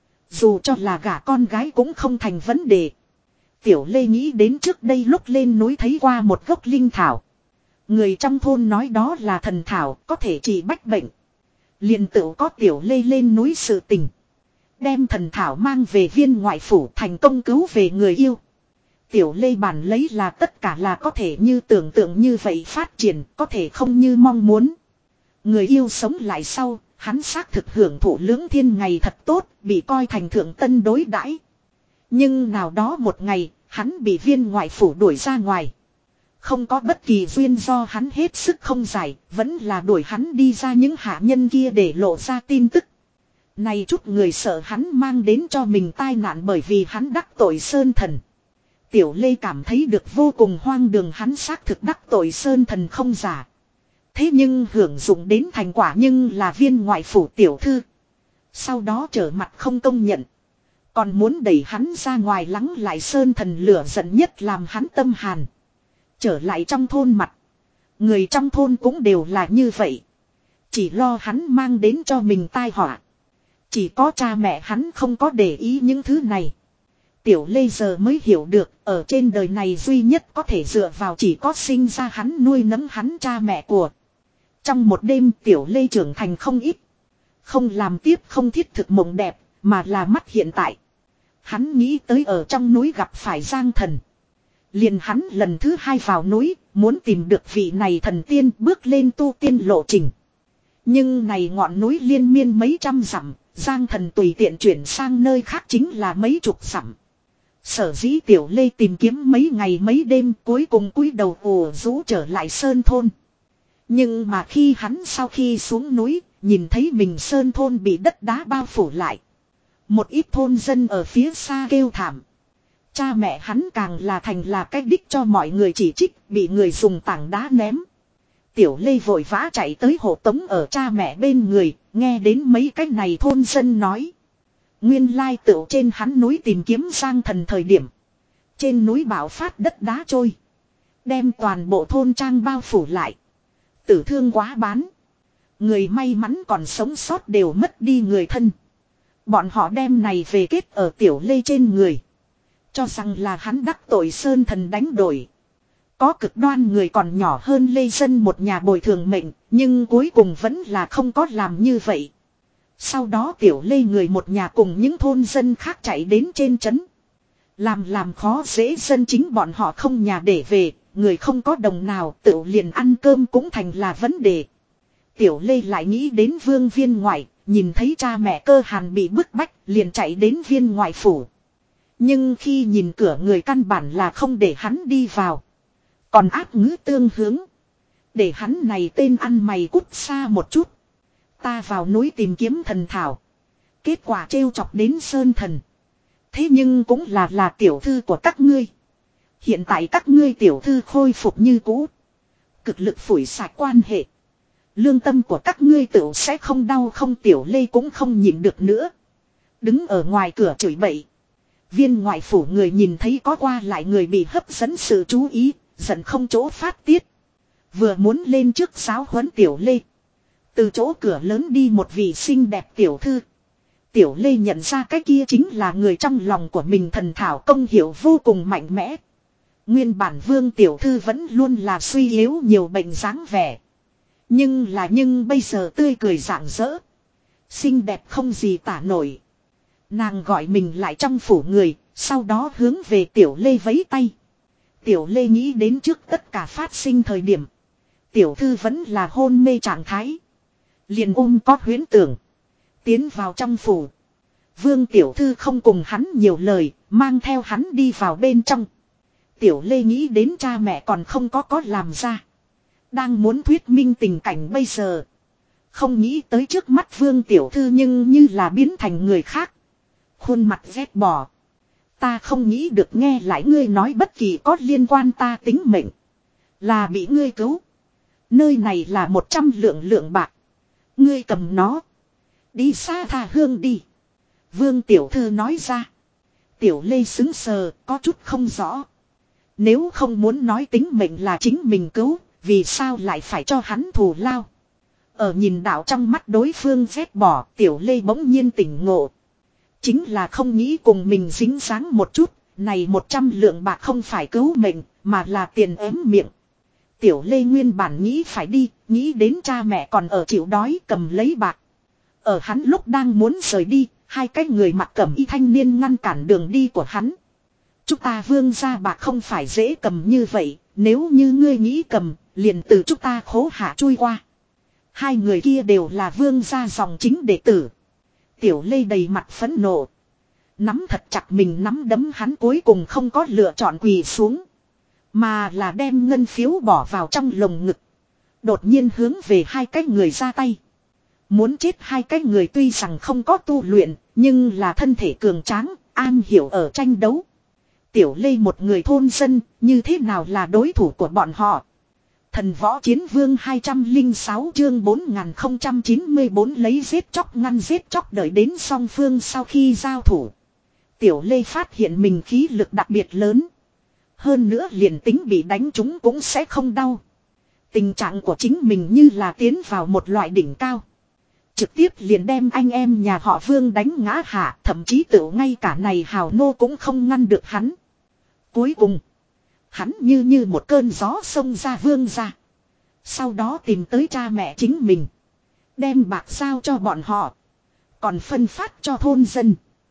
Dù cho là gả con gái cũng không thành vấn đề. Tiểu Lê nghĩ đến trước đây lúc lên núi thấy qua một gốc linh thảo. Người trong thôn nói đó là thần thảo có thể trị bách bệnh. Liền tự có Tiểu Lê lên núi sự tình. Đem thần thảo mang về viên ngoại phủ thành công cứu về người yêu. Tiểu Lê bản lấy là tất cả là có thể như tưởng tượng như vậy phát triển, có thể không như mong muốn. Người yêu sống lại sau, hắn xác thực hưởng thụ lưỡng thiên ngày thật tốt, bị coi thành thượng tân đối đãi. Nhưng nào đó một ngày, hắn bị viên ngoại phủ đuổi ra ngoài. Không có bất kỳ duyên do hắn hết sức không giải, vẫn là đuổi hắn đi ra những hạ nhân kia để lộ ra tin tức. Này chút người sợ hắn mang đến cho mình tai nạn bởi vì hắn đắc tội Sơn Thần. Tiểu Lê cảm thấy được vô cùng hoang đường, hắn xác thực đắc tội Sơn Thần không giả. Thế nhưng hưởng dụng đến thành quả nhưng là viên ngoại phủ tiểu thư. Sau đó trở mặt không công nhận. Còn muốn đẩy hắn ra ngoài lắng lại Sơn Thần lửa giận nhất làm hắn tâm hàn. Trở lại trong thôn mặt. Người trong thôn cũng đều là như vậy. Chỉ lo hắn mang đến cho mình tai họa. Chỉ có cha mẹ hắn không có để ý những thứ này. Tiểu Lê giờ mới hiểu được ở trên đời này duy nhất có thể dựa vào chỉ có sinh ra hắn nuôi nấng hắn cha mẹ của. Trong một đêm Tiểu Lê trưởng thành không ít. Không làm tiếp không thiết thực mộng đẹp mà là mắt hiện tại. Hắn nghĩ tới ở trong núi gặp phải Giang Thần. Liền hắn lần thứ hai vào núi muốn tìm được vị này thần tiên bước lên tu tiên lộ trình. Nhưng này ngọn núi liên miên mấy trăm dặm, Giang Thần tùy tiện chuyển sang nơi khác chính là mấy chục dặm. Sở dĩ Tiểu Lê tìm kiếm mấy ngày mấy đêm cuối cùng cúi đầu ồ rũ trở lại Sơn Thôn. Nhưng mà khi hắn sau khi xuống núi, nhìn thấy mình Sơn Thôn bị đất đá bao phủ lại. Một ít thôn dân ở phía xa kêu thảm. Cha mẹ hắn càng là thành là cách đích cho mọi người chỉ trích, bị người dùng tảng đá ném. Tiểu Lê vội vã chạy tới hộ tống ở cha mẹ bên người, nghe đến mấy cái này thôn dân nói. Nguyên lai tựu trên hắn núi tìm kiếm Giang Thần thời điểm. Trên núi bão phát đất đá trôi. Đem toàn bộ thôn trang bao phủ lại. Tử thương quá bán. Người may mắn còn sống sót đều mất đi người thân. Bọn họ đem này về kết ở Tiểu Lê trên người. Cho rằng là hắn đắc tội Sơn Thần đánh đổi. Có cực đoan người còn nhỏ hơn Lê Dân một nhà bồi thường mệnh. Nhưng cuối cùng vẫn là không có làm như vậy. Sau đó Tiểu Lê người một nhà cùng những thôn dân khác chạy đến trên trấn. Làm làm khó dễ dân chính bọn họ không nhà để về. Người không có đồng nào tự liền ăn cơm cũng thành là vấn đề. Tiểu Lê lại nghĩ đến Vương Viên ngoại. Nhìn thấy cha mẹ Cơ Hàn bị bức bách liền chạy đến viên ngoại phủ. Nhưng khi nhìn cửa người căn bản là không để hắn đi vào. Còn áp ngữ tương hướng. Để hắn này tên ăn mày cút xa một chút. Ta vào núi tìm kiếm thần thảo. Kết quả trêu chọc đến Sơn Thần. Thế nhưng cũng là là tiểu thư của các ngươi. Hiện tại các ngươi tiểu thư khôi phục như cũ. Cực lực phủi sạch quan hệ. Lương tâm của các ngươi tự sẽ không đau không. Tiểu Lê cũng không nhịn được nữa. Đứng ở ngoài cửa chửi bậy. Viên ngoại phủ người nhìn thấy có qua lại người bị hấp dẫn sự chú ý. Giận không chỗ phát tiết. Vừa muốn lên trước giáo huấn Tiểu Lê. Từ chỗ cửa lớn đi một vị xinh đẹp tiểu thư. Tiểu Lê nhận ra cái kia chính là người trong lòng của mình. Thần thảo công hiệu vô cùng mạnh mẽ. Nguyên bản Vương tiểu thư vẫn luôn là suy yếu nhiều bệnh dáng vẻ. Nhưng là nhưng bây giờ tươi cười rạng rỡ. Xinh đẹp không gì tả nổi. Nàng gọi mình lại trong phủ người. Sau đó hướng về Tiểu Lê vẫy tay. Tiểu Lê nghĩ đến trước tất cả phát sinh thời điểm. Tiểu thư vẫn là hôn mê trạng thái. Liền ôm có huyễn tưởng. Tiến vào trong phủ. Vương tiểu thư không cùng hắn nhiều lời. Mang theo hắn đi vào bên trong. Tiểu Lê nghĩ đến cha mẹ còn không có có làm ra. Đang muốn thuyết minh tình cảnh bây giờ. Không nghĩ tới trước mắt Vương tiểu thư nhưng như là biến thành người khác. Khuôn mặt ghét bỏ. Ta không nghĩ được nghe lại ngươi nói bất kỳ có liên quan ta tính mệnh. Là bị ngươi cứu. Nơi này là một trăm lượng lượng bạc. Ngươi cầm nó. Đi xa tha hương đi. Vương tiểu thư nói ra. Tiểu Lê xứng sờ có chút không rõ. Nếu không muốn nói tính mệnh là chính mình cứu. Vì sao lại phải cho hắn thù lao. Ở nhìn đạo trong mắt đối phương ghét bỏ. Tiểu Lê bỗng nhiên tỉnh ngộ. Chính là không nghĩ cùng mình dính dáng một chút. Này một trăm lượng bạc không phải cứu mệnh. Mà là tiền ếm miệng. Tiểu Lê nguyên bản nghĩ phải đi. Nghĩ đến cha mẹ còn ở chịu đói cầm lấy bạc. Ở hắn lúc đang muốn rời đi. Hai cái người mặc cẩm y thanh niên ngăn cản đường đi của hắn. Chúng ta Vương gia bạc không phải dễ cầm như vậy. Nếu như ngươi nghĩ cầm. Liền từ chúng ta khố hạ chui qua. Hai người kia đều là Vương gia dòng chính đệ tử. Tiểu Lê đầy mặt phẫn nộ. Nắm thật chặt mình nắm đấm hắn cuối cùng không có lựa chọn quỳ xuống. Mà là đem ngân phiếu bỏ vào trong lồng ngực. Đột nhiên hướng về hai cái người ra tay. Muốn chết hai cái người tuy rằng không có tu luyện. Nhưng là thân thể cường tráng, an hiểu ở tranh đấu. Tiểu Lê một người thôn dân, như thế nào là đối thủ của bọn họ. Thần võ chiến vương hai trăm lẻ sáu chương bốn nghìn không trăm chín mươi bốn lấy giết chóc ngăn giết chóc đợi đến song phương sau khi giao thủ. Tiểu Lê phát hiện mình khí lực đặc biệt lớn. Hơn nữa liền tính bị đánh trúng cũng sẽ không đau. Tình trạng của chính mình như là tiến vào một loại đỉnh cao. Trực tiếp liền đem anh em nhà họ Vương đánh ngã hạ, thậm chí tự ngay cả này hào nô cũng không ngăn được hắn. Cuối cùng, hắn như như một cơn gió xông ra Vương ra. Sau đó tìm tới cha mẹ chính mình. Đem bạc giao cho bọn họ. Còn phân phát cho thôn dân.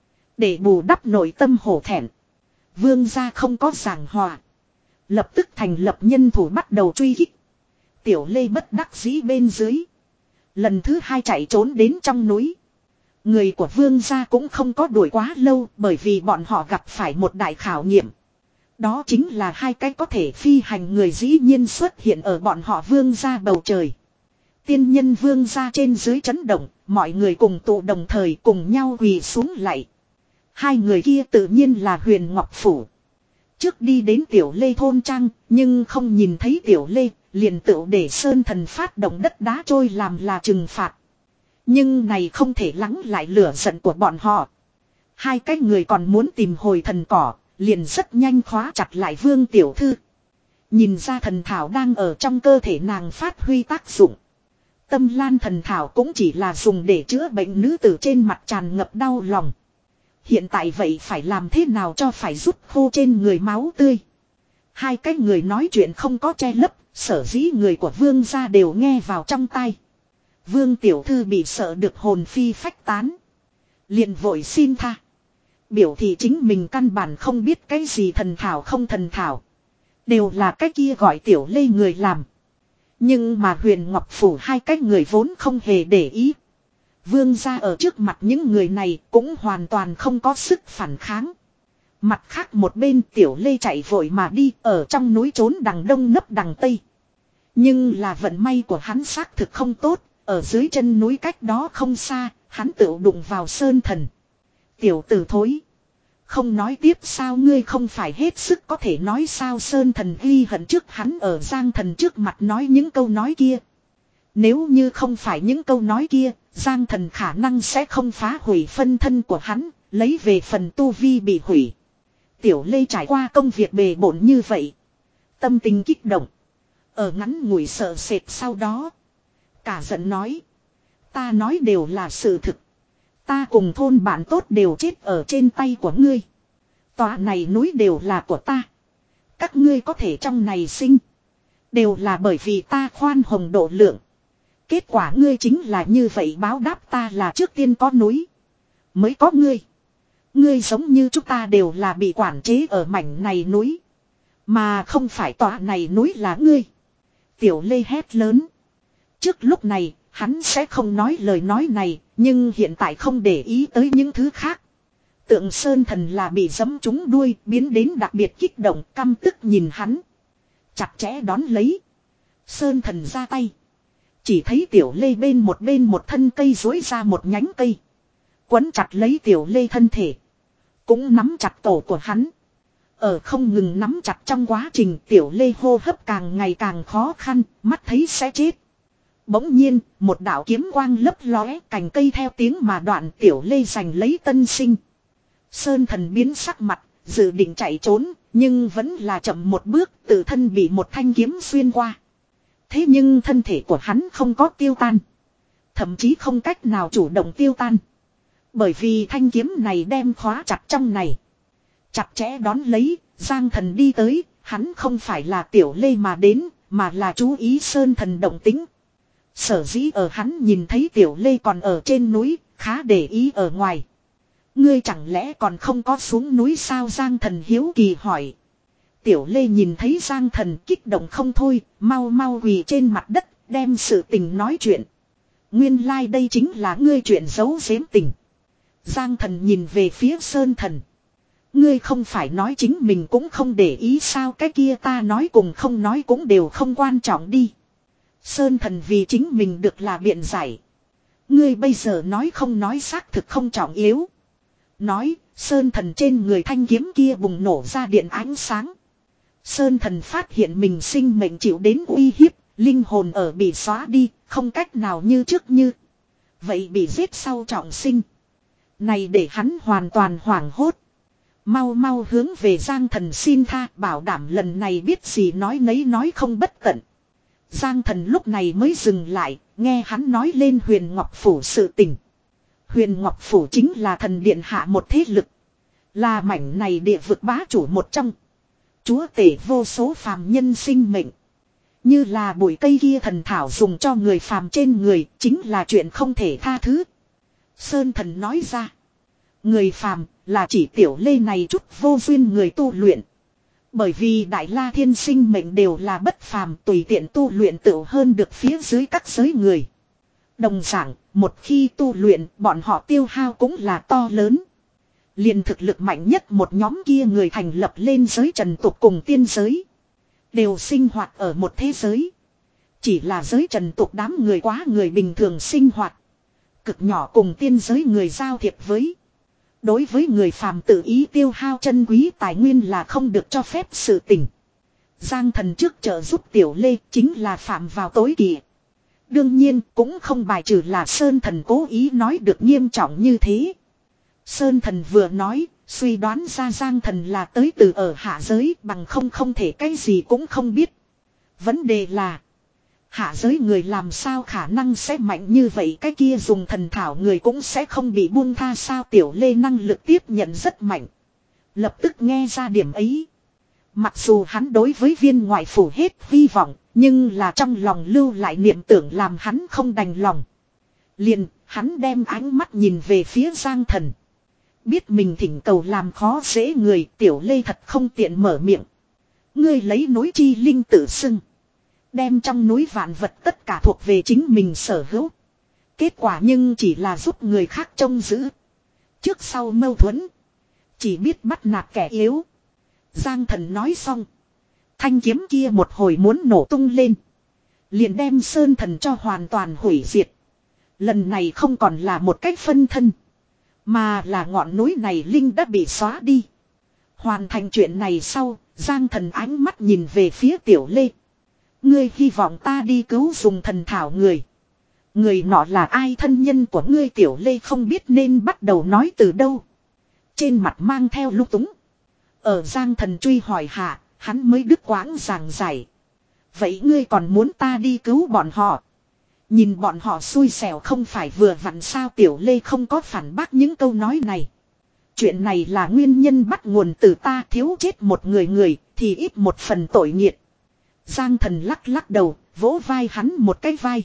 Để bù đắp nội tâm hổ thẹn. Vương gia không có giảng hòa. Lập tức thành lập nhân thủ bắt đầu truy kích. Tiểu Lê bất đắc dĩ bên dưới. Lần thứ hai chạy trốn đến trong núi. Người của Vương gia cũng không có đuổi quá lâu. Bởi vì bọn họ gặp phải một đại khảo nghiệm. Đó chính là hai cái có thể phi hành người dĩ nhiên xuất hiện ở bọn họ Vương gia bầu trời. Tiên nhân vương ra trên dưới chấn động, mọi người cùng tụ đồng thời cùng nhau quỳ xuống lạy. Hai người kia tự nhiên là Huyền Ngọc Phủ. Trước đi đến Tiểu Lê thôn trang, nhưng không nhìn thấy Tiểu Lê, liền tự để Sơn Thần phát động đất đá trôi làm là trừng phạt. Nhưng này không thể lắng lại lửa giận của bọn họ. Hai cái người còn muốn tìm hồi thần cỏ, liền rất nhanh khóa chặt lại Vương Tiểu Thư. Nhìn ra thần thảo đang ở trong cơ thể nàng phát huy tác dụng. Tâm lan thần thảo cũng chỉ là dùng để chữa bệnh nữ tử trên mặt tràn ngập đau lòng. Hiện tại vậy phải làm thế nào cho phải rút khô trên người máu tươi. Hai cái người nói chuyện không có che lấp, sở dĩ người của Vương gia đều nghe vào trong tai. Vương Tiểu Thư bị sợ được hồn phi phách tán. Liền vội xin tha. Biểu thị chính mình căn bản không biết cái gì thần thảo không thần thảo. Đều là cái kia gọi Tiểu Lê người làm. Nhưng mà Huyền Ngọc Phủ hai cái người vốn không hề để ý. Vương gia ở trước mặt những người này cũng hoàn toàn không có sức phản kháng. Mặt khác một bên Tiểu Lê chạy vội mà đi ở trong núi trốn đằng đông nấp đằng tây. Nhưng là vận may của hắn xác thực không tốt. Ở dưới chân núi cách đó không xa, hắn tự đụng vào Sơn Thần. Tiểu tử thối. Không nói tiếp sao ngươi không phải hết sức có thể nói sao Sơn Thần ghi hận trước hắn ở Giang Thần trước mặt nói những câu nói kia. Nếu như không phải những câu nói kia, Giang Thần khả năng sẽ không phá hủy phân thân của hắn, lấy về phần tu vi bị hủy. Tiểu Lê trải qua công việc bề bộn như vậy. Tâm tình kích động. Ở ngắn ngủi sợ sệt sau đó. Cả giận nói. Ta nói đều là sự thực. Ta cùng thôn bạn tốt đều chết ở trên tay của ngươi. Tòa này núi đều là của ta. Các ngươi có thể trong này sinh. Đều là bởi vì ta khoan hồng độ lượng. Kết quả ngươi chính là như vậy báo đáp ta là trước tiên có núi. Mới có ngươi. Ngươi giống như chúng ta đều là bị quản chế ở mảnh này núi. Mà không phải tòa này núi là ngươi. Tiểu Lê hét lớn. Trước lúc này, hắn sẽ không nói lời nói này, nhưng hiện tại không để ý tới những thứ khác. Tượng Sơn Thần là bị giẫm trúng đuôi, biến đến đặc biệt kích động, căm tức nhìn hắn. Chặt chẽ đón lấy. Sơn Thần ra tay. Chỉ thấy Tiểu Lê bên một bên một thân cây duỗi ra một nhánh cây. Quấn chặt lấy Tiểu Lê thân thể. Cũng nắm chặt cổ của hắn. Ở không ngừng nắm chặt trong quá trình Tiểu Lê hô hấp càng ngày càng khó khăn, mắt thấy sẽ chết. Bỗng nhiên, một đạo kiếm quang lấp lóe, cành cây theo tiếng mà đoạn Tiểu Lê giành lấy tân sinh. Sơn Thần biến sắc mặt, dự định chạy trốn, nhưng vẫn là chậm một bước, tự thân bị một thanh kiếm xuyên qua. Thế nhưng thân thể của hắn không có tiêu tan. Thậm chí không cách nào chủ động tiêu tan. Bởi vì thanh kiếm này đem khóa chặt trong này. Chặt chẽ đón lấy, Giang Thần đi tới, hắn không phải là Tiểu Lê mà đến, mà là chú ý Sơn Thần động tính. Sở dĩ ở hắn nhìn thấy Tiểu Lê còn ở trên núi, khá để ý ở ngoài. Ngươi chẳng lẽ còn không có xuống núi sao Giang Thần hiếu kỳ hỏi. Tiểu Lê nhìn thấy Giang Thần kích động không thôi, mau mau quỳ trên mặt đất, đem sự tình nói chuyện. Nguyên lai like đây chính là ngươi chuyện giấu giếm tình. Giang Thần nhìn về phía Sơn Thần. Ngươi không phải nói chính mình cũng không để ý sao cái kia ta nói cùng không nói cũng đều không quan trọng đi. Sơn Thần vì chính mình được là biện giải. Ngươi bây giờ nói không nói xác thực không trọng yếu. Nói, Sơn Thần trên người thanh kiếm kia bùng nổ ra điện ánh sáng. Sơn Thần phát hiện mình sinh mệnh chịu đến uy hiếp, linh hồn ở bị xóa đi, không cách nào như trước như. Vậy bị giết sau trọng sinh. Này để hắn hoàn toàn hoảng hốt. Mau mau hướng về Giang Thần xin tha, bảo đảm lần này biết gì nói nấy nói không bất tận. Giang Thần lúc này mới dừng lại, nghe hắn nói lên Huyền Ngọc Phủ sự tình. Huyền Ngọc Phủ chính là thần điện hạ một thế lực. Là mảnh này địa vực bá chủ một trong. Chúa tể vô số phàm nhân sinh mệnh. Như là bụi cây kia thần thảo dùng cho người phàm trên người, chính là chuyện không thể tha thứ. Sơn Thần nói ra. Người phàm là chỉ Tiểu Lê này chút vô duyên người tu luyện. Bởi vì Đại La Thiên sinh mệnh đều là bất phàm, tùy tiện tu luyện tựu hơn được phía dưới các giới người. Đồng dạng, một khi tu luyện, bọn họ tiêu hao cũng là to lớn. Liền thực lực mạnh nhất một nhóm kia người thành lập lên giới trần tục cùng tiên giới. Đều sinh hoạt ở một thế giới. Chỉ là giới trần tục đám người quá người bình thường sinh hoạt. Cực nhỏ cùng tiên giới người giao thiệp với. Đối với người phàm tự ý tiêu hao chân quý tài nguyên là không được cho phép sự tình. Giang Thần trước trợ giúp Tiểu Lê chính là phạm vào tối kỵ. Đương nhiên cũng không bài trừ là Sơn Thần cố ý nói được nghiêm trọng như thế. Sơn Thần vừa nói, suy đoán ra Giang Thần là tới từ ở hạ giới bằng không không thể cái gì cũng không biết. Vấn đề là hạ giới người làm sao khả năng sẽ mạnh như vậy, cái kia dùng thần thảo người cũng sẽ không bị buông tha sao. Tiểu Lê năng lực tiếp nhận rất mạnh. Lập tức nghe ra điểm ấy. Mặc dù hắn đối với viên ngoại phủ hết hy vọng, nhưng là trong lòng lưu lại niệm tưởng làm hắn không đành lòng. Liền, hắn đem ánh mắt nhìn về phía Giang Thần. Biết mình thỉnh cầu làm khó dễ người, Tiểu Lê thật không tiện mở miệng. Ngươi lấy núi chi linh tự xưng. Đem trong núi vạn vật tất cả thuộc về chính mình sở hữu. Kết quả nhưng chỉ là giúp người khác trông giữ. Trước sau mâu thuẫn. Chỉ biết bắt nạt kẻ yếu. Giang Thần nói xong. Thanh kiếm kia một hồi muốn nổ tung lên. Liền đem Sơn Thần cho hoàn toàn hủy diệt. Lần này không còn là một cách phân thân. Mà là ngọn núi này linh đã bị xóa đi. Hoàn thành chuyện này sau, Giang Thần ánh mắt nhìn về phía Tiểu Lê. Ngươi hy vọng ta đi cứu dùng thần thảo người. Người nọ là ai, thân nhân của ngươi? Tiểu Lê không biết nên bắt đầu nói từ đâu. Trên mặt mang theo lung túng. Ở Giang Thần truy hỏi hạ, hắn mới đứt quãng giảng giải. Vậy ngươi còn muốn ta đi cứu bọn họ? Nhìn bọn họ xui xẻo không phải vừa vặn sao? Tiểu Lê không có phản bác những câu nói này. Chuyện này là nguyên nhân bắt nguồn từ ta thiếu chết một người người, thì ít một phần tội nghiệt. Giang Thần lắc lắc đầu, vỗ vai hắn một cái vai.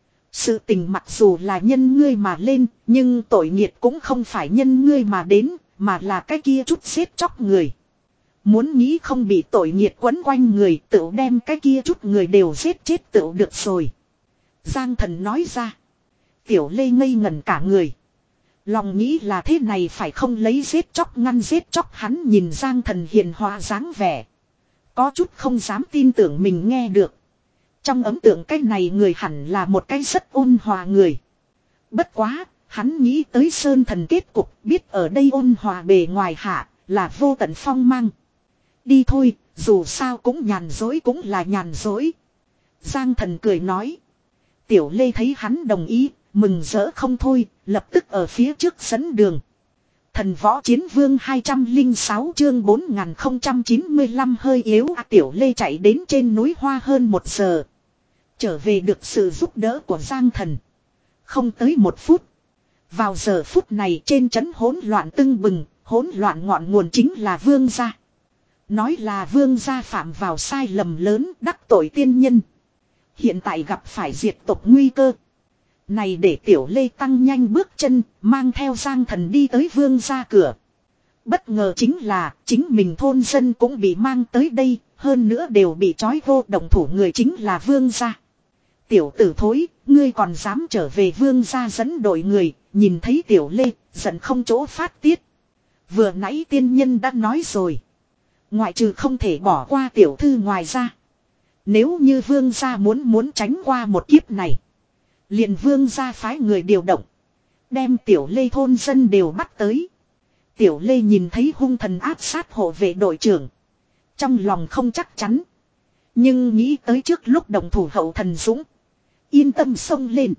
Sự tình mặc dù là nhân ngươi mà lên, nhưng tội nghiệt cũng không phải nhân ngươi mà đến, mà là cái kia chút giết chóc người. Muốn nghĩ không bị tội nghiệt quấn quanh người, tự đem cái kia chút người đều giết chết tự được rồi. Giang Thần nói ra. Tiểu Lê ngây ngẩn cả người. Lòng nghĩ là thế này phải không lấy giết chóc ngăn giết chóc. Hắn nhìn Giang Thần hiền hòa dáng vẻ. Có chút không dám tin tưởng mình nghe được. Trong ấn tượng cái này người hẳn là một cái rất ôn hòa người. Bất quá, hắn nghĩ tới Sơn Thần kết cục, biết ở đây ôn hòa bề ngoài hạ, là vô tận phong mang. Đi thôi, dù sao cũng nhàn dối cũng là nhàn dối. Giang Thần cười nói. Tiểu Lê thấy hắn đồng ý, mừng rỡ không thôi, lập tức ở phía trước dẫn đường. Thần Võ Chiến Vương hai trăm lẻ sáu chương bốn nghìn không trăm chín mươi lăm hơi yếu. À, Tiểu Lê chạy đến trên núi hoa hơn một giờ. Trở về được sự giúp đỡ của Giang Thần. Không tới một phút. Vào giờ phút này trên trấn hỗn loạn tưng bừng, hỗn loạn ngọn nguồn chính là Vương gia. Nói là Vương gia phạm vào sai lầm lớn, đắc tội tiên nhân. Hiện tại gặp phải diệt tộc nguy cơ. Này để Tiểu Lê tăng nhanh bước chân, mang theo Giang Thần đi tới Vương gia cửa. Bất ngờ chính là, chính mình thôn dân cũng bị mang tới đây, hơn nữa đều bị trói vô. Động thủ người chính là Vương gia. Tiểu tử thối, ngươi còn dám trở về? Vương gia dẫn đội người, nhìn thấy Tiểu Lê, giận không chỗ phát tiết. Vừa nãy tiên nhân đã nói rồi. Ngoại trừ không thể bỏ qua tiểu thư ngoài ra. Nếu như Vương gia muốn muốn tránh qua một kiếp này. Liền Vương gia phái người điều động. Đem Tiểu Lê thôn dân đều bắt tới. Tiểu Lê nhìn thấy hung thần áp sát hộ vệ đội trưởng. Trong lòng không chắc chắn. Nhưng nghĩ tới trước lúc đồng thủ hậu thần dũng. Yên tâm xông lên.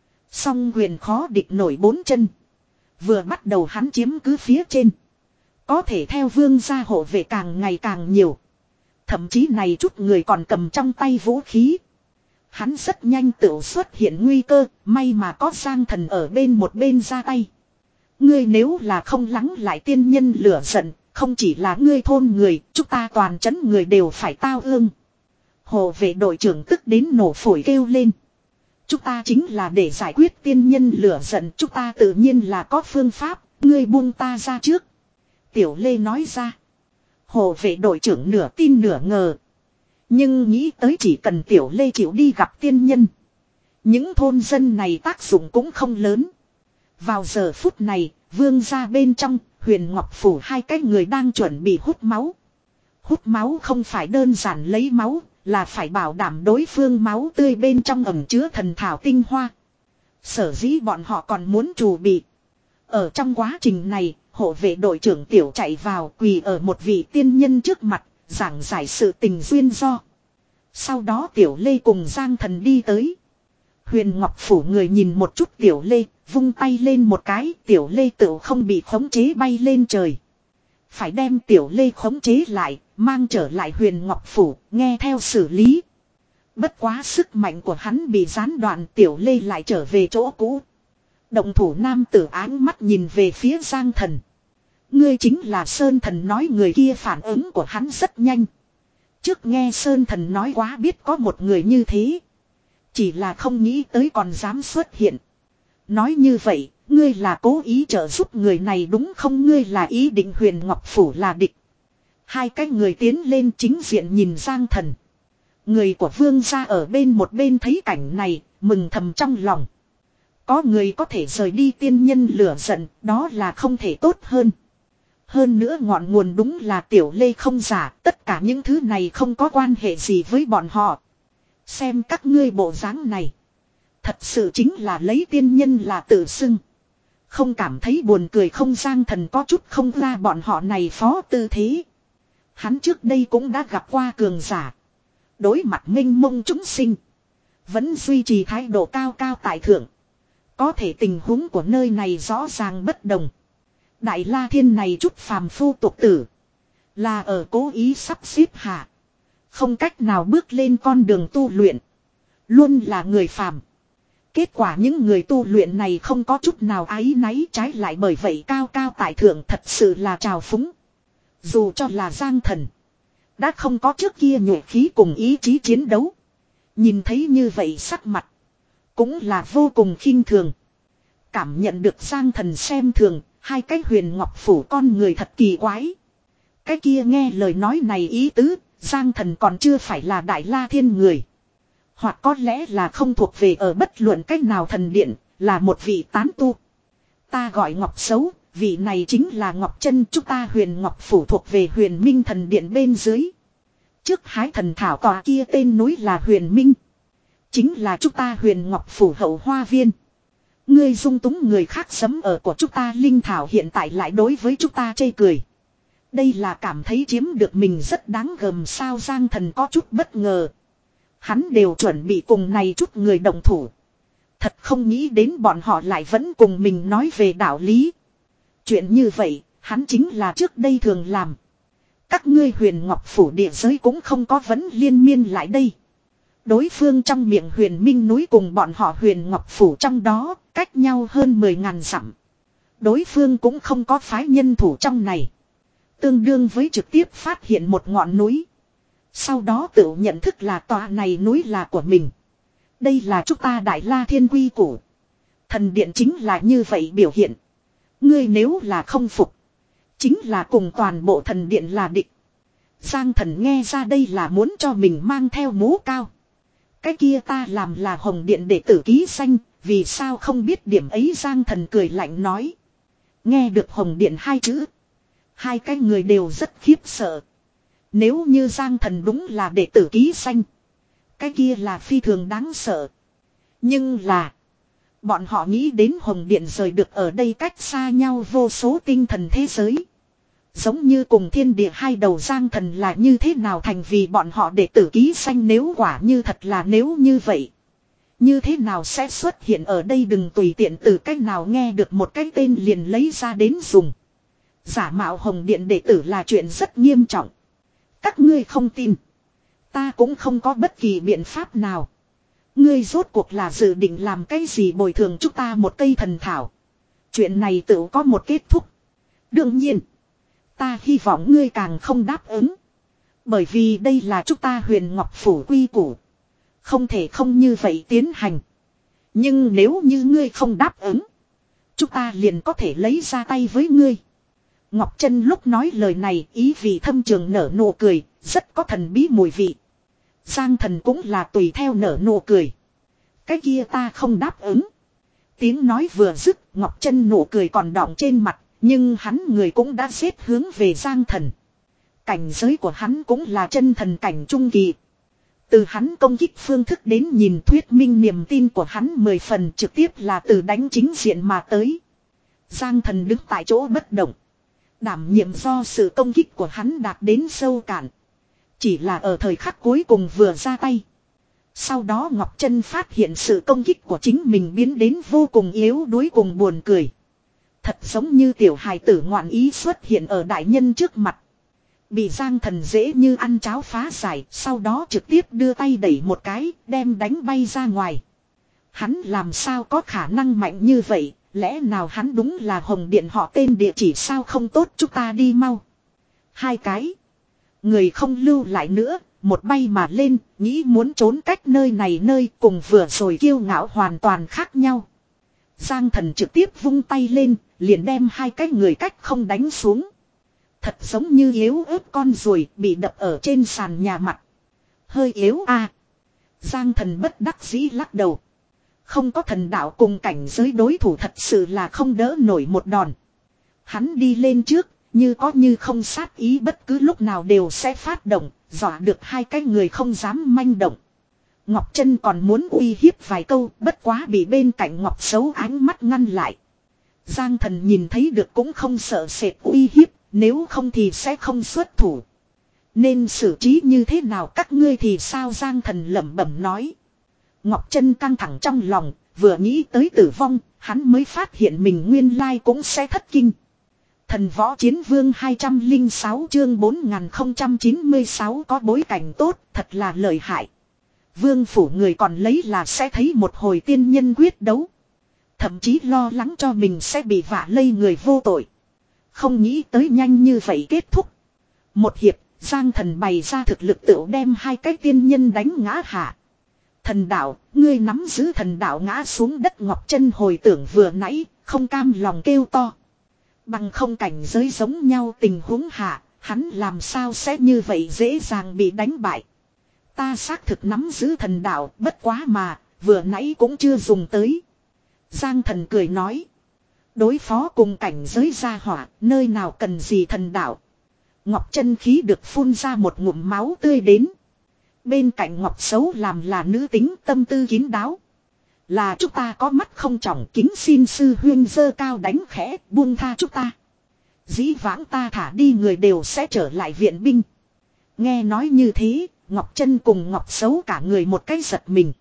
Song quyền khó địch nổi bốn chân. Vừa bắt đầu hắn chiếm cứ phía trên. Có thể theo Vương gia hộ vệ càng ngày càng nhiều. Thậm chí này chút người còn cầm trong tay vũ khí. Hắn rất nhanh tự xuất hiện nguy cơ, may mà có Giang Thần ở bên một bên ra tay. Ngươi nếu là không lắng lại tiên nhân lửa giận, không chỉ là ngươi thôn người, chúng ta toàn trấn người đều phải tao ương. Hộ vệ đội trưởng tức đến nổ phổi kêu lên. Chúng ta chính là để giải quyết tiên nhân lửa giận, chúng ta tự nhiên là có phương pháp, ngươi buông ta ra trước. Tiểu Lê nói ra. Hộ vệ đội trưởng nửa tin nửa ngờ. Nhưng nghĩ tới chỉ cần Tiểu Lê chịu đi gặp tiên nhân. Những thôn dân này tác dụng cũng không lớn. Vào giờ phút này, Vương gia bên trong, Huyền Ngọc Phủ hai cái người đang chuẩn bị hút máu. Hút máu không phải đơn giản lấy máu, là phải bảo đảm đối phương máu tươi bên trong ẩm chứa thần thảo tinh hoa. Sở dĩ bọn họ còn muốn chuẩn bị. Ở trong quá trình này, hộ vệ đội trưởng Tiểu chạy vào quỳ ở một vị tiên nhân trước mặt, giảng giải sự tình duyên do. Sau đó Tiểu Lê cùng Giang Thần đi tới. Huyền Ngọc Phủ người nhìn một chút Tiểu Lê, vung tay lên một cái, Tiểu Lê tự không bị khống chế bay lên trời. Phải đem Tiểu Lê khống chế lại, mang trở lại Huyền Ngọc Phủ, nghe theo xử lý. Bất quá sức mạnh của hắn bị gián đoạn, Tiểu Lê lại trở về chỗ cũ. Động thủ nam tử áng mắt nhìn về phía Giang Thần. Ngươi chính là Sơn Thần nói, người kia phản ứng của hắn rất nhanh. Trước nghe Sơn Thần nói quá biết có một người như thế. Chỉ là không nghĩ tới còn dám xuất hiện. Nói như vậy, ngươi là cố ý trợ giúp người này đúng không? Ngươi là ý định Huyền Ngọc Phủ là địch. Hai cái người tiến lên chính diện nhìn Giang Thần. Người của Vương gia ở bên một bên thấy cảnh này, mừng thầm trong lòng. Có người có thể rời đi tiên nhân lửa giận, đó là không thể tốt hơn. Hơn nữa ngọn nguồn đúng là Tiểu Lê không giả, tất cả những thứ này không có quan hệ gì với bọn họ. Xem các ngươi bộ dáng này. Thật sự chính là lấy tiên nhân là tự xưng. Không cảm thấy buồn cười không? Giang Thần có chút không ra bọn họ này phó tư thế. Hắn trước đây cũng đã gặp qua cường giả. Đối mặt mênh mông chúng sinh. Vẫn duy trì thái độ cao cao tại thượng. Có thể tình huống của nơi này rõ ràng bất đồng. Đại La Thiên này chút phàm phu tục tử. Là ở cố ý sắp xếp hạ. Không cách nào bước lên con đường tu luyện. Luôn là người phàm. Kết quả những người tu luyện này không có chút nào áy náy, trái lại bởi vậy cao cao tại thượng, thật sự là trào phúng. Dù cho là Giang Thần. Đã không có trước kia nhuệ khí cùng ý chí chiến đấu. Nhìn thấy như vậy sắc mặt. Cũng là vô cùng khinh thường. Cảm nhận được Giang Thần xem thường. Hai cái Huyền Ngọc Phủ con người thật kỳ quái. Cái kia nghe lời nói này ý tứ. Giang Thần còn chưa phải là Đại La Thiên người. Hoặc có lẽ là không thuộc về ở bất luận cách nào thần điện. Là một vị tán tu. Ta gọi Ngọc Xấu. Vị này chính là Ngọc Chân. Chúng ta Huyền Ngọc Phủ thuộc về Huyền Minh thần điện bên dưới. Trước hái thần thảo tòa kia tên núi là Huyền Minh. Chính là chúng ta Huyền Ngọc Phủ hậu hoa viên. Ngươi dung túng người khác sấm ở của chúng ta linh thảo, hiện tại lại đối với chúng ta chê cười. Đây là cảm thấy chiếm được mình rất đáng gờm sao? Giang Thần có chút bất ngờ. Hắn đều chuẩn bị cùng này chút người đồng thủ. Thật không nghĩ đến bọn họ lại vẫn cùng mình nói về đạo lý. Chuyện như vậy, hắn chính là trước đây thường làm. Các ngươi Huyền Ngọc Phủ địa giới cũng không có vấn liên miên lại đây. Đối phương trong miệng Huyền Minh núi cùng bọn họ Huyền Ngọc Phủ trong đó, cách nhau hơn mười ngàn dặm. Đối phương cũng không có phái nhân thủ trong này. Tương đương với trực tiếp phát hiện một ngọn núi. Sau đó tự nhận thức là tòa này núi là của mình. Đây là chúng ta Đại La Thiên quy củ. Thần điện chính là như vậy biểu hiện. Ngươi nếu là không phục, chính là cùng toàn bộ thần điện là địch. Giang Thần nghe ra đây là muốn cho mình mang theo mũ cao. Cái kia ta làm là Hồng Điện đệ tử ký danh, vì sao không biết điểm ấy? Giang Thần cười lạnh nói. Nghe được Hồng Điện hai chữ, hai cái người đều rất khiếp sợ. Nếu như Giang Thần đúng là đệ tử ký danh, cái kia là phi thường đáng sợ. Nhưng là, bọn họ nghĩ đến Hồng Điện rời được ở đây cách xa nhau vô số tinh thần thế giới. Giống như cùng thiên địa hai đầu. Giang Thần là như thế nào thành vì bọn họ đệ tử ký danh? Nếu quả như thật là nếu như vậy, như thế nào sẽ xuất hiện ở đây? Đừng tùy tiện từ cách nào nghe được một cái tên liền lấy ra đến dùng. Giả mạo Hồng Điện đệ tử là chuyện rất nghiêm trọng. Các ngươi không tin, ta cũng không có bất kỳ biện pháp nào. Ngươi rốt cuộc là dự định làm cái gì? Bồi thường chúng ta một cây thần thảo. Chuyện này tự có một kết thúc. Đương nhiên, ta hy vọng ngươi càng không đáp ứng. Bởi vì đây là chúng ta Huyền Ngọc Phủ quy củ. Không thể không như vậy tiến hành. Nhưng nếu như ngươi không đáp ứng, chúng ta liền có thể lấy ra tay với ngươi. Ngọc Chân lúc nói lời này ý vị thâm trường nở nụ cười, rất có thần bí mùi vị. Giang Thần cũng là tùy theo nở nụ cười. Cái kia ta không đáp ứng. Tiếng nói vừa dứt, Ngọc Chân nụ cười còn đọng trên mặt, nhưng hắn người cũng đã xếp hướng về Giang Thần. Cảnh giới của hắn cũng là chân thần cảnh trung kỳ. Từ hắn công kích phương thức đến nhìn thuyết minh niềm tin của hắn mười phần trực tiếp là từ đánh chính diện mà tới. Giang Thần đứng tại chỗ bất động. Đảm nhiệm do sự công kích của hắn đạt đến sâu cạn. Chỉ là ở thời khắc cuối cùng vừa ra tay. Sau đó Ngọc Trân phát hiện sự công kích của chính mình biến đến vô cùng yếu đuối cùng buồn cười. Thật giống như tiểu hài tử ngoạn ý xuất hiện ở đại nhân trước mặt. Bị Giang Thần dễ như ăn cháo phá giải, sau đó trực tiếp đưa tay đẩy một cái, đem đánh bay ra ngoài. Hắn làm sao có khả năng mạnh như vậy, lẽ nào hắn đúng là Hồng Điện họ tên địa chỉ sao không tốt, chúng ta đi mau. Hai cái. Người không lưu lại nữa, một bay mà lên, nghĩ muốn trốn cách nơi này nơi cùng vừa rồi kiêu ngạo hoàn toàn khác nhau. Giang Thần trực tiếp vung tay lên, liền đem hai cái người cách không đánh xuống. Thật giống như yếu ớt con ruồi bị đập ở trên sàn nhà mặt. Hơi yếu à. Giang Thần bất đắc dĩ lắc đầu. Không có thần đạo cùng cảnh giới đối thủ thật sự là không đỡ nổi một đòn. Hắn đi lên trước, như có như không sát ý bất cứ lúc nào đều sẽ phát động, dọa được hai cái người không dám manh động. Ngọc Trân còn muốn uy hiếp vài câu, bất quá bị bên cạnh Ngọc Xấu ánh mắt ngăn lại. Giang Thần nhìn thấy được cũng không sợ sệt uy hiếp, nếu không thì sẽ không xuất thủ. Nên xử trí như thế nào các ngươi thì sao, Giang Thần lẩm bẩm nói. Ngọc Trân căng thẳng trong lòng, vừa nghĩ tới tử vong, hắn mới phát hiện mình nguyên lai cũng sẽ thất kinh. Thần Võ Chiến Vương hai trăm lẻ sáu chương bốn nghìn không trăm chín mươi sáu có bối cảnh tốt, thật là lợi hại. Vương phủ người còn lấy là sẽ thấy một hồi tiên nhân quyết đấu. Thậm chí lo lắng cho mình sẽ bị vạ lây người vô tội. Không nghĩ tới nhanh như vậy kết thúc. Một hiệp, Giang Thần bày ra thực lực tựu đem hai cái tiên nhân đánh ngã hạ. Thần đạo, ngươi nắm giữ thần đạo ngã xuống đất. Ngọc Trân hồi tưởng vừa nãy, không cam lòng kêu to. Bằng không cảnh giới giống nhau tình huống hạ, hắn làm sao sẽ như vậy dễ dàng bị đánh bại. Ta xác thực nắm giữ thần đạo, bất quá mà, vừa nãy cũng chưa dùng tới. Giang Thần cười nói. Đối phó cùng cảnh giới gia hỏa, nơi nào cần gì thần đạo. Ngọc Trân khí được phun ra một ngụm máu tươi đến. Bên cạnh Ngọc Xấu làm là nữ tính tâm tư kín đáo. Là chúng ta có mắt không trọng, kính xin sư huyên dơ cao đánh khẽ, buông tha chúng ta. Dĩ vãng ta thả đi người đều sẽ trở lại viện binh. Nghe nói như thế, Ngọc Trân cùng Ngọc Xấu cả người một cái giật mình.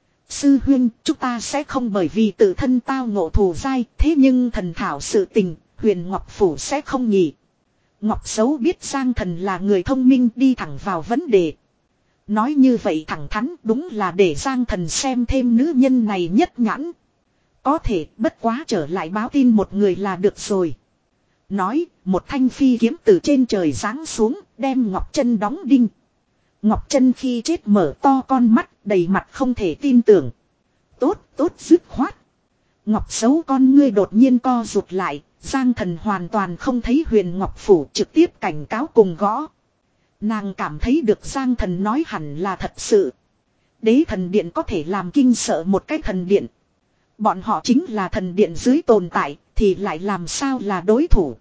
Sư huyên, chúng ta sẽ không bởi vì tự thân tao ngộ thù dai, thế nhưng thần thảo sự tình, Huyền Ngọc Phủ sẽ không nhỉ. Ngọc Xấu biết Giang Thần là người thông minh, đi thẳng vào vấn đề. Nói như vậy thẳng thắn đúng là để Giang Thần xem thêm nữ nhân này nhất nhãn. Có thể bất quá trở lại báo tin một người là được rồi. Nói, một thanh phi kiếm từ trên trời giáng xuống, đem Ngọc Trân đóng đinh. Ngọc Trân khi chết mở to con mắt, đầy mặt không thể tin tưởng. Tốt, tốt dứt khoát. Ngọc Xấu con ngươi đột nhiên co rụt lại, Giang Thần hoàn toàn không thấy Huyền Ngọc Phủ, trực tiếp cảnh cáo cùng gõ. Nàng cảm thấy được Giang Thần nói hẳn là thật sự. Đế thần điện có thể làm kinh sợ một cái thần điện. Bọn họ chính là thần điện dưới tồn tại, thì lại làm sao là đối thủ.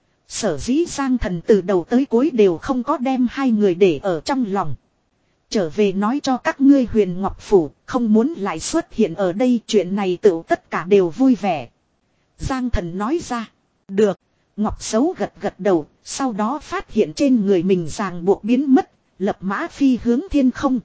Sở dĩ Giang Thần từ đầu tới cuối đều không có đem hai người để ở trong lòng. Trở về nói cho các ngươi Huyền Ngọc Phủ, không muốn lại xuất hiện ở đây, chuyện này tự tất cả đều vui vẻ. Giang Thần nói ra, được. Ngọc Xấu gật gật đầu, sau đó phát hiện trên người mình ràng buộc biến mất, lập mã phi hướng thiên không.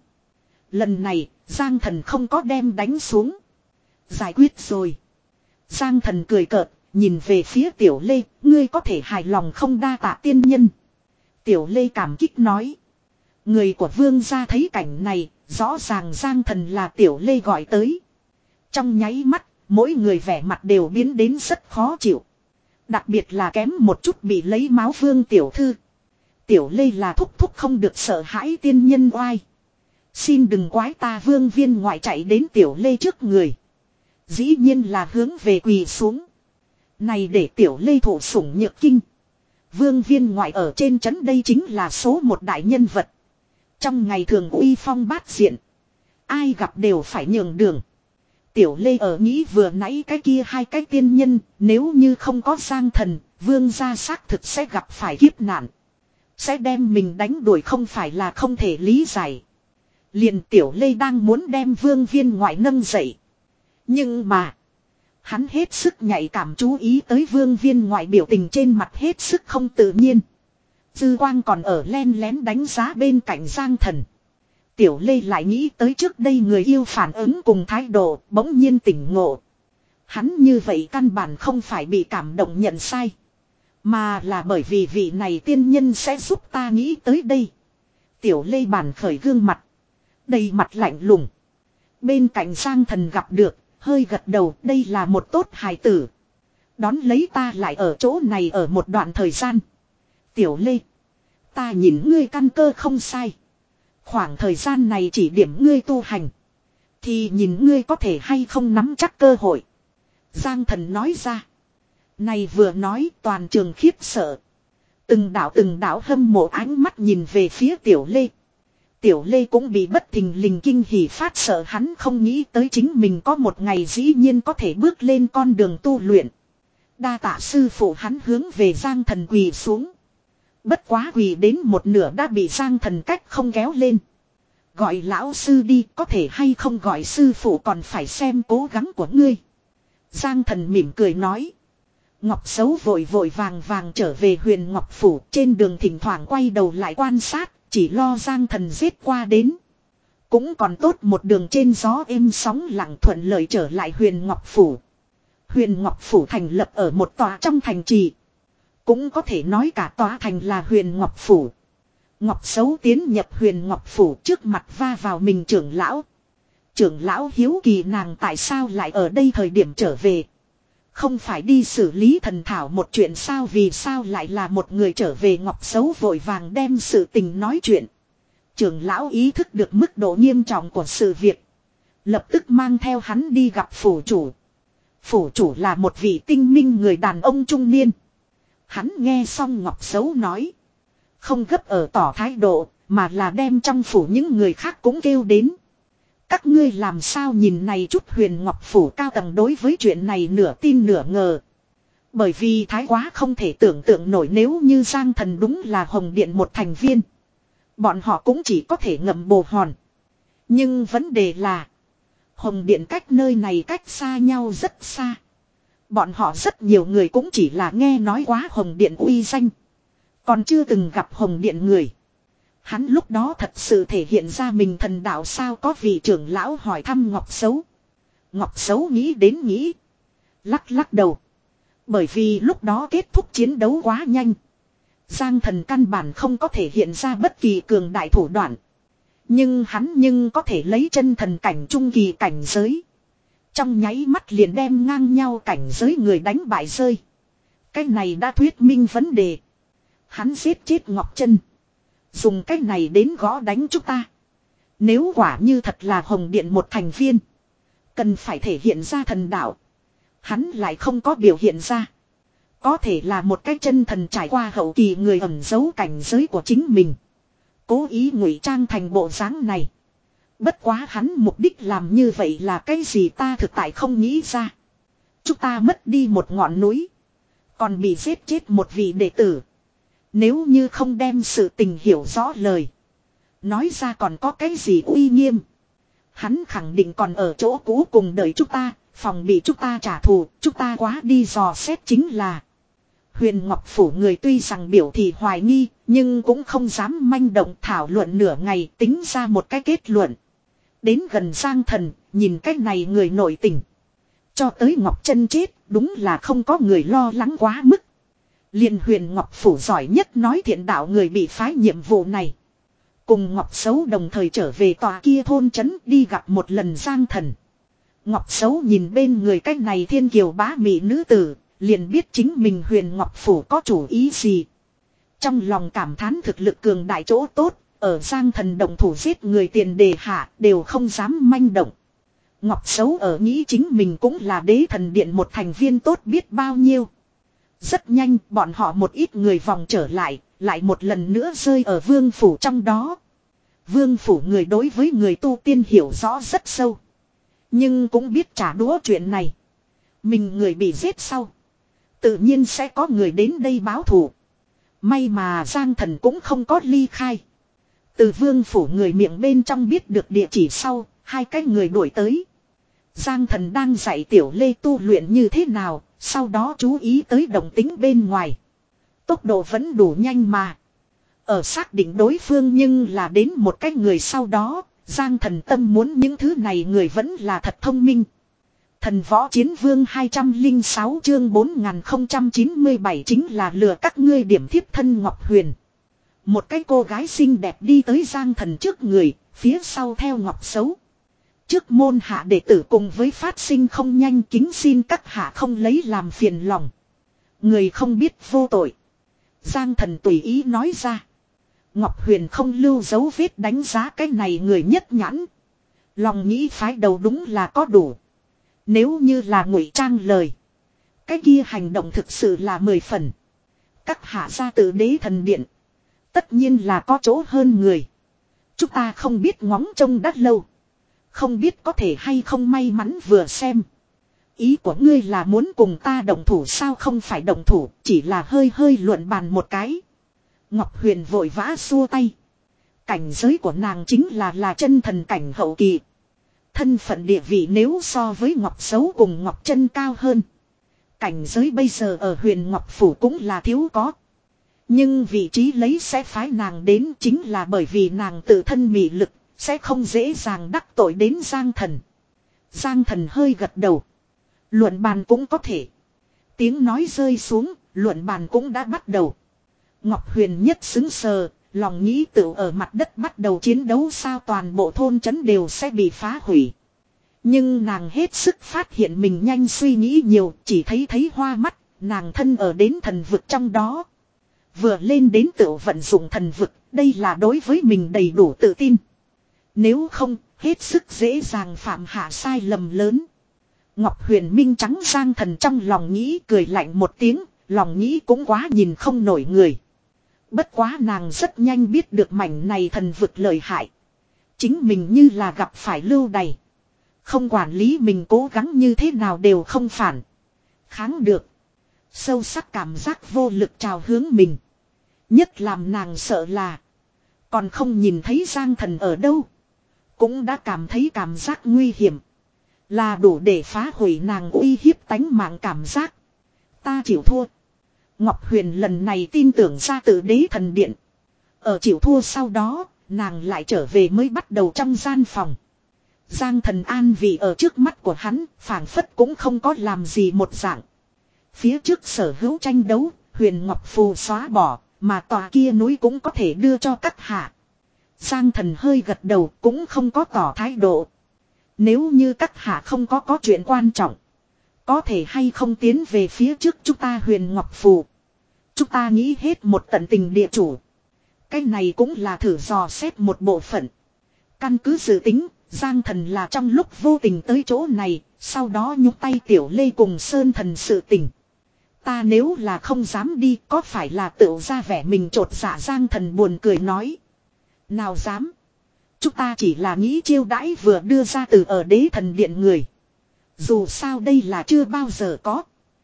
Lần này, Giang Thần không có đem đánh xuống. Giải quyết rồi. Giang Thần cười cợt, nhìn về phía Tiểu Lê, ngươi có thể hài lòng không, đa tạ tiên nhân. Tiểu Lê cảm kích nói. Người của vương gia thấy cảnh này, rõ ràng Giang Thần là Tiểu Lê gọi tới. Trong nháy mắt, mỗi người vẻ mặt đều biến đến rất khó chịu. Đặc biệt là kém một chút bị lấy máu Vương tiểu thư. Tiểu Lê là thúc thúc không được sợ hãi tiên nhân oai. Xin đừng quái ta. Vương Viên ngoại chạy đến Tiểu Lê trước người. Dĩ nhiên là hướng về quỳ xuống. Này để Tiểu Lê thụ sủng nhược kinh. Vương Viên ngoại ở trên trấn đây chính là số một đại nhân vật. Trong ngày thường uy phong bát diện. Ai gặp đều phải nhường đường. Tiểu Lê ở nghĩ vừa nãy cái kia hai cái tiên nhân, nếu như không có Giang Thần, vương gia xác thực sẽ gặp phải kiếp nạn. Sẽ đem mình đánh đuổi không phải là không thể lý giải. Liền Tiểu Lê đang muốn đem Vương Viên Ngoại nâng dậy. Nhưng mà. Hắn hết sức nhạy cảm chú ý tới Vương Viên Ngoại biểu tình trên mặt hết sức không tự nhiên. Dư quang còn ở len lén đánh giá bên cạnh Giang Thần. Tiểu Lê lại nghĩ tới trước đây người yêu phản ứng cùng thái độ, bỗng nhiên tỉnh ngộ. Hắn như vậy căn bản không phải bị cảm động nhận sai. Mà là bởi vì vị này tiên nhân sẽ giúp ta nghĩ tới đây. Tiểu Lê bản khởi gương mặt. Đầy mặt lạnh lùng. Bên cạnh Giang Thần gặp được, hơi gật đầu, đây là một tốt hài tử. Đón lấy ta lại ở chỗ này ở một đoạn thời gian. Tiểu Lê, ta nhìn ngươi căn cơ không sai. Khoảng thời gian này chỉ điểm ngươi tu hành. Thì nhìn ngươi có thể hay không nắm chắc cơ hội. Giang Thần nói ra. Này vừa nói toàn trường khiếp sợ. Từng đạo từng đạo hâm mộ ánh mắt nhìn về phía Tiểu Lê. Tiểu Lê cũng bị bất thình lình kinh hỉ phát sợ, hắn không nghĩ tới chính mình có một ngày dĩ nhiên có thể bước lên con đường tu luyện. Đa tạ sư phụ, hắn hướng về Giang Thần quỳ xuống. Bất quá quỳ đến một nửa đã bị Giang Thần cách không kéo lên. Gọi lão sư đi, có thể hay không gọi sư phụ còn phải xem cố gắng của ngươi. Giang Thần mỉm cười nói. Ngọc Xấu vội vội vàng vàng trở về Huyền Ngọc Phủ, trên đường thỉnh thoảng quay đầu lại quan sát, chỉ lo Giang Thần giết qua đến. Cũng còn tốt một đường trên gió êm sóng lặng thuận lợi trở lại Huyền Ngọc Phủ. Huyền Ngọc Phủ thành lập ở một tòa trong thành trì. Cũng có thể nói cả tòa thành là Huyền Ngọc Phủ. Ngọc Xấu tiến nhập Huyền Ngọc Phủ trước mặt va vào mình trưởng lão. Trưởng lão hiếu kỳ nàng tại sao lại ở đây thời điểm trở về. Không phải đi xử lý thần thảo một chuyện sao, vì sao lại là một người trở về. Ngọc Xấu vội vàng đem sự tình nói chuyện. Trưởng lão ý thức được mức độ nghiêm trọng của sự việc. Lập tức mang theo hắn đi gặp phủ chủ. Phủ chủ là một vị tinh minh người đàn ông trung niên. Hắn nghe xong Ngọc Xấu nói. Không gấp ở tỏ thái độ, mà là đem trong phủ những người khác cũng kêu đến. Các ngươi làm sao nhìn này chút. Huyền Ngọc Phủ cao tầng đối với chuyện này nửa tin nửa ngờ. Bởi vì thái quá không thể tưởng tượng nổi, nếu như Giang Thần đúng là Hồng Điện một thành viên. Bọn họ cũng chỉ có thể ngậm bồ hòn. Nhưng vấn đề là Hồng Điện cách nơi này cách xa nhau rất xa. Bọn họ rất nhiều người cũng chỉ là nghe nói quá Hồng Điện uy danh. Còn chưa từng gặp Hồng Điện người. Hắn lúc đó thật sự thể hiện ra mình thần đạo sao, có vị trưởng lão hỏi thăm Ngọc Xấu. Ngọc Xấu nghĩ đến nghĩ. Lắc lắc đầu. Bởi vì lúc đó kết thúc chiến đấu quá nhanh. Giang Thần căn bản không có thể hiện ra bất kỳ cường đại thủ đoạn. Nhưng hắn nhưng có thể lấy chân thần cảnh trung kỳ cảnh giới. Trong nháy mắt liền đem ngang nhau cảnh giới người đánh bại rơi. Cái này đã thuyết minh vấn đề. Hắn giết chết Ngọc Trân. Dùng cái này đến gõ đánh chúng ta. Nếu quả như thật là Hồng Điện một thành viên. Cần phải thể hiện ra thần đạo. Hắn lại không có biểu hiện ra. Có thể là một cái chân thần trải qua hậu kỳ người ẩn giấu cảnh giới của chính mình. Cố ý ngụy trang thành bộ dáng này. Bất quá hắn mục đích làm như vậy là cái gì ta thực tại không nghĩ ra. Chúng ta mất đi một ngọn núi. Còn bị giết chết một vị đệ tử. Nếu như không đem sự tình hiểu rõ lời. Nói ra còn có cái gì uy nghiêm. Hắn khẳng định còn ở chỗ cũ cùng đợi chúng ta. Phòng bị chúng ta trả thù. Chúng ta quá đi dò xét chính là. Huyền Ngọc Phủ người tuy rằng biểu thị hoài nghi. Nhưng cũng không dám manh động, thảo luận nửa ngày tính ra một cái kết luận. Đến gần Giang Thần. Nhìn cái này người nổi tình. Cho tới Ngọc Trân chết. Đúng là không có người lo lắng quá mức. Liên Huyền Ngọc Phủ giỏi nhất nói thiện đạo người bị phái nhiệm vụ này. Cùng Ngọc Xấu đồng thời trở về tòa kia thôn trấn đi gặp một lần Giang Thần. Ngọc Xấu nhìn bên người cái này thiên kiều bá mỹ nữ tử, liền biết chính mình Huyền Ngọc Phủ có chủ ý gì. Trong lòng cảm thán thực lực cường đại chỗ tốt, ở Giang Thần đồng thủ giết người tiền đề hạ đều không dám manh động. Ngọc Xấu ở nghĩ chính mình cũng là Đế Thần Điện một thành viên tốt biết bao nhiêu. Rất nhanh bọn họ một ít người vòng trở lại, lại một lần nữa rơi ở Vương Phủ trong đó. Vương Phủ người đối với người tu tiên hiểu rõ rất sâu. Nhưng cũng biết trả đũa chuyện này. Mình người bị giết sau. Tự nhiên sẽ có người đến đây báo thù. May mà Giang Thần cũng không có ly khai. Từ vương phủ người miệng bên trong biết được địa chỉ sau, hai cái người đuổi tới. Giang Thần đang dạy Tiểu Lê tu luyện như thế nào, sau đó chú ý tới động tính bên ngoài. Tốc độ vẫn đủ nhanh mà. Ở xác định đối phương nhưng là đến một cái người sau đó, Giang Thần tâm muốn những thứ này người vẫn là thật thông minh. Thần võ chiến vương hai trăm lẻ sáu chương bốn nghìn không trăm chín mươi bảy chính là lừa các ngươi điểm thiếp thân Ngọc Huyền. Một cái cô gái xinh đẹp đi tới Giang Thần trước người, phía sau theo Ngọc Xấu. Trước môn hạ đệ tử cùng với phát sinh không nhanh kính xin các hạ không lấy làm phiền lòng. Người không biết vô tội. Giang Thần tùy ý nói ra. Ngọc Huyền không lưu dấu vết đánh giá cái này người nhất nhãn. Lòng nghĩ phái đầu đúng là có đủ. Nếu như là ngụy trang lời. Cái kia hành động thực sự là mười phần. Các hạ gia tự đế thần điện. Tất nhiên là có chỗ hơn người. Chúng ta không biết ngóng trông đắt lâu. Không biết có thể hay không may mắn vừa xem. Ý của ngươi là muốn cùng ta động thủ sao không phải động thủ, chỉ là hơi hơi luận bàn một cái. Ngọc Huyền vội vã xua tay. Cảnh giới của nàng chính là là chân thần cảnh hậu kỳ. Thân phận địa vị nếu so với Ngọc Xấu cùng Ngọc Chân cao hơn. Cảnh giới bây giờ ở Huyền Ngọc Phủ cũng là thiếu có. Nhưng vị trí lấy sẽ phái nàng đến chính là bởi vì nàng tự thân mị lực, sẽ không dễ dàng đắc tội đến Giang Thần. Giang Thần hơi gật đầu. Luận bàn cũng có thể. Tiếng nói rơi xuống, luận bàn cũng đã bắt đầu. Ngọc Huyền nhất xứng sờ, lòng nghĩ tự ở mặt đất bắt đầu chiến đấu sao toàn bộ thôn trấn đều sẽ bị phá hủy. Nhưng nàng hết sức phát hiện mình nhanh suy nghĩ nhiều, chỉ thấy thấy hoa mắt, nàng thân ở đến thần vực trong đó. Vừa lên đến tự vận dụng thần vực, đây là đối với mình đầy đủ tự tin. Nếu không, hết sức dễ dàng phạm hạ sai lầm lớn. Ngọc Huyền minh trắng Giang Thần trong lòng nghĩ cười lạnh một tiếng, lòng nghĩ cũng quá nhìn không nổi người. Bất quá nàng rất nhanh biết được mảnh này thần vực lợi hại. Chính mình như là gặp phải lưu đày. Không quản lý mình cố gắng như thế nào đều không phản. Kháng được. Sâu sắc cảm giác vô lực trào hướng mình. Nhất làm nàng sợ là. Còn không nhìn thấy Giang Thần ở đâu. Cũng đã cảm thấy cảm giác nguy hiểm. Là đủ để phá hủy nàng uy hiếp tánh mạng cảm giác. Ta chịu thua. Ngọc Huyền lần này tin tưởng ra tự đế thần điện. Ở chịu thua sau đó, nàng lại trở về mới bắt đầu trong gian phòng. Giang Thần an vị ở trước mắt của hắn, phảng phất cũng không có làm gì một dạng. Phía trước sở hữu tranh đấu, Huyền Ngọc Phù xóa bỏ, mà tòa kia núi cũng có thể đưa cho các hạ. Giang Thần hơi gật đầu cũng không có tỏ thái độ. Nếu như các hạ không có có chuyện quan trọng. Có thể hay không tiến về phía trước chúng ta Huyền Ngọc Phù. Chúng ta nghĩ hết một tận tình địa chủ. Cái này cũng là thử dò xét một bộ phận. Căn cứ dự tính, Giang Thần là trong lúc vô tình tới chỗ này, sau đó nhúc tay Tiểu Lê cùng Sơn Thần sự tình. Ta nếu là không dám đi có phải là tự ra vẻ mình trột dạ Giang Thần buồn cười nói. Nào dám. Chúng ta chỉ là nghĩ chiêu đãi vừa đưa ra từ ở đế thần điện người. Dù sao đây là chưa bao giờ có.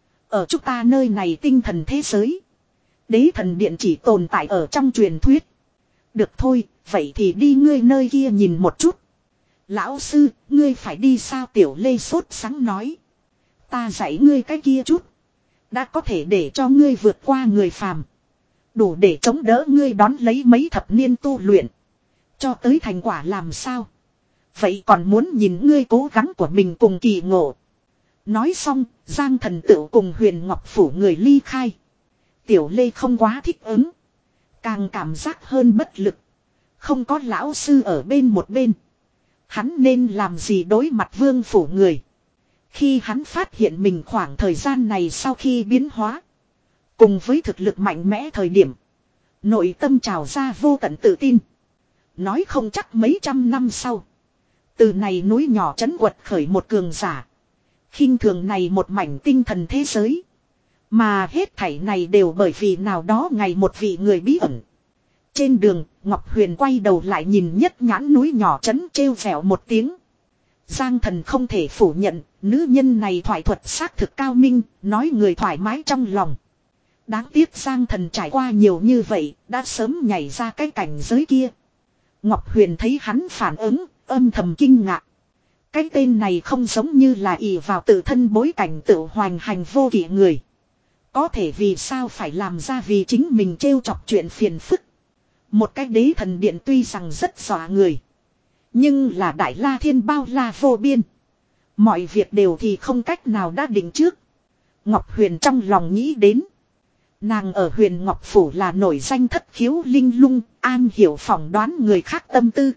Ở chúng ta nơi này tinh thần thế giới. Đế thần điện chỉ tồn tại ở trong truyền thuyết. Được thôi, vậy thì đi ngươi nơi kia nhìn một chút. Lão sư, ngươi phải đi sao Tiểu Lê sốt sắng nói. Ta dạy ngươi cái kia chút. Đã có thể để cho ngươi vượt qua người phàm. Đủ để chống đỡ ngươi đón lấy mấy thập niên tu luyện. Cho tới thành quả làm sao. Vậy còn muốn nhìn ngươi cố gắng của mình cùng kỳ ngộ. Nói xong, Giang Thần tự cùng Huyền Ngọc Phủ người ly khai. Tiểu Lê không quá thích ứng. Càng cảm giác hơn bất lực. Không có lão sư ở bên một bên. Hắn nên làm gì đối mặt Vương Phủ người. Khi hắn phát hiện mình khoảng thời gian này sau khi biến hóa. Cùng với thực lực mạnh mẽ thời điểm. Nội tâm trào ra vô tận tự tin. Nói không chắc mấy trăm năm sau. Từ này núi nhỏ trấn quật khởi một cường giả. Khinh thường này một mảnh tinh thần thế giới. Mà hết thảy này đều bởi vì nào đó ngày một vị người bí ẩn. Trên đường, Ngọc Huyền quay đầu lại nhìn nhất nhãn núi nhỏ trấn trêu vẻo một tiếng. Giang Thần không thể phủ nhận, nữ nhân này thoại thuật xác thực cao minh, nói người thoải mái trong lòng. Đáng tiếc Giang Thần trải qua nhiều như vậy, đã sớm nhảy ra cái cảnh giới kia. Ngọc Huyền thấy hắn phản ứng, âm thầm kinh ngạc. Cái tên này không giống như là ỷ vào tự thân bối cảnh tự hoành hành vô kỷ người. Có thể vì sao phải làm ra vì chính mình trêu chọc chuyện phiền phức. Một cái đế thần điện tuy rằng rất dọa người. Nhưng là đại la thiên bao la vô biên. Mọi việc đều thì không cách nào đã định trước. Ngọc Huyền trong lòng nghĩ đến. Nàng ở Huyền Ngọc Phủ là nổi danh thất khiếu linh lung, an hiểu phỏng đoán người khác tâm tư.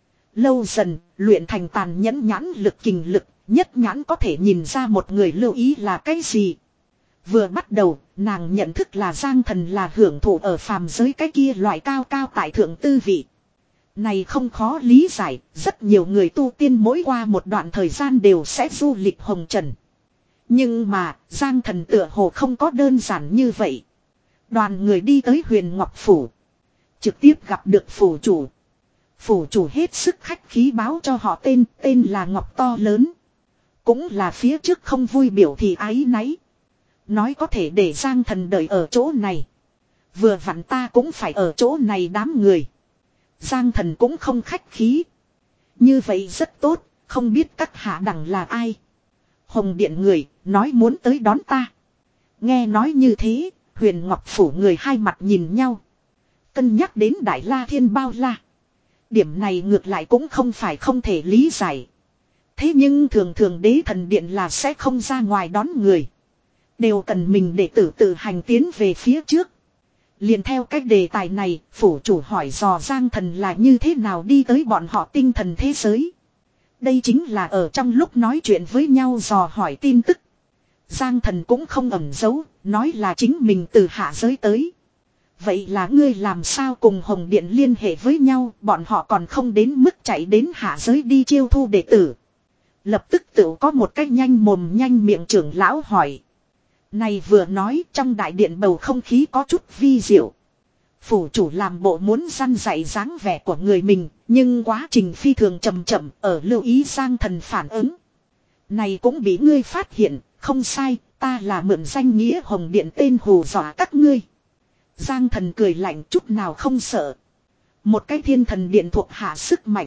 Lâu dần, luyện thành tàn nhẫn nhãn lực kình lực, nhất nhãn có thể nhìn ra một người lưu ý là cái gì. Vừa bắt đầu, nàng nhận thức là Giang Thần là hưởng thụ ở phàm giới cái kia loại cao cao tại thượng tư vị. Này không khó lý giải, rất nhiều người tu tiên mỗi qua một đoạn thời gian đều sẽ du lịch hồng trần. Nhưng mà, Giang Thần tựa hồ không có đơn giản như vậy. Đoàn người đi tới Huyền Ngọc Phủ. Trực tiếp gặp được phủ chủ. Phủ chủ hết sức khách khí báo cho họ tên, tên là Ngọc To Lớn. Cũng là phía trước không vui biểu thị áy náy. Nói có thể để Giang Thần đợi ở chỗ này. Vừa vặn ta cũng phải ở chỗ này đám người. Giang Thần cũng không khách khí. Như vậy rất tốt, không biết các hạ đẳng là ai. Hồng Điện người, nói muốn tới đón ta. Nghe nói như thế, Huyền Ngọc Phủ người hai mặt nhìn nhau. Cân nhắc đến Đại La Thiên bao la. Điểm này ngược lại cũng không phải không thể lý giải. Thế nhưng thường thường đế thần điện là sẽ không ra ngoài đón người. Đều cần mình để tử tự hành tiến về phía trước. Liền theo cách đề tài này, phủ chủ hỏi dò Giang Thần là như thế nào đi tới bọn họ tinh thần thế giới. Đây chính là ở trong lúc nói chuyện với nhau dò hỏi tin tức. Giang Thần cũng không ẩn giấu, nói là chính mình từ hạ giới tới. Vậy là ngươi làm sao cùng Hồng Điện liên hệ với nhau, bọn họ còn không đến mức chạy đến hạ giới đi chiêu thu đệ tử. Lập tức tự có một cách nhanh mồm nhanh miệng trưởng lão hỏi. Này vừa nói trong đại điện bầu không khí có chút vi diệu. Phủ chủ làm bộ muốn săn dạy dáng vẻ của người mình, nhưng quá trình phi thường chậm chậm ở lưu ý Giang Thần phản ứng. Này cũng bị ngươi phát hiện, không sai, ta là mượn danh nghĩa Hồng Điện tên hù dọa các ngươi. Giang Thần cười lạnh chút nào không sợ. Một cái thiên thần điện thuộc hạ sức mạnh.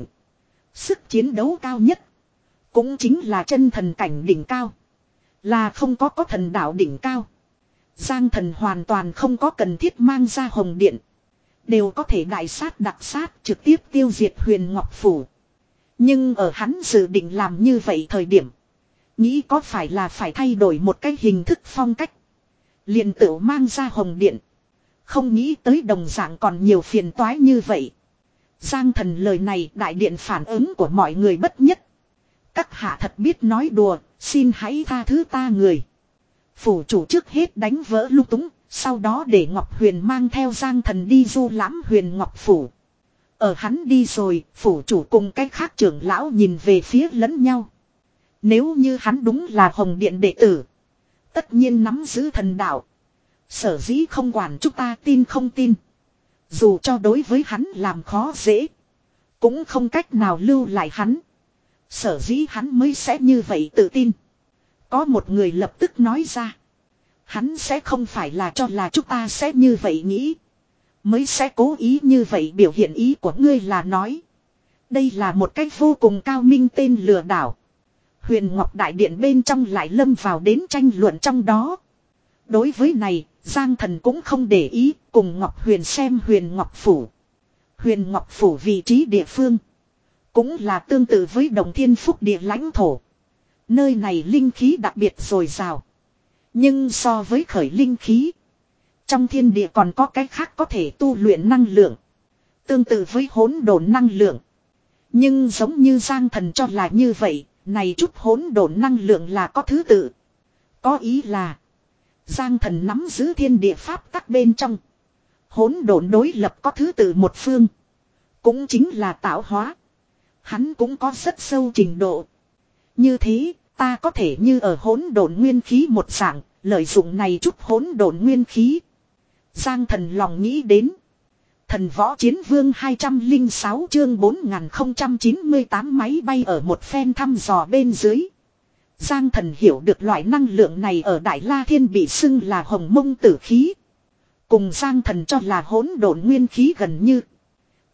Sức chiến đấu cao nhất. Cũng chính là chân thần cảnh đỉnh cao. Là không có có thần đạo đỉnh cao. Giang Thần hoàn toàn không có cần thiết mang ra Hồng Điện. Đều có thể đại sát đặc sát trực tiếp tiêu diệt Huyền Ngọc Phủ. Nhưng ở hắn dự định làm như vậy thời điểm. Nghĩ có phải là phải thay đổi một cái hình thức phong cách. Liền tự mang ra Hồng Điện. Không nghĩ tới đồng dạng còn nhiều phiền toái như vậy. Giang Thần lời này đại điện phản ứng của mọi người bất nhất. Các hạ thật biết nói đùa, xin hãy tha thứ ta người. Phủ chủ trước hết đánh vỡ lung túng, sau đó để Ngọc Huyền mang theo Giang Thần đi du lãm Huyền Ngọc Phủ. Ở hắn đi rồi, phủ chủ cùng cách khác trưởng lão nhìn về phía lẫn nhau. Nếu như hắn đúng là Hồng Điện đệ tử, tất nhiên nắm giữ thần đạo. Sở dĩ không quản chúng ta tin không tin. Dù cho đối với hắn làm khó dễ, cũng không cách nào lưu lại hắn. Sở dĩ hắn mới sẽ như vậy tự tin. Có một người lập tức nói ra. Hắn sẽ không phải là cho là chúng ta sẽ như vậy nghĩ. Mới sẽ cố ý như vậy biểu hiện ý của ngươi là nói. Đây là một cách vô cùng cao minh tên lừa đảo. Huyền Ngọc Đại Điện bên trong lại lâm vào đến tranh luận trong đó. Đối với này, Giang Thần cũng không để ý, cùng Ngọc Huyền xem Huyền Ngọc Phủ. Huyền Ngọc Phủ vị trí địa phương. Cũng là tương tự với Đồng Thiên Phúc địa lãnh thổ. Nơi này linh khí đặc biệt dồi dào. Nhưng so với khởi linh khí, trong thiên địa còn có cái khác có thể tu luyện năng lượng. Tương tự với hỗn độn năng lượng. Nhưng giống như Giang Thần cho là như vậy, này chút hỗn độn năng lượng là có thứ tự. Có ý là Giang Thần nắm giữ thiên địa pháp tắc bên trong. Hỗn độn đối lập có thứ tự một phương. Cũng chính là tạo hóa. Hắn cũng có rất sâu trình độ. Như thế, ta có thể như ở hỗn độn nguyên khí một dạng, lợi dụng này chút hỗn độn nguyên khí. Giang Thần lòng nghĩ đến. Thần Võ Chiến Vương hai trăm lẻ sáu chương bốn nghìn không trăm chín mươi tám máy bay ở một phen thăm dò bên dưới. Giang Thần hiểu được loại năng lượng này ở Đại La Thiên bị xưng là hồng mông tử khí. Cùng Giang Thần cho là hỗn độn nguyên khí gần như.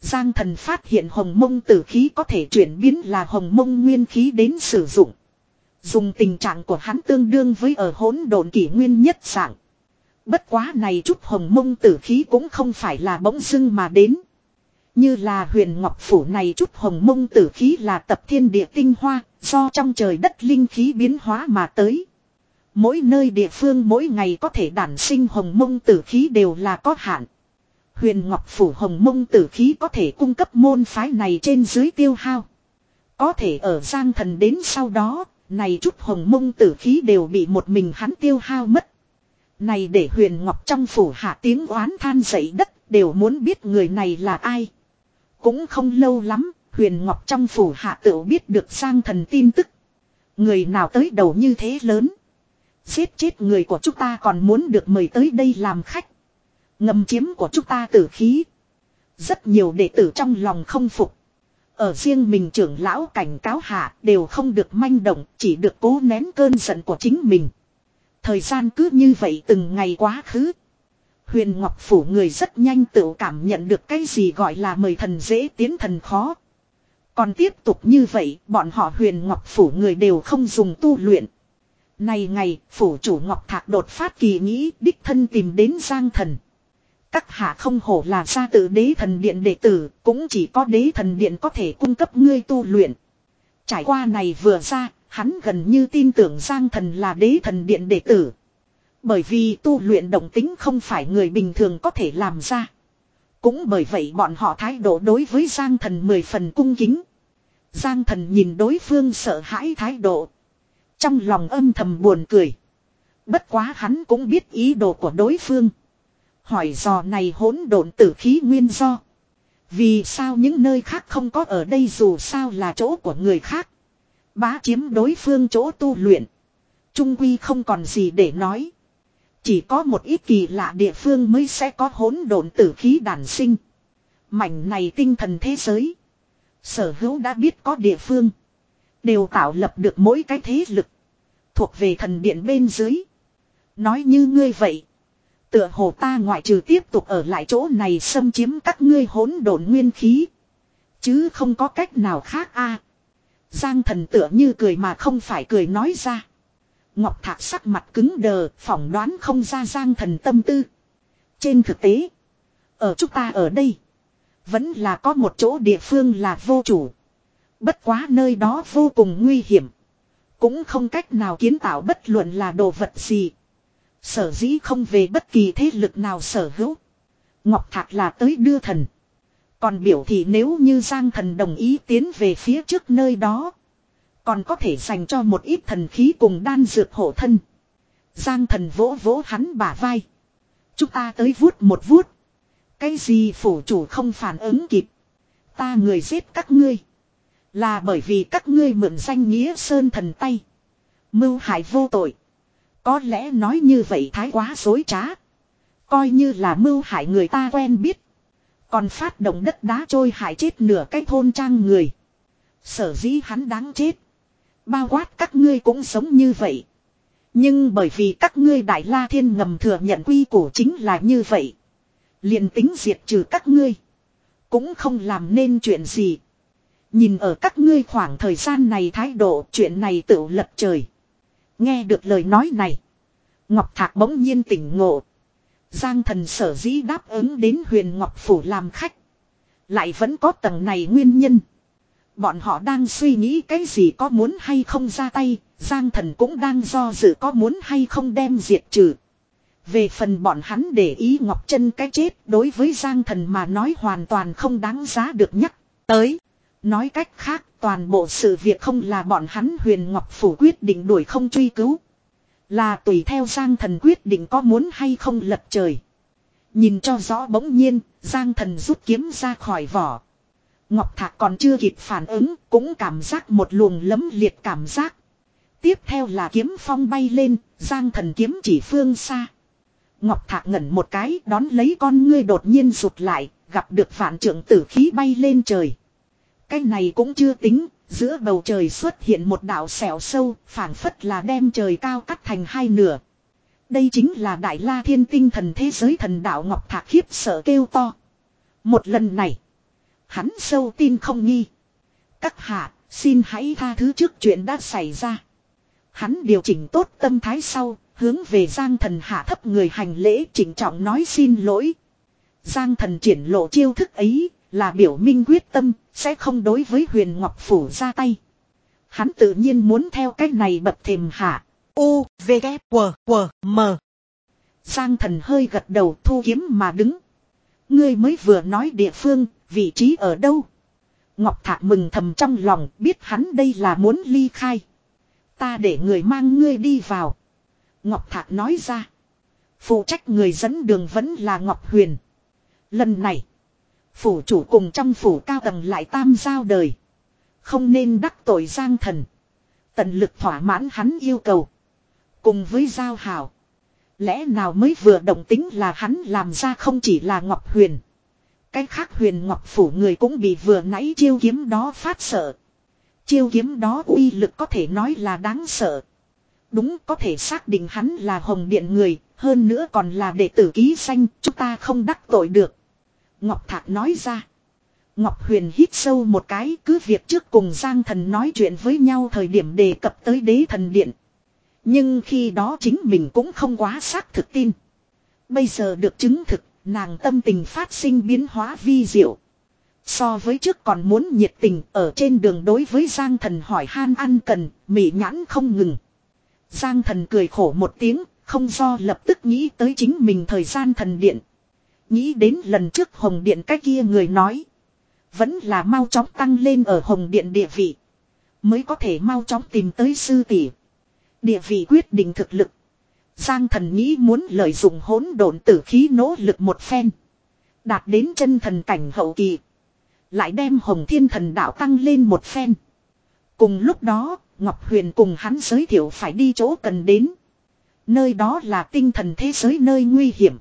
Giang Thần phát hiện hồng mông tử khí có thể chuyển biến là hồng mông nguyên khí đến sử dụng. Dùng tình trạng của hắn tương đương với ở hỗn độn kỷ nguyên nhất dạng. Bất quá này chút hồng mông tử khí cũng không phải là bỗng dưng mà đến. Như là huyền ngọc phủ này chút hồng mông tử khí là tập thiên địa tinh hoa, do trong trời đất linh khí biến hóa mà tới. Mỗi nơi địa phương mỗi ngày có thể đản sinh hồng mông tử khí đều là có hạn. Huyền ngọc phủ hồng mông tử khí có thể cung cấp môn phái này trên dưới tiêu hao. Có thể ở Giang Thần đến sau đó, này chút hồng mông tử khí đều bị một mình hắn tiêu hao mất. Này để huyền ngọc trong phủ hạ tiếng oán than dậy đất, đều muốn biết người này là ai. Cũng không lâu lắm, huyền ngọc trong phủ hạ tự biết được Giang Thần tin tức. Người nào tới đầu như thế lớn. Giết chết người của chúng ta còn muốn được mời tới đây làm khách. Ngầm chiếm của chúng ta tử khí. Rất nhiều đệ tử trong lòng không phục. Ở riêng mình trưởng lão cảnh cáo hạ đều không được manh động, chỉ được cố nén cơn giận của chính mình. Thời gian cứ như vậy từng ngày quá khứ. Huyền Ngọc Phủ người rất nhanh tự cảm nhận được cái gì gọi là mời thần dễ tiến thần khó. Còn tiếp tục như vậy, bọn họ Huyền Ngọc Phủ người đều không dùng tu luyện. Này ngày, phủ chủ Ngọc Thạc đột phát kỳ nghĩ đích thân tìm đến Giang Thần. Các hạ không hổ là gia tự đế thần điện đệ tử, cũng chỉ có đế thần điện có thể cung cấp ngươi tu luyện. Trải qua này vừa ra, hắn gần như tin tưởng Giang Thần là đế thần điện đệ tử. Bởi vì tu luyện động tính không phải người bình thường có thể làm ra. Cũng bởi vậy bọn họ thái độ đối với Giang Thần mười phần cung kính. Giang Thần nhìn đối phương sợ hãi thái độ. Trong lòng âm thầm buồn cười. Bất quá hắn cũng biết ý đồ của đối phương. Hỏi dò này hỗn độn tử khí nguyên do. Vì sao những nơi khác không có ở đây dù sao là chỗ của người khác. Bá chiếm đối phương chỗ tu luyện. Trung quy không còn gì để nói. Chỉ có một ít kỳ lạ địa phương mới sẽ có hỗn độn tử khí đản sinh. Mảnh này tinh thần thế giới. Sở hữu đã biết có địa phương. Đều tạo lập được mỗi cái thế lực. Thuộc về thần điện bên dưới. Nói như ngươi vậy. Tựa hồ ta ngoại trừ tiếp tục ở lại chỗ này xâm chiếm các ngươi hỗn độn nguyên khí. Chứ không có cách nào khác a. Giang Thần tựa như cười mà không phải cười nói ra. Ngọc Thạc sắc mặt cứng đờ, phỏng đoán không ra Giang Thần tâm tư. Trên thực tế, ở chúng ta ở đây, vẫn là có một chỗ địa phương là vô chủ. Bất quá nơi đó vô cùng nguy hiểm. Cũng không cách nào kiến tạo bất luận là đồ vật gì. Sở dĩ không về bất kỳ thế lực nào sở hữu. Ngọc Thạc là tới đưa thần. Còn biểu thị nếu như Giang Thần đồng ý tiến về phía trước nơi đó. Còn có thể dành cho một ít thần khí cùng đan dược hộ thân. Giang Thần vỗ vỗ hắn bả vai. Chúng ta tới vuốt một vuốt. Cái gì phủ chủ không phản ứng kịp. Ta người giết các ngươi. Là bởi vì các ngươi mượn danh nghĩa sơn thần tay. Mưu hại vô tội. Có lẽ nói như vậy thái quá dối trá. Coi như là mưu hại người ta quen biết. Còn phát động đất đá trôi hại chết nửa cái thôn trang người. Sở dĩ hắn đáng chết. Bao quát các ngươi cũng sống như vậy. Nhưng bởi vì các ngươi Đại La Thiên ngầm thừa nhận quy củ chính là như vậy. Liền tính diệt trừ các ngươi. Cũng không làm nên chuyện gì. Nhìn ở các ngươi khoảng thời gian này thái độ chuyện này tự lật trời. Nghe được lời nói này. Ngọc Thạc bỗng nhiên tỉnh ngộ. Giang Thần sở dĩ đáp ứng đến Huyền Ngọc Phủ làm khách. Lại vẫn có tầng này nguyên nhân. Bọn họ đang suy nghĩ cái gì có muốn hay không ra tay. Giang Thần cũng đang do dự có muốn hay không đem diệt trừ. Về phần bọn hắn để ý Ngọc Chân cái chết đối với Giang Thần mà nói hoàn toàn không đáng giá được nhắc tới. Nói cách khác toàn bộ sự việc không là bọn hắn Huyền Ngọc Phủ quyết định đuổi không truy cứu. Là tùy theo Giang Thần quyết định có muốn hay không lật trời. Nhìn cho rõ bỗng nhiên Giang Thần rút kiếm ra khỏi vỏ. Ngọc Thạc còn chưa kịp phản ứng cũng cảm giác một luồng lấm liệt cảm giác. Tiếp theo là kiếm phong bay lên, Giang Thần kiếm chỉ phương xa. Ngọc Thạc ngẩn một cái đón lấy con ngươi đột nhiên rụt lại, gặp được vạn trượng tử khí bay lên trời. Cái này cũng chưa tính, giữa bầu trời xuất hiện một đạo xẻo sâu, phảng phất là đem trời cao cắt thành hai nửa. Đây chính là Đại La Thiên tinh thần thế giới thần đạo. Ngọc Thạc khiếp sợ kêu to. Một lần này, Hắn sâu tin không nghi. Các hạ, xin hãy tha thứ trước chuyện đã xảy ra. Hắn điều chỉnh tốt tâm thái sau, hướng về Giang Thần hạ thấp người hành lễ trịnh trọng nói xin lỗi. Giang Thần triển lộ chiêu thức ấy, là biểu minh quyết tâm, sẽ không đối với Huyền Ngọc Phủ ra tay. Hắn tự nhiên muốn theo cách này bậc thềm hạ. U, V, K, W, W, M. Giang Thần hơi gật đầu thu kiếm mà đứng. Ngươi mới vừa nói địa phương, vị trí ở đâu? Ngọc Thạc mừng thầm trong lòng, biết hắn đây là muốn ly khai. Ta để người mang ngươi đi vào. Ngọc Thạc nói ra. Phụ trách người dẫn đường vẫn là Ngọc Huyền. Lần này, phủ chủ cùng trong phủ cao tầng lại tam giao đời. Không nên đắc tội Giang Thần. Tận lực thỏa mãn hắn yêu cầu. Cùng với giao hảo. Lẽ nào mới vừa động tính là hắn làm ra không chỉ là Ngọc Huyền. Cái khác Huyền Ngọc Phủ người cũng bị vừa nãy chiêu kiếm đó phát sợ. Chiêu kiếm đó uy lực có thể nói là đáng sợ. Đúng có thể xác định hắn là Hồng Điện người, hơn nữa còn là đệ tử ký danh, chúng ta không đắc tội được. Ngọc Thạc nói ra. Ngọc Huyền hít sâu một cái, cứ việc trước cùng Giang Thần nói chuyện với nhau thời điểm đề cập tới Đế Thần Điện. Nhưng khi đó chính mình cũng không quá xác thực tin. Bây giờ được chứng thực, nàng tâm tình phát sinh biến hóa vi diệu. So với trước còn muốn nhiệt tình ở trên đường đối với Giang Thần hỏi han ăn cần, mỉ nhãn không ngừng. Giang Thần cười khổ một tiếng, không do lập tức nghĩ tới chính mình thời gian thần điện. Nghĩ đến lần trước Hồng Điện cái kia người nói. Vẫn là mau chóng tăng lên ở Hồng Điện địa vị. Mới có thể mau chóng tìm tới sư tỷ. Địa vị quyết định thực lực. Giang Thần nghĩ muốn lợi dụng hỗn độn tử khí nỗ lực một phen. Đạt đến chân thần cảnh hậu kỳ. Lại đem Hồng Thiên Thần Đạo tăng lên một phen. Cùng lúc đó, Ngọc Huyền cùng hắn giới thiệu phải đi chỗ cần đến. Nơi đó là tinh thần thế giới nơi nguy hiểm.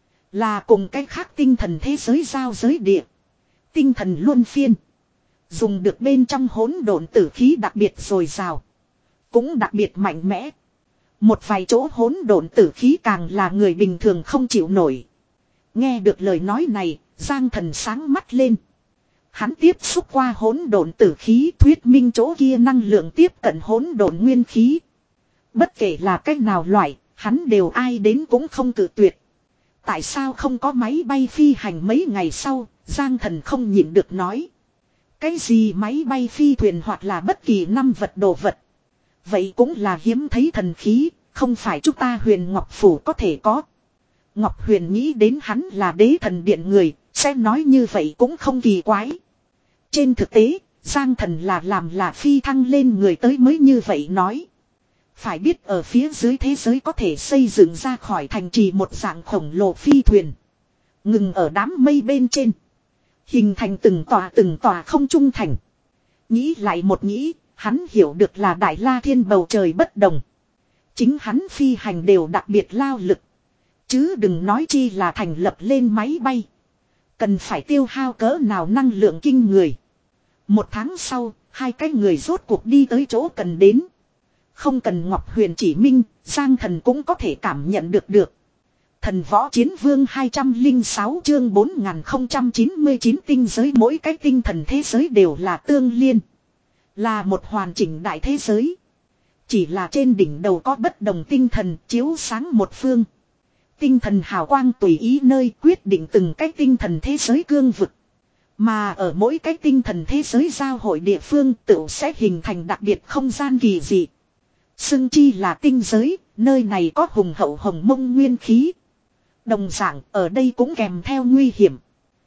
Là cùng cách khác tinh thần thế giới giao giới địa. Tinh thần luân phiên. Dùng được bên trong hỗn độn tử khí đặc biệt dồi dào. Cũng đặc biệt mạnh mẽ. Một vài chỗ hỗn độn tử khí càng là người bình thường không chịu nổi. Nghe được lời nói này, Giang Thần sáng mắt lên. Hắn tiếp xúc qua hỗn độn tử khí thuyết minh chỗ kia năng lượng tiếp cận hỗn độn nguyên khí. Bất kể là cách nào loại, hắn đều ai đến cũng không cự tuyệt. Tại sao không có máy bay phi hành mấy ngày sau, Giang Thần không nhịn được nói. Cái gì máy bay phi thuyền hoặc là bất kỳ năm vật đồ vật. Vậy cũng là hiếm thấy thần khí, không phải chúng ta Huyền Ngọc Phủ có thể có. Ngọc Huyền nghĩ đến hắn là Đế Thần Điện người, sẽ nói như vậy cũng không kỳ quái. Trên thực tế, Giang Thần là làm là phi thăng lên người tới mới như vậy nói. Phải biết ở phía dưới thế giới có thể xây dựng ra khỏi thành trì một dạng khổng lồ phi thuyền. Ngừng ở đám mây bên trên. Hình thành từng tòa từng tòa không trung thành. Nghĩ lại một nghĩ, hắn hiểu được là Đại La Thiên bầu trời bất đồng. Chính hắn phi hành đều đặc biệt lao lực. Chứ đừng nói chi là thành lập lên máy bay. Cần phải tiêu hao cỡ nào năng lượng kinh người. Một tháng sau, hai cái người rốt cuộc đi tới chỗ cần đến. Không cần Ngọc Huyền chỉ minh, Giang Thần cũng có thể cảm nhận được được. Thần Võ Chiến Vương hai trăm lẻ sáu chương bốn nghìn không trăm chín mươi chín tinh giới mỗi cái tinh thần thế giới đều là tương liên. Là một hoàn chỉnh đại thế giới. Chỉ là trên đỉnh đầu có bất đồng tinh thần chiếu sáng một phương. Tinh thần hào quang tùy ý nơi quyết định từng cái tinh thần thế giới cương vực. Mà ở mỗi cái tinh thần thế giới giao hội địa phương tự sẽ hình thành đặc biệt không gian kỳ dị. Xưng chi là tinh giới, nơi này có hùng hậu hồng mông nguyên khí. Đồng dạng ở đây cũng kèm theo nguy hiểm.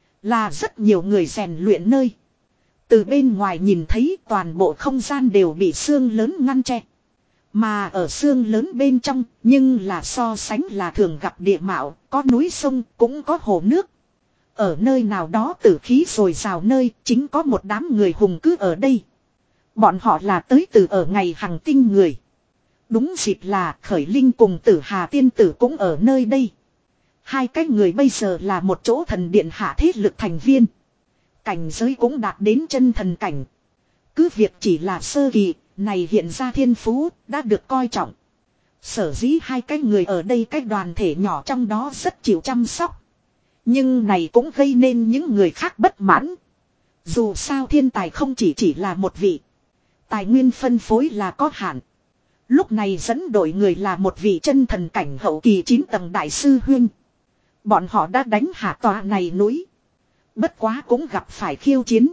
Là rất nhiều người rèn luyện nơi. Từ bên ngoài nhìn thấy toàn bộ không gian đều bị xương lớn ngăn che. Mà ở xương lớn bên trong, nhưng là so sánh là thường gặp địa mạo, có núi sông, cũng có hồ nước. Ở nơi nào đó tử khí rồi rào nơi, chính có một đám người hùng cứ ở đây. Bọn họ là tới từ ở ngày hằng tinh người. Đúng dịp là Khởi Linh cùng Tử Hà Tiên Tử cũng ở nơi đây. Hai cái người bây giờ là một chỗ thần điện hạ thế lực thành viên. Cảnh giới cũng đạt đến chân thần cảnh. Cứ việc chỉ là sơ kỳ, này hiện ra thiên phú, đã được coi trọng. Sở dĩ hai cái người ở đây cái đoàn thể nhỏ trong đó rất chịu chăm sóc. Nhưng này cũng gây nên những người khác bất mãn. Dù sao thiên tài không chỉ chỉ là một vị. Tài nguyên phân phối là có hạn. Lúc này dẫn đội người là một vị chân thần cảnh hậu kỳ chín tầng đại sư huynh. Bọn họ đã đánh hạ tòa này núi. Bất quá cũng gặp phải khiêu chiến.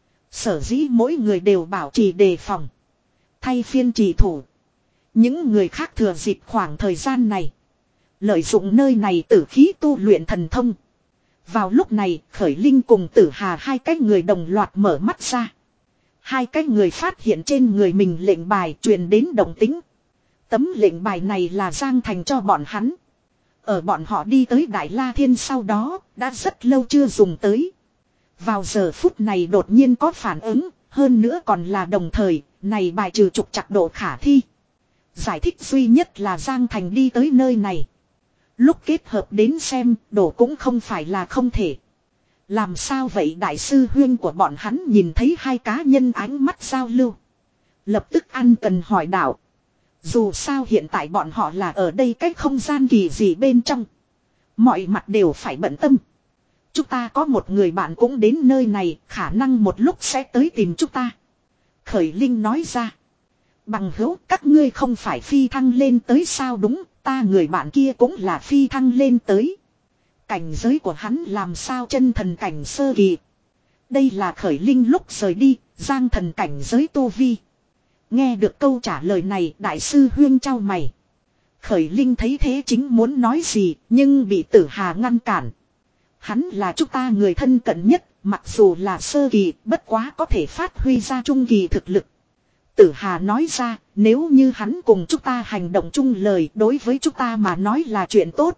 Sở dĩ mỗi người đều bảo trì đề phòng. Thay phiên trì thủ. Những người khác thừa dịp khoảng thời gian này. Lợi dụng nơi này tử khí tu luyện thần thông. Vào lúc này Khởi Linh cùng Tử Hà hai cái người đồng loạt mở mắt ra. Hai cái người phát hiện trên người mình lệnh bài truyền đến động tính. Tấm lệnh bài này là Giang Thành cho bọn hắn. Ở bọn họ đi tới Đại La Thiên sau đó đã rất lâu chưa dùng tới. Vào giờ phút này đột nhiên có phản ứng. Hơn nữa còn là đồng thời. Này bài trừ trục trặc độ khả thi. Giải thích duy nhất là Giang Thành đi tới nơi này. Lúc kết hợp đến xem đổ cũng không phải là không thể. Làm sao vậy đại sư huyên của bọn hắn nhìn thấy hai cá nhân ánh mắt giao lưu. Lập tức ăn cần hỏi đạo. Dù sao hiện tại bọn họ là ở đây cách không gian kỳ gì bên trong. Mọi mặt đều phải bận tâm. Chúng ta có một người bạn cũng đến nơi này khả năng một lúc sẽ tới tìm chúng ta. Khởi Linh nói ra. Bằng hữu các ngươi không phải phi thăng lên tới sao đúng. Ta người bạn kia cũng là phi thăng lên tới. Cảnh giới của hắn làm sao chân thần cảnh sơ kỳ. Đây là Khởi Linh lúc rời đi, Giang thần cảnh giới tu vi. Nghe được câu trả lời này đại sư huyên trao mày. Khởi Linh thấy thế chính muốn nói gì nhưng bị Tử Hà ngăn cản. Hắn là chúng ta người thân cận nhất, mặc dù là sơ kỳ bất quá có thể phát huy ra trung kỳ thực lực. Tử Hà nói ra, nếu như hắn cùng chúng ta hành động chung lời đối với chúng ta mà nói là chuyện tốt.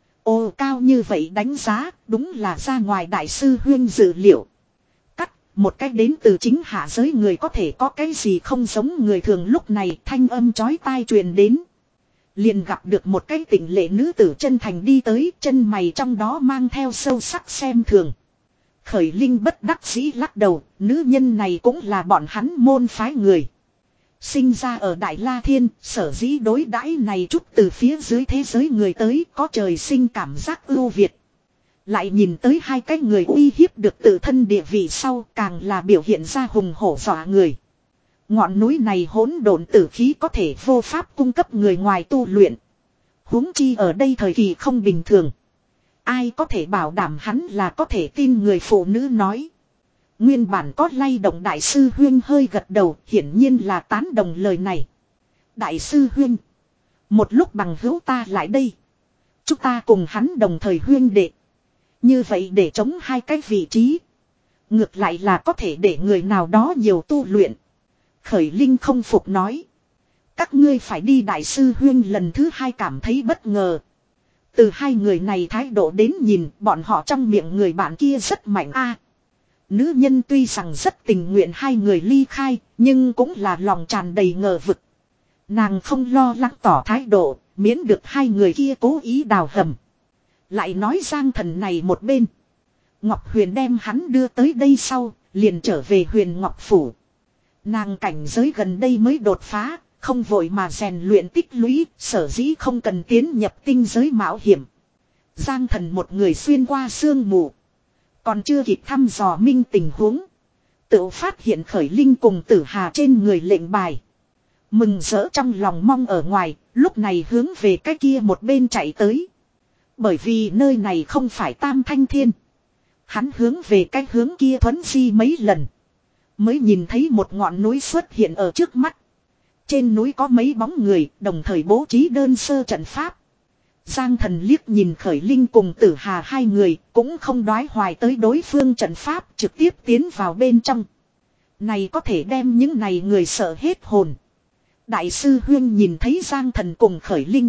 Ồ cao như vậy đánh giá, đúng là ra ngoài đại sư huyên dự liệu. Cắt, một cách đến từ chính hạ giới người có thể có cái gì không giống người thường lúc này thanh âm chói tai truyền đến. Liền gặp được một cái tịnh lệ nữ tử chân thành đi tới, chân mày trong đó mang theo sâu sắc xem thường. Khởi Linh bất đắc dĩ lắc đầu, nữ nhân này cũng là bọn hắn môn phái người. Sinh ra ở Đại La Thiên, sở dĩ đối đãi này chút từ phía dưới thế giới người tới có trời sinh cảm giác ưu việt. Lại nhìn tới hai cái người uy hiếp được tự thân địa vị sau càng là biểu hiện ra hùng hổ dọa người. Ngọn núi này hỗn độn tử khí có thể vô pháp cung cấp người ngoài tu luyện. Huống chi ở đây thời kỳ không bình thường. Ai có thể bảo đảm hắn là có thể tin người phụ nữ nói. Nguyên bản có lay động đại sư huyên hơi gật đầu, hiển nhiên là tán đồng lời này. Đại sư huyên, một lúc bằng hữu ta lại đây. Chúng ta cùng hắn đồng thời huyên đệ. Như vậy để chống hai cái vị trí. Ngược lại là có thể để người nào đó nhiều tu luyện. Khởi Linh không phục nói. Các ngươi phải đi đại sư huyên lần thứ hai cảm thấy bất ngờ. Từ hai người này thái độ đến nhìn bọn họ trong miệng người bạn kia rất mạnh a. Nữ nhân tuy rằng rất tình nguyện hai người ly khai, nhưng cũng là lòng tràn đầy ngờ vực. Nàng không lo lắng tỏ thái độ, miễn được hai người kia cố ý đào hầm. Lại nói Giang thần này một bên. Ngọc Huyền đem hắn đưa tới đây sau, liền trở về Huyền Ngọc Phủ. Nàng cảnh giới gần đây mới đột phá, không vội mà rèn luyện tích lũy, sở dĩ không cần tiến nhập tinh giới mạo hiểm. Giang thần một người xuyên qua sương mù. Còn chưa kịp thăm dò minh tình huống. Tự phát hiện Khởi Linh cùng Tử Hà trên người lệnh bài. Mừng rỡ trong lòng mong ở ngoài, lúc này hướng về cái kia một bên chạy tới. Bởi vì nơi này không phải Tam Thanh Thiên. Hắn hướng về cái hướng kia thuấn di mấy lần. Mới nhìn thấy một ngọn núi xuất hiện ở trước mắt. Trên núi có mấy bóng người, đồng thời bố trí đơn sơ trận pháp. Giang thần liếc nhìn Khởi Linh cùng Tử Hà hai người, cũng không đoái hoài tới đối phương trận pháp, trực tiếp tiến vào bên trong. Này có thể đem những này người sợ hết hồn. Đại sư Huyên nhìn thấy Giang thần cùng Khởi Linh.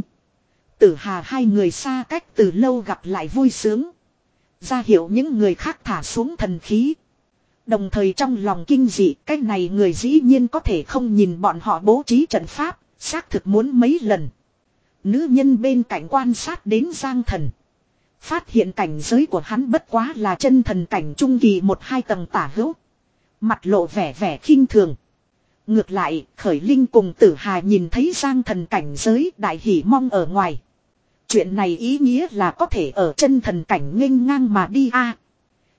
Tử Hà hai người xa cách từ lâu gặp lại vui sướng. Ra hiệu những người khác thả xuống thần khí. Đồng thời trong lòng kinh dị, cái này người dĩ nhiên có thể không nhìn bọn họ bố trí trận pháp, xác thực muốn mấy lần. Nữ nhân bên cạnh quan sát đến Giang thần. Phát hiện cảnh giới của hắn bất quá là chân thần cảnh trung kỳ một hai tầng tả hữu. Mặt lộ vẻ vẻ khinh thường. Ngược lại, Khởi Linh cùng Tử Hà nhìn thấy Giang thần cảnh giới đại hỉ mong ở ngoài. Chuyện này ý nghĩa là có thể ở chân thần cảnh nghênh ngang mà đi a.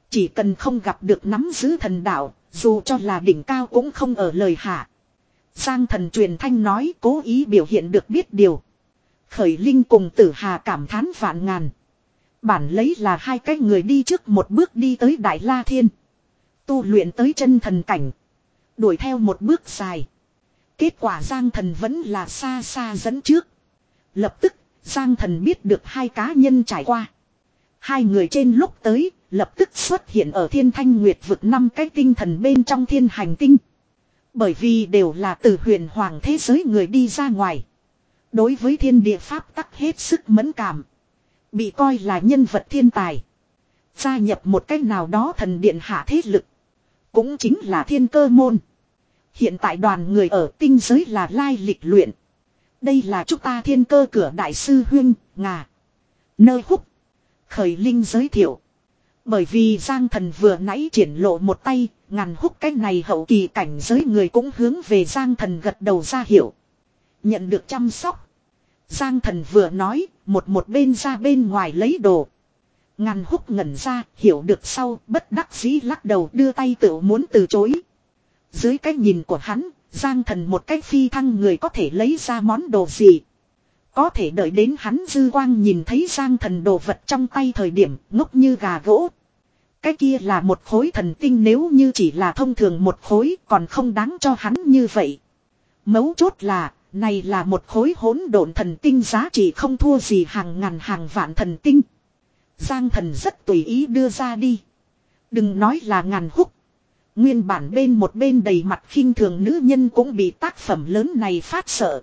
Chỉ cần không gặp được nắm giữ thần đạo, dù cho là đỉnh cao cũng không ở lời hạ. Giang thần truyền thanh nói, cố ý biểu hiện được biết điều. Khởi Linh cùng Tử Hà cảm thán vạn ngàn. Bản lấy là hai cái người đi trước một bước đi tới Đại La Thiên. Tu luyện tới chân thần cảnh. Đuổi theo một bước dài. Kết quả Giang thần vẫn là xa xa dẫn trước. Lập tức, Giang thần biết được hai cá nhân trải qua. Hai người trên lúc tới, lập tức xuất hiện ở Thiên Thanh Nguyệt vực năm cái tinh thần bên trong thiên hành tinh. Bởi vì đều là từ huyền hoàng thế giới người đi ra ngoài. Đối với thiên địa pháp tắc hết sức mẫn cảm. Bị coi là nhân vật thiên tài. Gia nhập một cách nào đó thần điện hạ thế lực. Cũng chính là thiên cơ môn. Hiện tại đoàn người ở tinh giới là lai lịch luyện. Đây là chúng ta thiên cơ cửa đại sư huynh, ngà. Nơi húc. Khởi Linh giới thiệu. Bởi vì Giang thần vừa nãy triển lộ một tay, ngàn húc cái này hậu kỳ cảnh giới người cũng hướng về Giang thần gật đầu ra hiệu. Nhận được chăm sóc. Giang thần vừa nói, một một bên ra bên ngoài lấy đồ. Ngàn húc ngẩn ra, hiểu được sau, bất đắc dĩ lắc đầu đưa tay tự muốn từ chối. Dưới cái nhìn của hắn, Giang thần một cách phi thăng người có thể lấy ra món đồ gì. Có thể đợi đến hắn dư quang nhìn thấy Giang thần đồ vật trong tay thời điểm ngốc như gà gỗ. Cái kia là một khối thần tinh, nếu như chỉ là thông thường một khối còn không đáng cho hắn như vậy. Mấu chốt là, này là một khối hỗn độn thần tinh giá trị không thua gì hàng ngàn hàng vạn thần tinh. Giang thần rất tùy ý đưa ra đi. Đừng nói là ngàn húc. Nguyên bản bên một bên đầy mặt khinh thường nữ nhân cũng bị tác phẩm lớn này phát sợ.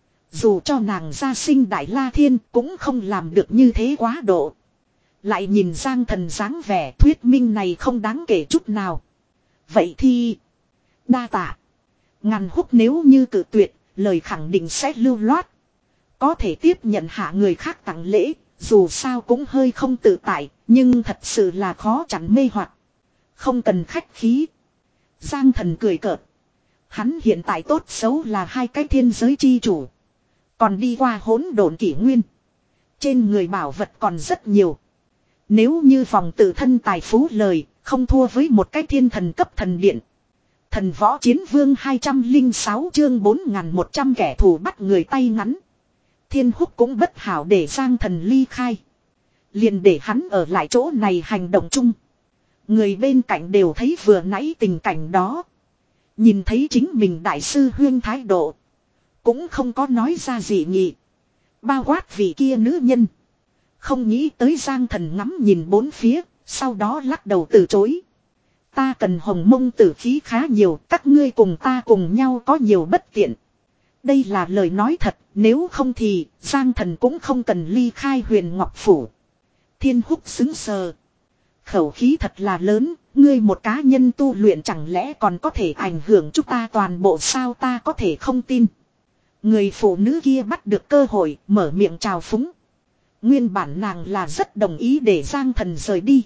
Dù cho nàng gia sinh Đại La Thiên cũng không làm được như thế quá độ. Lại nhìn Giang thần dáng vẻ thuyết minh này không đáng kể chút nào. Vậy thì... đa tạ. Ngàn húc nếu như cự tuyệt, lời khẳng định sẽ lưu loát. Có thể tiếp nhận hạ người khác tặng lễ, dù sao cũng hơi không tự tại, nhưng thật sự là khó chặn mê hoặc. Không cần khách khí. Giang thần cười cợt. Hắn hiện tại tốt xấu là hai cái thiên giới chi chủ. Còn đi qua hỗn độn kỷ nguyên. Trên người bảo vật còn rất nhiều. Nếu như vòng tự thân tài phú lời, không thua với một cái thiên thần cấp thần điện. Thần võ chiến vương hai trăm lẻ sáu chương bốn nghìn một trăm kẻ thù bắt người tay ngắn. Thiên húc cũng bất hảo để Giang thần ly khai. Liền để hắn ở lại chỗ này hành động chung. Người bên cạnh đều thấy vừa nãy tình cảnh đó. Nhìn thấy chính mình đại sư huyên thái độ. Cũng không có nói ra gì nhỉ. Bao quát vị kia nữ nhân. Không nghĩ tới Giang thần ngắm nhìn bốn phía. Sau đó lắc đầu từ chối. Ta cần hồng mông tử khí khá nhiều. Các ngươi cùng ta cùng nhau có nhiều bất tiện. Đây là lời nói thật. Nếu không thì Giang thần cũng không cần ly khai Huyền Ngọc Phủ. Thiên húc xứng sờ. Khẩu khí thật là lớn. Ngươi một cá nhân tu luyện chẳng lẽ còn có thể ảnh hưởng chúng ta toàn bộ sao, ta có thể không tin. Người phụ nữ kia bắt được cơ hội mở miệng chào phúng. Nguyên bản nàng là rất đồng ý để Giang thần rời đi.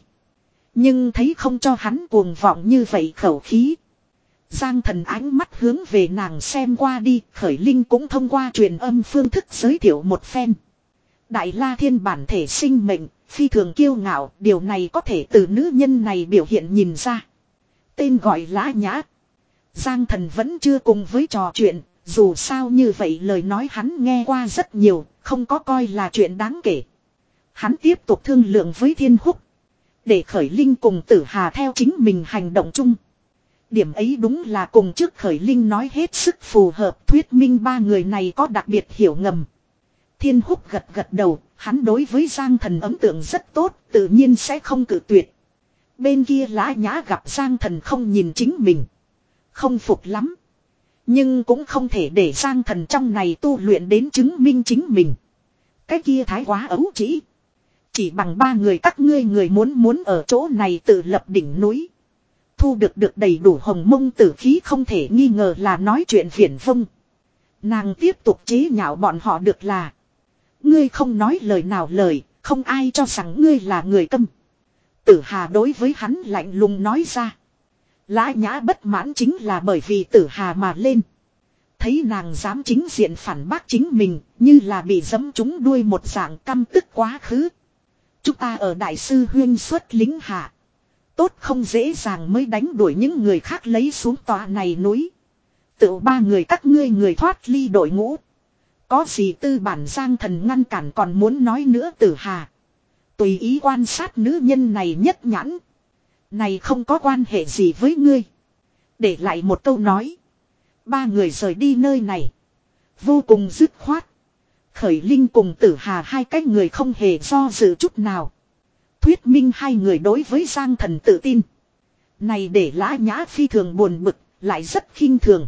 Nhưng thấy không cho hắn cuồng vọng như vậy khẩu khí. Giang thần ánh mắt hướng về nàng xem qua đi. Khởi Linh cũng thông qua truyền âm phương thức giới thiệu một phen. Đại La Thiên bản thể sinh mệnh, phi thường kiêu ngạo. Điều này có thể từ nữ nhân này biểu hiện nhìn ra. Tên gọi Lã Nhã. Giang thần vẫn chưa cùng với trò chuyện. Dù sao như vậy lời nói hắn nghe qua rất nhiều, không có coi là chuyện đáng kể. Hắn tiếp tục thương lượng với Thiên Húc. Để Khởi Linh cùng Tử Hà theo chính mình hành động chung. Điểm ấy đúng là cùng trước Khởi Linh nói hết sức phù hợp, thuyết minh ba người này có đặc biệt hiểu ngầm. Thiên Húc gật gật đầu, hắn đối với Giang thần ấn tượng rất tốt, tự nhiên sẽ không cự tuyệt. Bên kia Lã Nhã gặp Giang thần không nhìn chính mình. Không phục lắm. Nhưng cũng không thể để Giang thần trong này tu luyện đến chứng minh chính mình. Cái kia thái quá ấu trĩ. Chỉ bằng ba người các ngươi người muốn muốn ở chỗ này tự lập đỉnh núi. Thu được được đầy đủ hồng mông tử khí không thể nghi ngờ là nói chuyện viển vông. Nàng tiếp tục chế nhạo bọn họ được là. Ngươi không nói lời nào lời, không ai cho rằng ngươi là người câm. Tử Hà đối với hắn lạnh lùng nói ra. Lã Nhã bất mãn chính là bởi vì Tử Hà mà lên. Thấy nàng dám chính diện phản bác chính mình, như là bị giẫm trúng đuôi một dạng căm tức quá khứ. Chúng ta ở đại sư huyên xuất lính hạ. tốt không dễ dàng mới đánh đuổi những người khác lấy xuống tòa này núi. Tự ba người các ngươi người thoát ly đội ngũ. Có gì tư bản Giang Thần ngăn cản còn muốn nói nữa Tử Hà. Tùy ý quan sát nữ nhân này nhất nhãn. Này không có quan hệ gì với ngươi. Để lại một câu nói. Ba người rời đi nơi này. Vô cùng dứt khoát. Khởi Linh cùng Tử Hà hai cái người không hề do dự chút nào. Thuyết minh hai người đối với Giang Thần tự tin. Này để Lã Nhã phi thường buồn bực, lại rất khinh thường.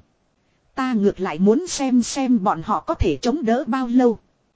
Ta ngược lại muốn xem xem bọn họ có thể chống đỡ bao lâu.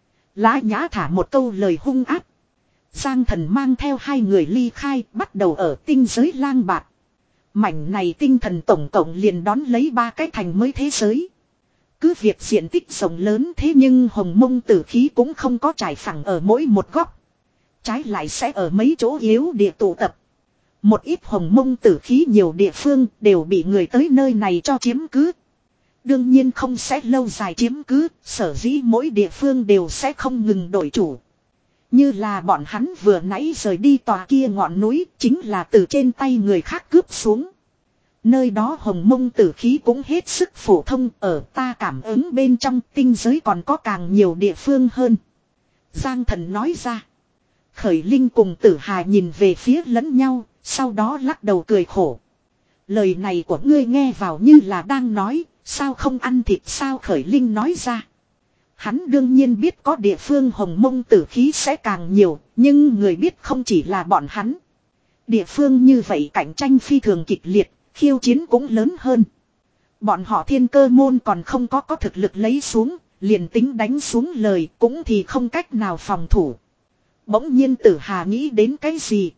Lã Nhã thả một câu lời hung ác. Giang Thần mang theo hai người ly khai, bắt đầu ở tinh giới lang bạt. Mảnh này tinh thần tổng cộng liền đón lấy ba cái thành mới thế giới. Cứ việc diện tích rộng lớn thế nhưng hồng mông tử khí cũng không có trải phẳng ở mỗi một góc. Trái lại sẽ ở mấy chỗ yếu địa tụ tập. Một ít hồng mông tử khí nhiều địa phương đều bị người tới nơi này cho chiếm cứ. Đương nhiên không sẽ lâu dài chiếm cứ, sở dĩ mỗi địa phương đều sẽ không ngừng đổi chủ. Như là bọn hắn vừa nãy rời đi tòa kia ngọn núi, chính là từ trên tay người khác cướp xuống. Nơi đó hồng mông tử khí cũng hết sức phổ thông, ở ta cảm ứng bên trong tinh giới còn có càng nhiều địa phương hơn. Giang Thần nói ra. Khởi Linh cùng Tử Hà nhìn về phía lẫn nhau, sau đó lắc đầu cười khổ. Lời này của ngươi nghe vào như là đang nói, sao không ăn thịt sao Khởi Linh nói ra. Hắn đương nhiên biết có địa phương hồng mông tử khí sẽ càng nhiều, nhưng người biết không chỉ là bọn hắn. Địa phương như vậy cạnh tranh phi thường kịch liệt, khiêu chiến cũng lớn hơn. Bọn họ Thiên Cơ môn còn không có có thực lực lấy xuống, liền tính đánh xuống lời cũng thì không cách nào phòng thủ. Bỗng nhiên Tử Hà nghĩ đến cái gì?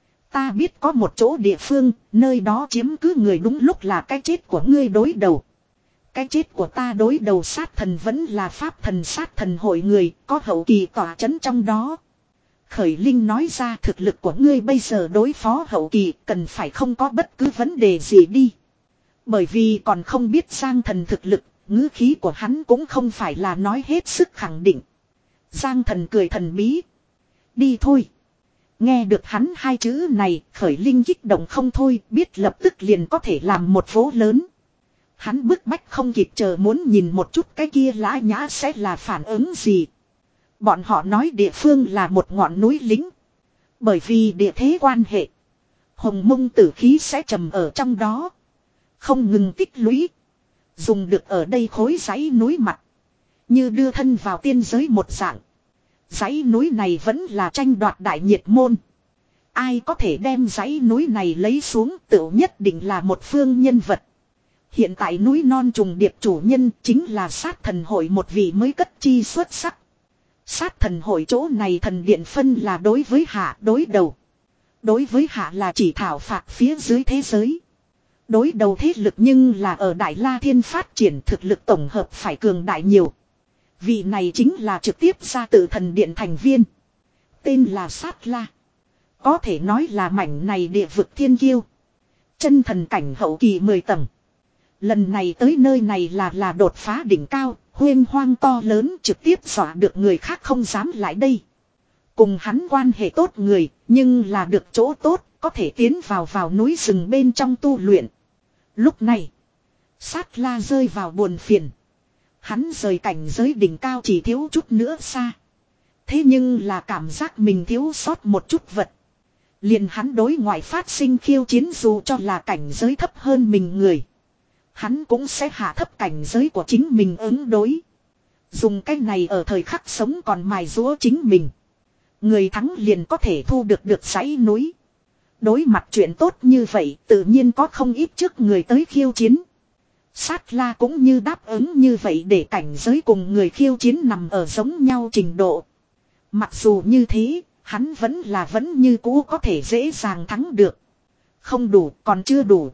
Ta biết có một chỗ địa phương, nơi đó chiếm cứ người đúng lúc là cái chết của ngươi đối đầu. Cái chết của ta đối đầu sát thần vẫn là pháp thần sát thần hội người, có hậu kỳ tỏa chấn trong đó. Khởi Linh nói ra thực lực của ngươi bây giờ đối phó hậu kỳ cần phải không có bất cứ vấn đề gì đi. Bởi vì còn không biết Giang Thần thực lực, ngữ khí của hắn cũng không phải là nói hết sức khẳng định. Giang Thần cười thần bí. Đi thôi. Nghe được hắn hai chữ này, Khởi Linh kích động không thôi, biết lập tức liền có thể làm một vố lớn. Hắn bức bách không kịp chờ muốn nhìn một chút cái kia Lã Nhã sẽ là phản ứng gì. Bọn họ nói địa phương là một ngọn núi lính. Bởi vì địa thế quan hệ. Hồng mông tử khí sẽ trầm ở trong đó. Không ngừng tích lũy. Dùng được ở đây khối dãy núi mặt. Như đưa thân vào tiên giới một dạng. Dãy núi này vẫn là tranh đoạt đại nhiệt môn. Ai có thể đem dãy núi này lấy xuống tự nhất định là một phương nhân vật. Hiện tại núi non trùng điệp chủ nhân chính là sát thần hội một vị mới cất chi xuất sắc. Sát thần hội chỗ này thần điện phân là đối với hạ đối đầu. Đối với hạ là chỉ thảo phạt phía dưới thế giới. Đối đầu thế lực nhưng là ở Đại La Thiên phát triển thực lực tổng hợp phải cường đại nhiều. Vị này chính là trực tiếp ra từ thần điện thành viên. Tên là Sát La. Có thể nói là mảnh này địa vực thiên kiêu. Chân thần cảnh hậu kỳ mười tầng. Lần này tới nơi này là là đột phá đỉnh cao, huyên hoang to lớn trực tiếp dọa được người khác không dám lại đây. Cùng hắn quan hệ tốt người, nhưng là được chỗ tốt, có thể tiến vào vào núi rừng bên trong tu luyện. Lúc này, Sát La rơi vào buồn phiền. Hắn rời cảnh giới đỉnh cao chỉ thiếu chút nữa xa. Thế nhưng là cảm giác mình thiếu sót một chút vật. Liền hắn đối ngoại phát sinh khiêu chiến dù cho là cảnh giới thấp hơn mình người. Hắn cũng sẽ hạ thấp cảnh giới của chính mình ứng đối. Dùng cái này ở thời khắc sống còn mài rũa chính mình. Người thắng liền có thể thu được được dãy núi. Đối mặt chuyện tốt như vậy tự nhiên có không ít trước người tới khiêu chiến. Sát La cũng như đáp ứng như vậy để cảnh giới cùng người khiêu chiến nằm ở giống nhau trình độ. Mặc dù như thế, hắn vẫn là vẫn như cũ có thể dễ dàng thắng được. Không đủ, còn chưa đủ.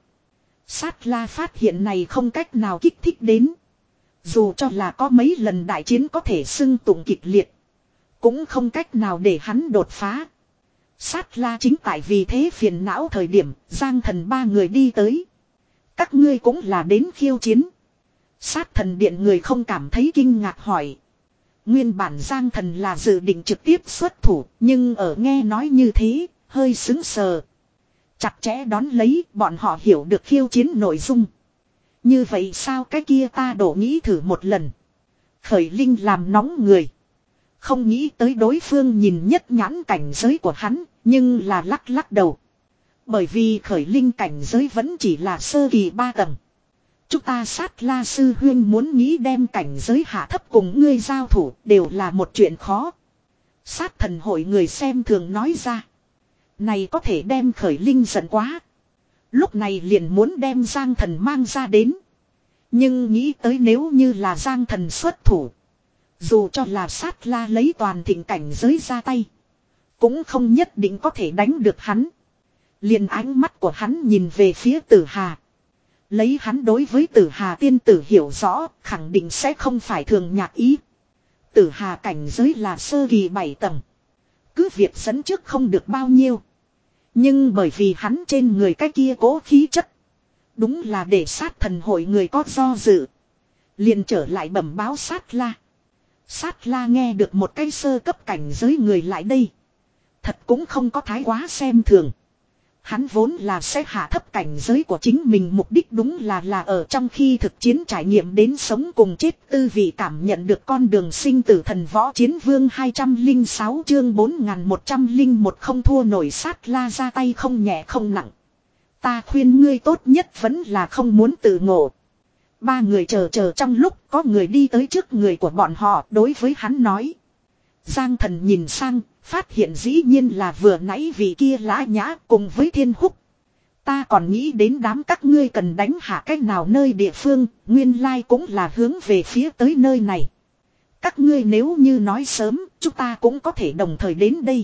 Sát La phát hiện này không cách nào kích thích đến. Dù cho là có mấy lần đại chiến có thể xưng tụng kịch liệt. Cũng không cách nào để hắn đột phá. Sát La chính tại vì thế phiền não thời điểm Giang Thần ba người đi tới. Các ngươi cũng là đến khiêu chiến. Sát Thần điện người không cảm thấy kinh ngạc hỏi. Nguyên bản Giang Thần là dự định trực tiếp xuất thủ. Nhưng ở nghe nói như thế hơi sững sờ. Chặt chẽ đón lấy bọn họ hiểu được khiêu chiến nội dung. Như vậy sao cái kia ta đổ nghĩ thử một lần. Khởi Linh làm nóng người. Không nghĩ tới đối phương nhìn nhất nhãn cảnh giới của hắn, nhưng là lắc lắc đầu. Bởi vì Khởi Linh cảnh giới vẫn chỉ là sơ kỳ ba tầng. Chúng ta Sát La sư huyên muốn nghĩ đem cảnh giới hạ thấp cùng ngươi giao thủ đều là một chuyện khó. Sát thần hội người xem thường nói ra. Này có thể đem Khởi Linh giận quá. Lúc này liền muốn đem Giang Thần mang ra đến. Nhưng nghĩ tới nếu như là Giang Thần xuất thủ. Dù cho là Sát La lấy toàn thịnh cảnh giới ra tay. Cũng không nhất định có thể đánh được hắn. Liền ánh mắt của hắn nhìn về phía Tử Hà. Lấy hắn đối với Tử Hà tiên tử hiểu rõ, khẳng định sẽ không phải thường nhạc ý. Tử Hà cảnh giới là sơ kỳ bảy tầng. Cứ việc dẫn trước không được bao nhiêu. Nhưng bởi vì hắn trên người cái kia cố khí chất. Đúng là để Sát thần hội người có do dự. Liền trở lại bẩm báo Sát La. Sát La nghe được một cái sơ cấp cảnh giới người lại đây. Thật cũng không có thái quá xem thường. Hắn vốn là sẽ hạ thấp cảnh giới của chính mình, mục đích đúng là là ở trong khi thực chiến trải nghiệm đến sống cùng chết tư vị, cảm nhận được con đường sinh tử. Thần võ chiến vương hai trăm lẻ sáu chương bốn nghìn một trăm lẻ một không thua nổi. Sát La ra tay không nhẹ không nặng. Ta khuyên ngươi tốt nhất vẫn là không muốn tự ngộ. Ba người chờ chờ trong lúc có người đi tới trước người của bọn họ, đối với hắn nói. Giang Thần nhìn sang, phát hiện dĩ nhiên là vừa nãy vị kia Lã Nhã cùng với Thiên Húc. Ta còn nghĩ đến đám các ngươi cần đánh hạ cách nào nơi địa phương, nguyên lai cũng là hướng về phía tới nơi này. Các ngươi nếu như nói sớm, chúng ta cũng có thể đồng thời đến đây.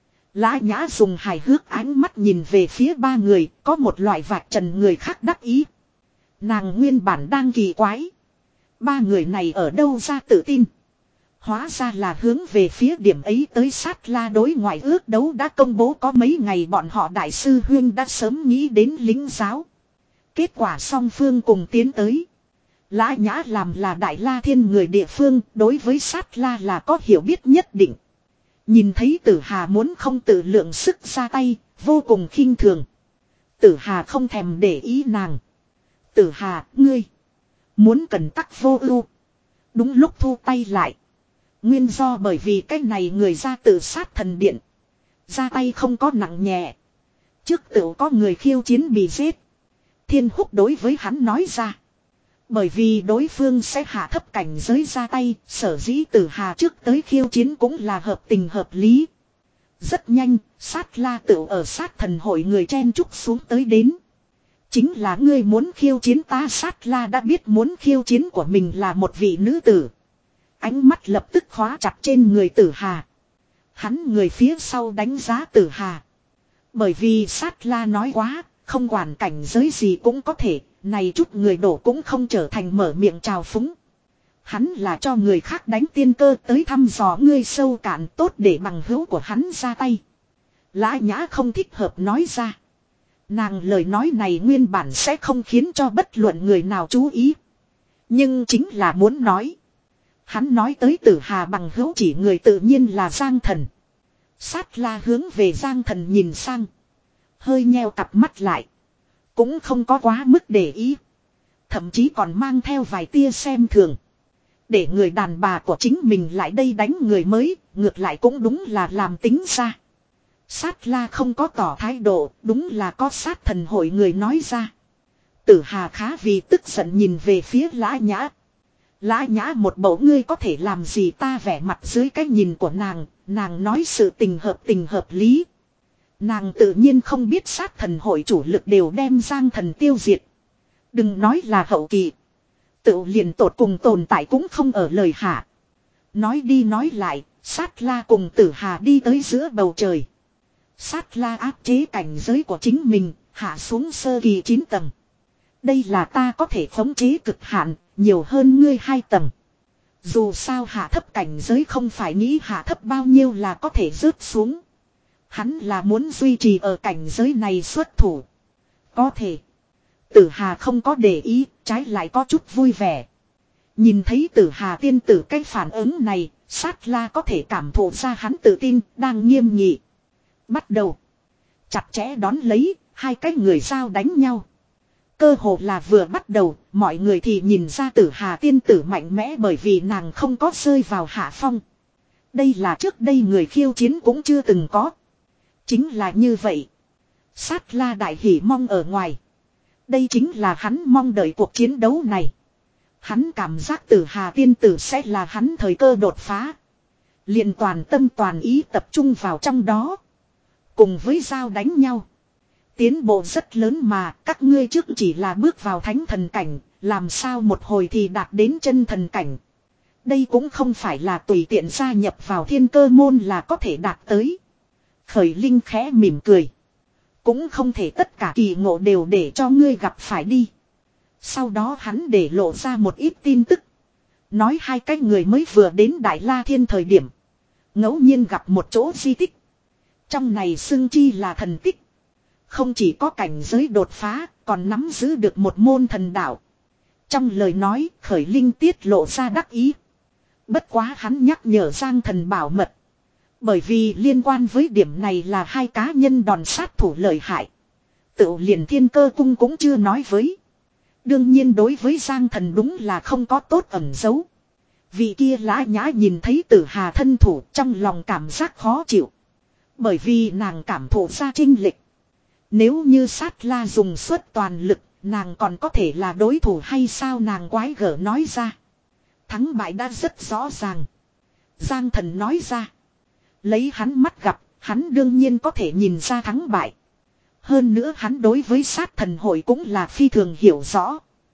Lã Nhã dùng hài hước ánh mắt nhìn về phía ba người, có một loại vạch trần người khác đắc ý. Nàng nguyên bản đang kỳ quái. Ba người này ở đâu ra tự tin. Hóa ra là hướng về phía điểm ấy tới. Sát La đối ngoại ước đấu đã công bố có mấy ngày, bọn họ đại sư huyên đã sớm nghĩ đến lính giáo. Kết quả song phương cùng tiến tới. Lã Nhã làm là Đại La Thiên người địa phương, đối với Sát La là có hiểu biết nhất định. Nhìn thấy Tử Hà muốn không tự lượng sức ra tay, vô cùng khinh thường. Tử Hà không thèm để ý nàng. Tử Hà, ngươi muốn cần tắc vô ưu. Đúng lúc thu tay lại. Nguyên do bởi vì cái này người ra tự Sát thần điện. Ra tay không có nặng nhẹ. Trước tự có người khiêu chiến bị giết. Thiên Húc đối với hắn nói ra. Bởi vì đối phương sẽ hạ thấp cảnh giới ra tay, sở dĩ Tử Hà trước tới khiêu chiến cũng là hợp tình hợp lý. Rất nhanh, Sát La tự ở Sát thần hội người chen chúc xuống tới đến. Chính là ngươi muốn khiêu chiến ta. Sát La đã biết muốn khiêu chiến của mình là một vị nữ tử. Ánh mắt lập tức khóa chặt trên người Tử Hà. Hắn người phía sau đánh giá Tử Hà. Bởi vì Sát La nói quá, không quản cảnh giới gì cũng có thể, này chút người đổ cũng không trở thành mở miệng trào phúng. Hắn là cho người khác đánh tiên cơ tới thăm dò ngươi sâu cạn, tốt để bằng hữu của hắn ra tay. Lã Nhã không thích hợp nói ra. Nàng lời nói này nguyên bản sẽ không khiến cho bất luận người nào chú ý. Nhưng chính là muốn nói. Hắn nói tới Tử Hà bằng hữu chỉ người tự nhiên là Giang Thần. Sát La hướng về Giang Thần nhìn sang. Hơi nheo cặp mắt lại. Cũng không có quá mức để ý. Thậm chí còn mang theo vài tia xem thường. Để người đàn bà của chính mình lại đây đánh người mới, ngược lại cũng đúng là làm tính ra. Sát La không có tỏ thái độ, đúng là có Sát thần hội người nói ra. Tử Hà khá vì tức giận nhìn về phía Lã Nhã. Lã Nhã một bầu ngươi có thể làm gì, ta vẻ mặt dưới cái nhìn của nàng, nàng nói sự tình hợp tình hợp lý. Nàng tự nhiên không biết Sát thần hội chủ lực đều đem Giang Thần tiêu diệt. Đừng nói là hậu kỳ. Tự liền tột cùng tồn tại cũng không ở lời hạ. Nói đi nói lại, Sát La cùng Tử Hà đi tới giữa bầu trời. Sát La áp chế cảnh giới của chính mình, hạ xuống sơ kỳ chín tầng. Đây là ta có thể khống chế cực hạn, nhiều hơn ngươi hai tầng. Dù sao hạ thấp cảnh giới không phải nghĩ hạ thấp bao nhiêu là có thể rớt xuống. Hắn là muốn duy trì ở cảnh giới này xuất thủ. Có thể. Tử Hà không có để ý, trái lại có chút vui vẻ. Nhìn thấy Tử Hà tiên tử cái phản ứng này, Sát La có thể cảm thụ ra hắn tự tin, đang nghiêm nghị. Bắt đầu. Chặt chẽ đón lấy, Hai cái người giao đánh nhau. Cơ hồ là vừa bắt đầu, mọi người thì nhìn ra Tử Hà tiên tử mạnh mẽ bởi vì nàng không có rơi vào hạ phong. Đây là trước đây người khiêu chiến cũng chưa từng có. Chính là như vậy. Sát La đại hỉ mong ở ngoài. Đây chính là hắn mong đợi cuộc chiến đấu này. Hắn cảm giác Tử Hà tiên tử sẽ là hắn thời cơ đột phá. Liền toàn tâm toàn ý tập trung vào trong đó. Cùng với giao đánh nhau. Tiến bộ rất lớn mà các ngươi trước chỉ là bước vào thánh thần cảnh. Làm sao một hồi thì đạt đến chân thần cảnh. Đây cũng không phải là tùy tiện gia nhập vào thiên cơ môn là có thể đạt tới. Khởi Linh khẽ mỉm cười. Cũng không thể tất cả kỳ ngộ đều để cho ngươi gặp phải đi. Sau đó hắn để lộ ra một ít tin tức. Nói hai cái người mới vừa đến Đại La Thiên thời điểm. Ngẫu nhiên gặp một chỗ di tích. Trong này xưng chi là thần tích. Không chỉ có cảnh giới đột phá, còn nắm giữ được một môn thần đạo. Trong lời nói, Khởi Linh tiết lộ ra đắc ý. Bất quá hắn nhắc nhở Giang Thần bảo mật. Bởi vì liên quan với điểm này là hai cá nhân đòn sát thủ lợi hại. Tự liền Thiên Cơ Cung cũng chưa nói với. Đương nhiên đối với Giang Thần đúng là không có tốt ẩn giấu. Vị kia lã nhã nhìn thấy Tử Hà thân thủ trong lòng cảm giác khó chịu. Bởi vì nàng cảm thụ ra chênh lệch. Nếu như Sát La dùng suốt toàn lực, nàng còn có thể là đối thủ hay sao nàng quái gở nói ra. Thắng bại đã rất rõ ràng. Giang Thần nói ra. Lấy hắn mắt gặp, hắn đương nhiên có thể nhìn ra thắng bại. Hơn nữa hắn đối với sát thần hội cũng là phi thường hiểu rõ.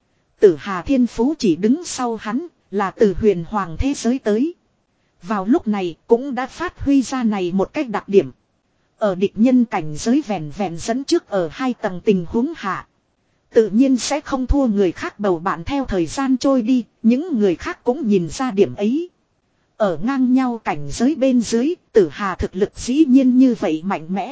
Tử Hà thiên phú chỉ đứng sau hắn, là từ huyền hoàng thế giới tới. Vào lúc này cũng đã phát huy ra này một cách đặc điểm. Ở địch nhân cảnh giới vẹn vẹn dẫn trước ở hai tầng tình huống hạ. Tự nhiên sẽ không thua người khác bầu bạn theo thời gian trôi đi, những người khác cũng nhìn ra điểm ấy. Ở ngang nhau cảnh giới bên dưới, Tử Hà thực lực dĩ nhiên như vậy mạnh mẽ.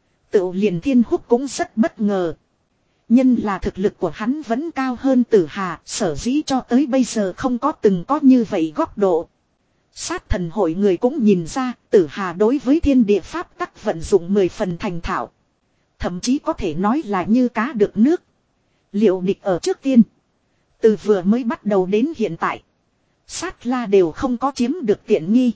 Tự liền Thiên Húc cũng rất bất ngờ. Nhân là thực lực của hắn vẫn cao hơn Tử Hà, sở dĩ cho tới bây giờ không có từng có như vậy góc độ. Sát thần hội người cũng nhìn ra, Tử Hà đối với thiên địa pháp tắc vận dụng mười phần thành thạo. Thậm chí có thể nói là như cá được nước. Liệu địch ở trước tiên. Từ vừa mới bắt đầu đến hiện tại. Sát La đều không có chiếm được tiện nghi.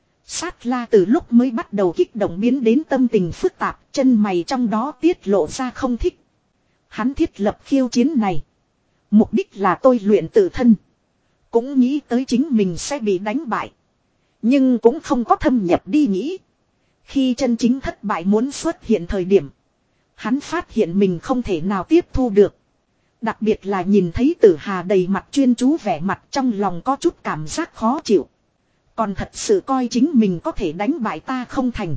Sát La từ lúc mới bắt đầu kích động biến đến tâm tình phức tạp, chân mày trong đó tiết lộ ra không thích. Hắn thiết lập khiêu chiến này. Mục đích là tôi luyện tự thân. Cũng nghĩ tới chính mình sẽ bị đánh bại. Nhưng cũng không có thâm nhập đi nghĩ. Khi chân chính thất bại muốn xuất hiện thời điểm. Hắn phát hiện mình không thể nào tiếp thu được. Đặc biệt là nhìn thấy Tử Hà đầy mặt chuyên chú vẻ mặt trong lòng có chút cảm giác khó chịu. Còn thật sự coi chính mình có thể đánh bại ta không thành.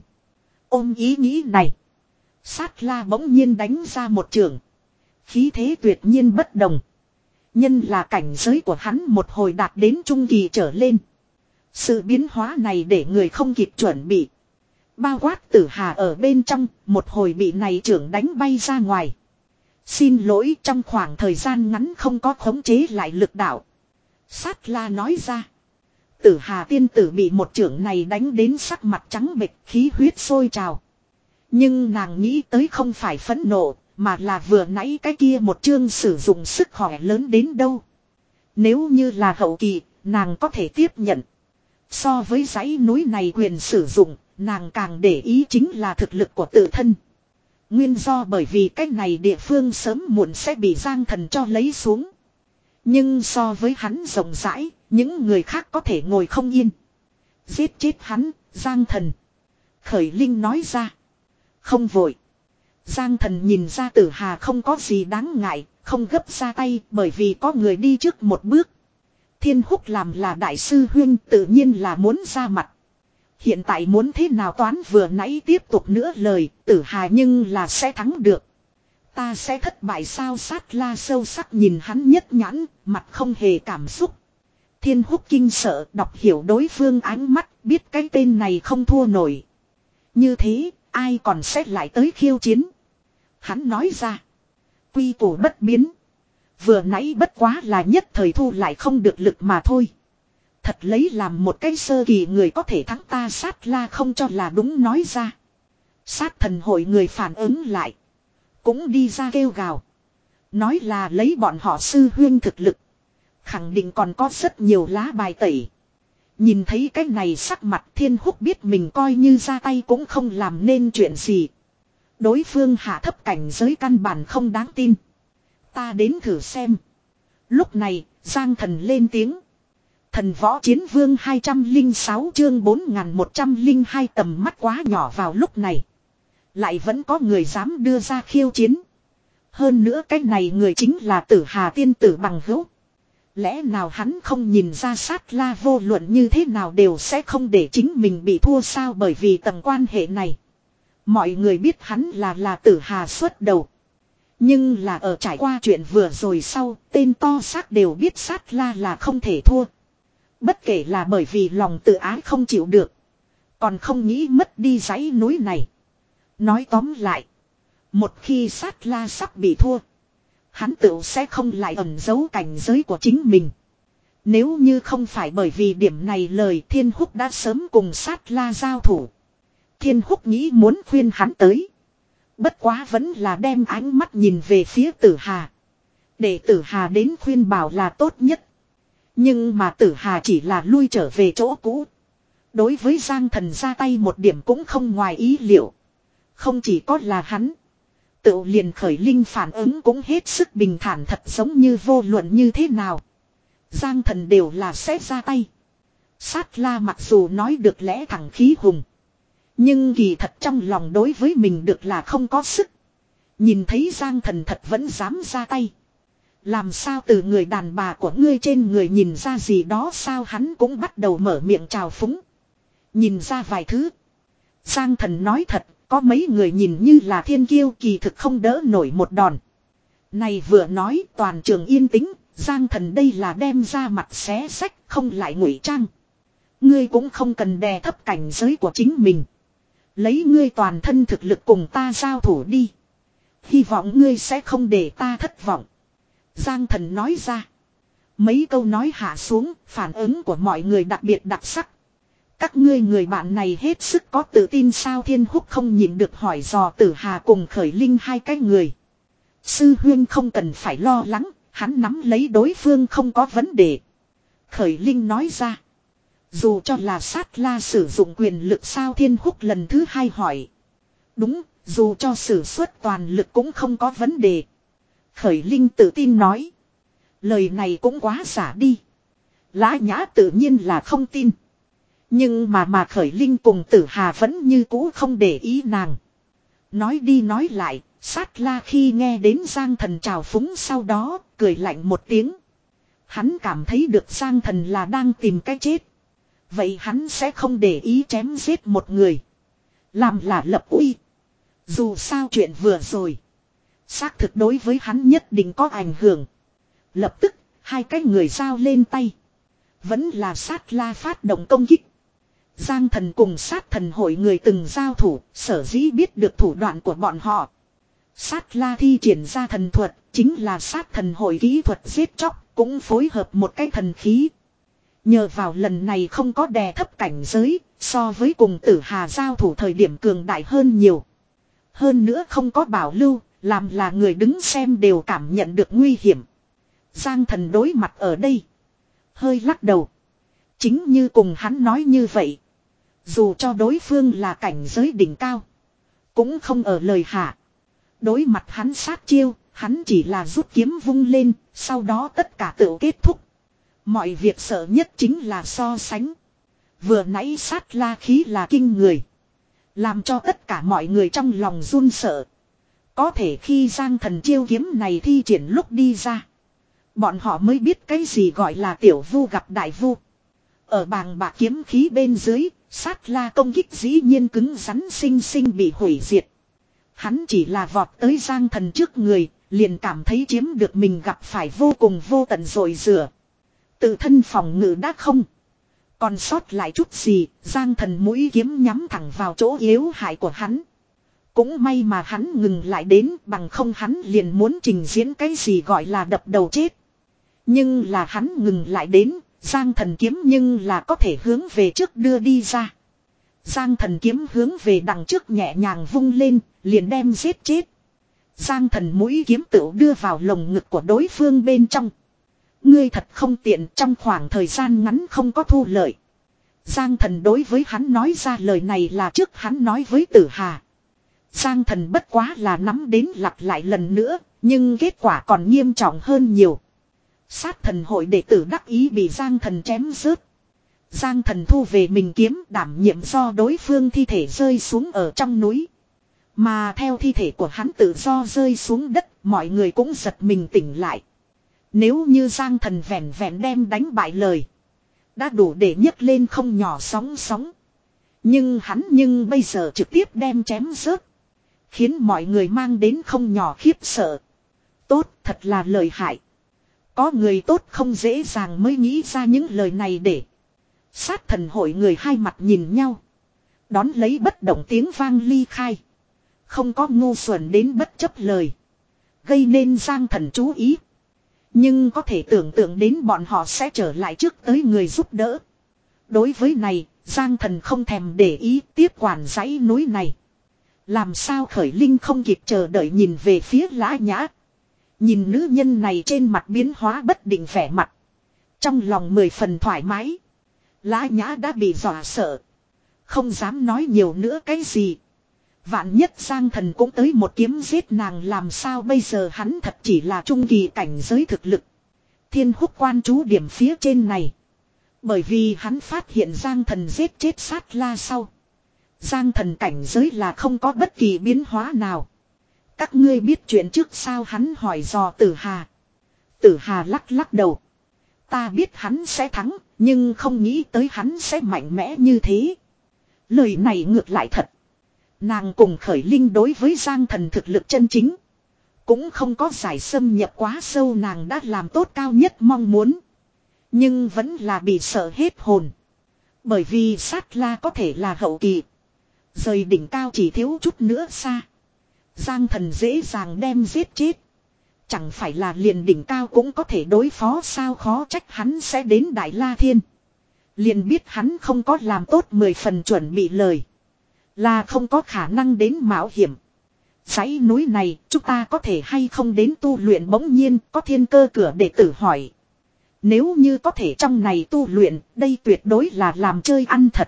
Ôm ý nghĩ này. Sát La bỗng nhiên đánh ra một trường. Khí thế tuyệt nhiên bất đồng. Nhân là cảnh giới của hắn một hồi đạt đến trung kỳ trở lên. Sự biến hóa này để người không kịp chuẩn bị. Bao quát Tử Hà ở bên trong, một hồi bị này trưởng đánh bay ra ngoài. Xin lỗi trong khoảng thời gian ngắn không có khống chế lại lực đạo. Sát La nói ra. Tử Hà tiên tử bị một trưởng này đánh đến sắc mặt trắng bệch, khí huyết sôi trào. Nhưng nàng nghĩ tới không phải phẫn nộ, mà là vừa nãy cái kia một chương sử dụng sức khỏe lớn đến đâu. Nếu như là hậu kỳ, nàng có thể tiếp nhận. So với dãy núi này quyền sử dụng, nàng càng để ý chính là thực lực của tự thân. Nguyên do bởi vì cách này địa phương sớm muộn sẽ bị Giang Thần cho lấy xuống. Nhưng so với hắn rộng rãi, những người khác có thể ngồi không yên. Giết chết hắn, Giang Thần. Khởi Linh nói ra. Không vội. Giang Thần nhìn ra Tử Hà không có gì đáng ngại, không gấp ra tay bởi vì có người đi trước một bước. Thiên Húc làm là đại sư huyên tự nhiên là muốn ra mặt. Hiện tại muốn thế nào toán vừa nãy tiếp tục nữa lời, Tử Hà nhưng là sẽ thắng được. Ta sẽ thất bại sao? Sát La sâu sắc nhìn hắn nhất nhãn, mặt không hề cảm xúc. Thiên Húc kinh sợ đọc hiểu đối phương ánh mắt, biết cái tên này không thua nổi. Như thế, ai còn sẽ lại tới khiêu chiến? Hắn nói ra. Quy củ bất biến. Vừa nãy bất quá là nhất thời thu lại không được lực mà thôi. Thật lấy làm một cái sơ kỳ người có thể thắng ta. Sát La không cho là đúng nói ra. Sát thần hội người phản ứng lại. cũng đi ra kêu gào. Nói là lấy bọn họ sư huyên thực lực. Khẳng định còn có rất nhiều lá bài tẩy. Nhìn thấy cái này sắc mặt Thiên Húc biết mình coi như ra tay cũng không làm nên chuyện gì. Đối phương hạ thấp cảnh giới căn bản không đáng tin. Ta đến thử xem. Lúc này, Giang Thần lên tiếng. Thần võ chiến vương hai trăm lẻ sáu chương bốn nghìn một trăm lẻ hai tầm mắt quá nhỏ vào lúc này. Lại vẫn có người dám đưa ra khiêu chiến. Hơn nữa cái này người chính là Tử Hà tiên tử bằng hữu. Lẽ nào hắn không nhìn ra Sát La vô luận như thế nào đều sẽ không để chính mình bị thua sao, bởi vì tầng quan hệ này. Mọi người biết hắn là là Tử Hà xuất đầu. Nhưng là ở trải qua chuyện vừa rồi sau, tên to xác đều biết Sát La là không thể thua. Bất kể là bởi vì lòng tự ái không chịu được. Còn không nghĩ mất đi dãy núi này. Nói tóm lại. Một khi Sát La sắp bị thua. Hắn tự sẽ không lại ẩn giấu cảnh giới của chính mình. Nếu như không phải bởi vì điểm này lời Thiên Húc đã sớm cùng Sát La giao thủ. Thiên Húc nghĩ muốn khuyên hắn tới. Bất quá vẫn là đem ánh mắt nhìn về phía Tử Hà. Để Tử Hà đến khuyên bảo là tốt nhất. Nhưng mà Tử Hà chỉ là lui trở về chỗ cũ. Đối với Giang Thần ra tay một điểm cũng không ngoài ý liệu. Không chỉ có là hắn. Tự liền Khởi Linh phản ứng cũng hết sức bình thản, thật giống như vô luận như thế nào. Giang Thần đều là sẽ ra tay. Sát La mặc dù nói được lẽ thẳng khí hùng. Nhưng kỳ thật trong lòng đối với mình được là không có sức. Nhìn thấy Giang Thần thật vẫn dám ra tay. Làm sao từ người đàn bà của ngươi trên người nhìn ra gì đó sao, hắn cũng bắt đầu mở miệng chào phúng. Nhìn ra vài thứ. Giang Thần nói thật, có mấy người nhìn như là thiên kiêu kỳ thực không đỡ nổi một đòn. Này vừa nói toàn trường yên tĩnh, Giang Thần đây là đem ra mặt xé xách không lại ngụy trang. Ngươi cũng không cần đè thấp cảnh giới của chính mình. Lấy ngươi toàn thân thực lực cùng ta giao thủ đi. Hy vọng ngươi sẽ không để ta thất vọng. Giang Thần nói ra. Mấy câu nói hạ xuống, phản ứng của mọi người đặc biệt đặc sắc. Các ngươi người bạn này hết sức có tự tin sao, Thiên Húc không nhịn được hỏi dò Tử Hà cùng Khởi Linh hai cái người. Sư huyên không cần phải lo lắng, hắn nắm lấy đối phương không có vấn đề. Khởi Linh nói ra. Dù cho là Sát La sử dụng quyền lực sao, Thiên Húc lần thứ hai hỏi. Đúng, dù cho sử xuất toàn lực cũng không có vấn đề. Khởi Linh tự tin nói. Lời này cũng quá giả đi. Lã Nhã tự nhiên là không tin. Nhưng mà mà Khởi Linh cùng Tử Hà vẫn như cũ không để ý nàng. Nói đi nói lại, Sát La khi nghe đến Giang Thần chào phúng sau đó, cười lạnh một tiếng. Hắn cảm thấy được Giang Thần là đang tìm cái chết. Vậy hắn sẽ không để ý chém giết một người. Làm là lập uy. Dù sao chuyện vừa rồi. Xác thực đối với hắn nhất định có ảnh hưởng. Lập tức, hai cái người giao lên tay. Vẫn là Sát La phát động công kích. Giang Thần cùng Sát Thần hội người từng giao thủ, sở dĩ biết được thủ đoạn của bọn họ. Sát La thi triển ra thần thuật, chính là Sát Thần hội kỹ thuật giết chóc, cũng phối hợp một cái thần khí. Nhờ vào lần này không có đè thấp cảnh giới, so với cùng Tử Hà giao thủ thời điểm cường đại hơn nhiều. Hơn nữa không có bảo lưu, làm là người đứng xem đều cảm nhận được nguy hiểm. Giang Thần đối mặt ở đây. Hơi lắc đầu. Chính như cùng hắn nói như vậy. Dù cho đối phương là cảnh giới đỉnh cao. Cũng không ở lời hạ. Đối mặt hắn sát chiêu, hắn chỉ là rút kiếm vung lên, sau đó tất cả tự kết thúc. Mọi việc sợ nhất chính là so sánh. Vừa nãy Sát La khí là kinh người. Làm cho tất cả mọi người trong lòng run sợ. Có thể khi Giang Thần chiêu kiếm này thi triển lúc đi ra. Bọn họ mới biết cái gì gọi là tiểu vu gặp đại vu. Ở bàng bạc kiếm khí bên dưới, Sát La công kích dĩ nhiên cứng rắn sinh sinh bị hủy diệt. Hắn chỉ là vọt tới Giang Thần trước người, liền cảm thấy chiếm được mình gặp phải vô cùng vô tận rồi rửa. Tự thân phòng ngự đã không. Còn sót lại chút gì, Giang Thần mũi kiếm nhắm thẳng vào chỗ yếu hại của hắn. Cũng may mà hắn ngừng lại đến, bằng không hắn liền muốn trình diễn cái gì gọi là đập đầu chết. Nhưng là hắn ngừng lại đến, Giang Thần kiếm nhưng là có thể hướng về trước đưa đi ra. Giang Thần kiếm hướng về đằng trước nhẹ nhàng vung lên, liền đem giết chết. Giang Thần mũi kiếm tựu đưa vào lồng ngực của đối phương bên trong. Ngươi thật không tiện, trong khoảng thời gian ngắn không có thu lợi. Giang Thần đối với hắn nói ra lời này là trước hắn nói với Tử Hà. Giang Thần bất quá là nắm đến lặp lại lần nữa, nhưng kết quả còn nghiêm trọng hơn nhiều. Sát thần hội đệ tử đắc ý bị Giang Thần chém rớt. Giang Thần thu về mình kiếm, đảm nhiệm do đối phương thi thể rơi xuống ở trong núi. Mà theo thi thể của hắn tự do rơi xuống đất, mọi người cũng giật mình tỉnh lại. Nếu như Giang Thần vẹn vẹn đem đánh bại lời, đã đủ để nhấc lên không nhỏ sóng sóng. Nhưng hắn nhưng bây giờ trực tiếp đem chém rớt, khiến mọi người mang đến không nhỏ khiếp sợ. Tốt, thật là lợi hại. Có người tốt không dễ dàng mới nghĩ ra những lời này để. Sát thần hội người hai mặt nhìn nhau, đón lấy bất động tiếng vang ly khai. Không có ngu xuẩn đến bất chấp lời, gây nên Giang Thần chú ý. Nhưng có thể tưởng tượng đến bọn họ sẽ trở lại trước tới người giúp đỡ. Đối với này, Giang Thần không thèm để ý, tiếp quản dãy núi này. Làm sao Khởi Linh không kịp chờ đợi nhìn về phía Lã Nhã. Nhìn nữ nhân này trên mặt biến hóa bất định vẻ mặt, trong lòng mười phần thoải mái. Lã Nhã đã bị dọa sợ, không dám nói nhiều nữa cái gì. Vạn nhất Giang Thần cũng tới một kiếm giết nàng làm sao bây giờ, hắn thật chỉ là trung kỳ cảnh giới thực lực. Thiên Húc quan chú điểm phía trên này, bởi vì hắn phát hiện Giang Thần giết chết Sát La sau, Giang Thần cảnh giới là không có bất kỳ biến hóa nào. Các ngươi biết chuyện trước sao, hắn hỏi dò Tử Hà. Tử Hà lắc lắc đầu. Ta biết hắn sẽ thắng, nhưng không nghĩ tới hắn sẽ mạnh mẽ như thế. Lời này ngược lại thật. Nàng cùng Khởi Linh đối với Giang Thần thực lực chân chính cũng không có giải xâm nhập quá sâu, nàng đã làm tốt cao nhất mong muốn. Nhưng vẫn là bị sợ hết hồn. Bởi vì Sát La có thể là hậu kỳ, rời đỉnh cao chỉ thiếu chút nữa xa. Giang Thần dễ dàng đem giết chết, chẳng phải là liền đỉnh cao cũng có thể đối phó sao, khó trách hắn sẽ đến Đại La Thiên. Liền biết hắn không có làm tốt mười phần chuẩn bị lời, là không có khả năng đến mạo hiểm. Dãy núi này chúng ta có thể hay không đến tu luyện, bỗng nhiên có Thiên Cơ cửa đệ tử hỏi. Nếu như có thể trong này tu luyện, đây tuyệt đối là làm chơi ăn thật.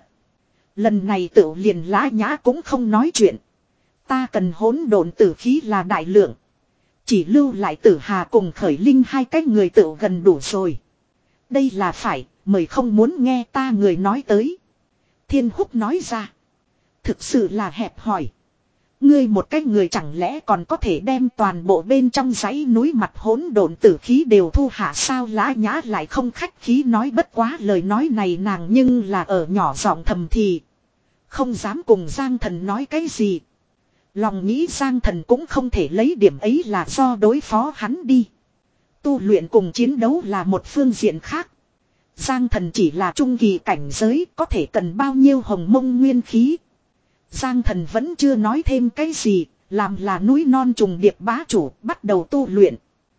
Lần này Tửu liền Lã Nhã cũng không nói chuyện. Ta cần hỗn độn tử khí là đại lượng, chỉ lưu lại Tử Hà cùng Khởi Linh hai cái người Tửu gần đủ rồi. Đây là phải, mời không muốn nghe ta người nói tới. Thiên Húc nói ra. Thực sự là hẹp hòi. Ngươi một cái người chẳng lẽ còn có thể đem toàn bộ bên trong dãy núi mặt hỗn độn tử khí đều thu hạ sao? Lã Nhã lại không khách khí nói, bất quá lời nói này nàng nhưng là ở nhỏ giọng thầm thì, không dám cùng Giang Thần nói cái gì. Lòng nghĩ Giang Thần cũng không thể lấy điểm ấy là do đối phó hắn đi. Tu luyện cùng chiến đấu là một phương diện khác. Giang Thần chỉ là trung kỳ cảnh giới, có thể cần bao nhiêu hồng mông nguyên khí. Giang Thần vẫn chưa nói thêm cái gì, làm là núi non trùng điệp bá chủ, bắt đầu tu luyện.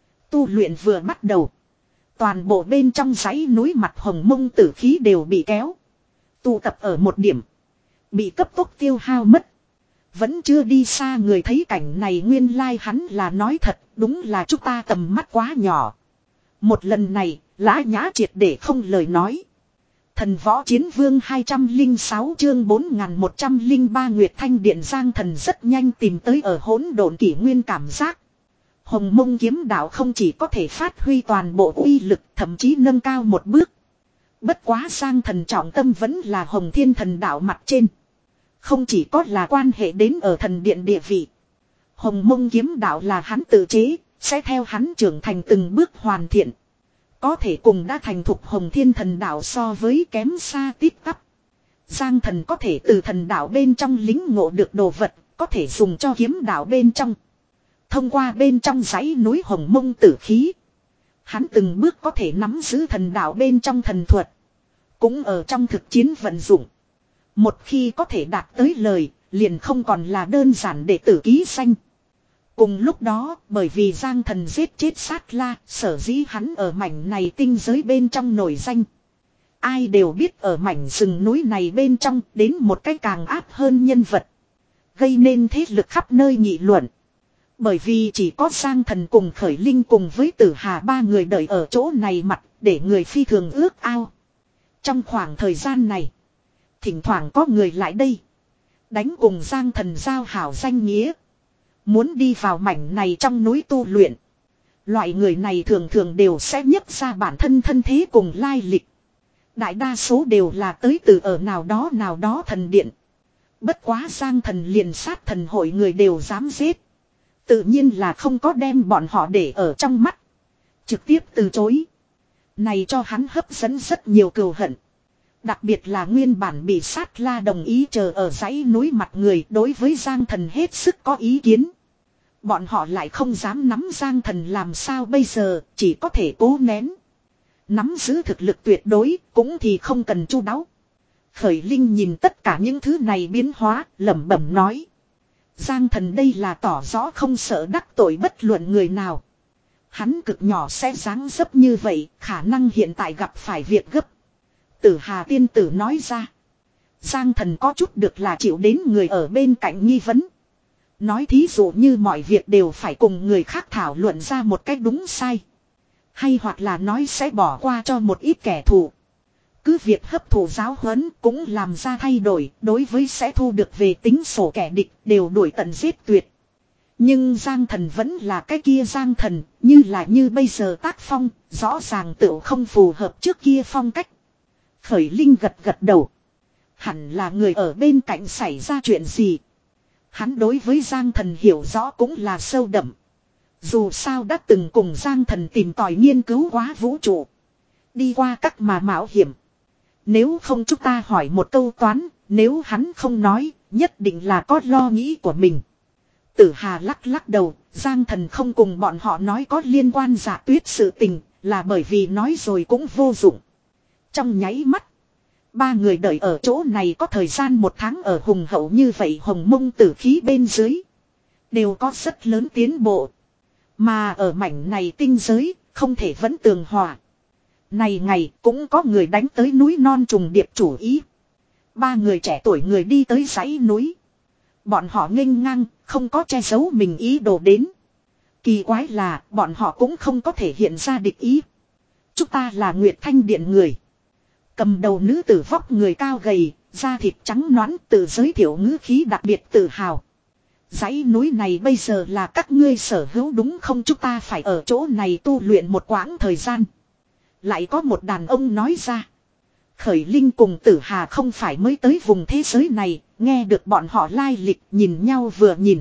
Tu luyện vừa bắt đầu, toàn bộ bên trong dãy núi mặt hồng mông tử khí đều bị kéo, tụ tập ở một điểm, bị cấp tốc tiêu hao mất. Vẫn chưa đi xa người thấy cảnh này nguyên lai hắn là nói thật, đúng là chúng ta tầm mắt quá nhỏ. Một lần này, Lã Nhã triệt để không lời nói. Thần Võ Chiến Vương hai trăm lẻ sáu chương bốn nghìn một trăm lẻ ba Nguyệt Thanh Điện. Giang Thần rất nhanh tìm tới ở hỗn độn kỷ nguyên cảm giác. Hồng Mông kiếm đạo không chỉ có thể phát huy toàn bộ uy lực, thậm chí nâng cao một bước. Bất quá Giang Thần trọng tâm vẫn là Hồng Thiên thần đạo mặt trên. Không chỉ có là quan hệ đến ở thần điện địa vị. Hồng Mông kiếm đạo là hắn tự chế, sẽ theo hắn trưởng thành từng bước hoàn thiện. Có thể cùng đã thành thục Hồng Thiên thần đạo so với kém xa tít tắp. Giang Thần có thể từ thần đạo bên trong lính ngộ được đồ vật, có thể dùng cho kiếm đạo bên trong. Thông qua bên trong dãy núi Hồng Mông tử khí, hắn từng bước có thể nắm giữ thần đạo bên trong thần thuật, cũng ở trong thực chiến vận dụng. Một khi có thể đạt tới lời, liền không còn là đơn giản đệ tử ký danh. Cùng lúc đó, bởi vì Giang Thần giết chết Sát La, sở dĩ hắn ở mảnh này tinh giới bên trong nổi danh. Ai đều biết ở mảnh rừng núi này bên trong đến một cái càng áp hơn nhân vật, gây nên thế lực khắp nơi nghị luận. Bởi vì chỉ có Giang Thần cùng Khởi Linh cùng với Tử Hà ba người đợi ở chỗ này mặt để người phi thường ước ao. Trong khoảng thời gian này, thỉnh thoảng có người lại đây. Đánh cùng Giang Thần giao hảo danh nghĩa. Muốn đi vào mảnh này trong núi tu luyện. Loại người này thường thường đều sẽ nhấc ra bản thân thân thế cùng lai lịch. Đại đa số đều là tới từ ở nào đó nào đó thần điện. Bất quá Giang Thần liền sát thần hội người đều dám giết. Tự nhiên là không có đem bọn họ để ở trong mắt. Trực tiếp từ chối. Này cho hắn hấp dẫn rất nhiều cừu hận. Đặc biệt là nguyên bản bị sát la đồng ý chờ ở dãy núi mặt người đối với Giang Thần hết sức có ý kiến. Bọn họ lại không dám nắm Giang Thần làm sao bây giờ, chỉ có thể cố nén. Nắm giữ thực lực tuyệt đối, cũng thì không cần chu đáo. Khởi Linh nhìn tất cả những thứ này biến hóa, lẩm bẩm nói. Giang Thần đây là tỏ rõ không sợ đắc tội bất luận người nào. Hắn cực nhỏ sẽ dáng dấp như vậy, khả năng hiện tại gặp phải việc gấp. Tử Hà tiên tử nói ra. Giang Thần có chút được là chịu đến người ở bên cạnh nghi vấn. Nói thí dụ như mọi việc đều phải cùng người khác thảo luận ra một cách đúng sai. Hay hoặc là nói sẽ bỏ qua cho một ít kẻ thù. Cứ việc hấp thụ giáo huấn cũng làm ra thay đổi, đối với sẽ thu được về tính sổ kẻ địch đều đuổi tận giết tuyệt. Nhưng Giang Thần vẫn là cái kia Giang Thần, như là như bây giờ tác phong, rõ ràng tự không phù hợp trước kia phong cách. Khởi Linh gật gật đầu. Hẳn là người ở bên cạnh xảy ra chuyện gì. Hắn đối với Giang Thần hiểu rõ cũng là sâu đậm. Dù sao đã từng cùng Giang Thần tìm tòi nghiên cứu quá vũ trụ. Đi qua các mà mạo hiểm. Nếu không chúng ta hỏi một câu toán, nếu hắn không nói, nhất định là có lo nghĩ của mình. Tử Hà lắc lắc đầu, Giang Thần không cùng bọn họ nói có liên quan Dạ Tuyết sự tình, là bởi vì nói rồi cũng vô dụng. Trong nháy mắt, ba người đợi ở chỗ này có thời gian một tháng ở hùng hậu như vậy hồng mông tử khí bên dưới. Đều có rất lớn tiến bộ. Mà ở mảnh này tinh giới, không thể vẫn tường hòa. Này ngày cũng có người đánh tới núi non trùng điệp chủ ý. Ba người trẻ tuổi người đi tới dãy núi. Bọn họ nghênh ngang, không có che giấu mình ý đồ đến. Kỳ quái là bọn họ cũng không có thể hiện ra địch ý. Chúng ta là Nguyệt Thanh Điện người. Cầm đầu nữ tử vóc người cao gầy, da thịt trắng nõn, tự giới thiệu ngữ khí đặc biệt tự hào. Dãy núi này bây giờ là các ngươi sở hữu đúng không, chúng ta phải ở chỗ này tu luyện một quãng thời gian. Lại có một đàn ông nói ra. Khởi Linh cùng Tử Hà không phải mới tới vùng thế giới này, nghe được bọn họ lai lịch nhìn nhau vừa nhìn.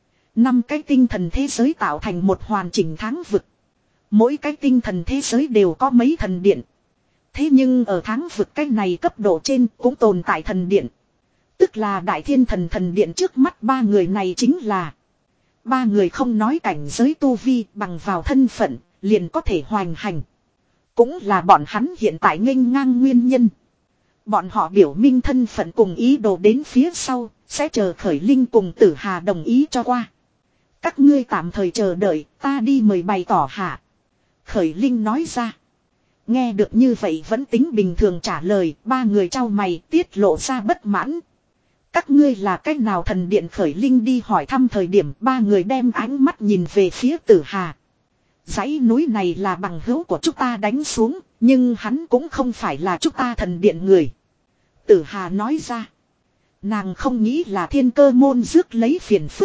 Năm cái tinh thần thế giới tạo thành một hoàn chỉnh tháng vực. Mỗi cái tinh thần thế giới đều có mấy thần điện. Thế nhưng ở tháng vực cái này cấp độ trên cũng tồn tại thần điện. Tức là Đại Thiên Thần thần điện, trước mắt ba người này chính là. Ba người không nói cảnh giới tu vi, bằng vào thân phận, liền có thể hoành hành. Cũng là bọn hắn hiện tại nghênh ngang nguyên nhân. Bọn họ biểu minh thân phận cùng ý đồ đến phía sau, sẽ chờ Khởi Linh cùng Tử Hà đồng ý cho qua. Các ngươi tạm thời chờ đợi, ta đi mời bày tỏ hạ. Khởi Linh nói ra. Nghe được như vậy vẫn tính bình thường trả lời, ba người trao mày tiết lộ ra bất mãn. Các ngươi là cách nào thần điện? Khởi Linh đi hỏi thăm thời điểm ba người đem ánh mắt nhìn về phía Tử Hà. Dãy núi này là bằng hữu của chúng ta đánh xuống, nhưng hắn cũng không phải là chúng ta thần điện người. Tử Hà nói ra. Nàng không nghĩ là Thiên Cơ môn rước lấy phiền phức.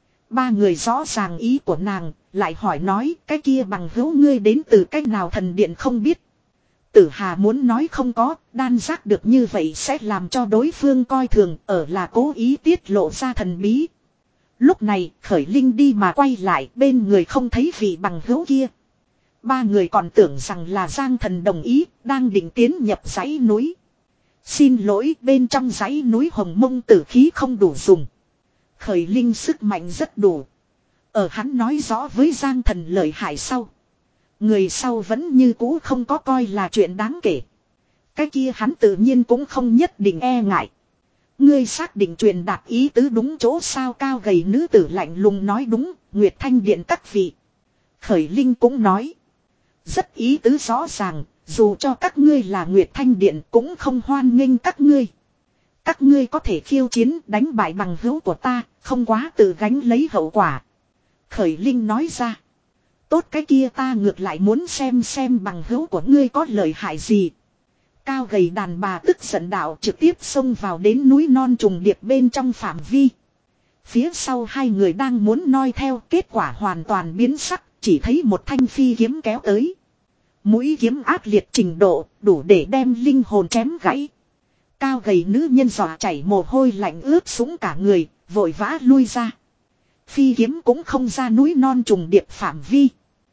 Ba người rõ ràng ý của nàng, lại hỏi nói cái kia bằng hữu ngươi đến từ cách nào thần điện không biết. Tử Hà muốn nói không có, đan giác được như vậy sẽ làm cho đối phương coi thường, ở là cố ý tiết lộ ra thần bí. Lúc này Khởi Linh đi mà quay lại, bên người không thấy vị bằng hữu kia. Ba người còn tưởng rằng là Giang Thần đồng ý, đang định tiến nhập dãy núi. Xin lỗi, bên trong dãy núi hồng mông tử khí không đủ dùng. Khởi Linh sức mạnh rất đủ. Ở hắn nói rõ với Giang Thần lợi hại sau. Người sau vẫn như cũ không có coi là chuyện đáng kể. Cái kia hắn tự nhiên cũng không nhất định e ngại. Ngươi xác định truyền đạt ý tứ đúng chỗ sao? Cao gầy nữ tử lạnh lùng nói. Đúng, Nguyệt Thanh Điện các vị. Khởi Linh cũng nói. Rất ý tứ rõ ràng, dù cho các ngươi là Nguyệt Thanh Điện cũng không hoan nghênh các ngươi. Các ngươi có thể khiêu chiến đánh bại bằng hữu của ta, không quá tự gánh lấy hậu quả. Khởi Linh nói ra. Tốt cái kia ta ngược lại muốn xem xem bằng hữu của ngươi có lợi hại gì. Cao gầy đàn bà tức giận đạo trực tiếp xông vào đến núi non trùng điệp bên trong phạm vi. Phía sau hai người đang muốn noi theo, kết quả hoàn toàn biến sắc, chỉ thấy một thanh phi kiếm kéo tới. Mũi kiếm ác liệt trình độ, đủ để đem linh hồn chém gãy. Cao gầy nữ nhân dọa chảy mồ hôi lạnh ướt sũng cả người, vội vã lui ra. Phi kiếm cũng không ra núi non trùng điệp phạm vi.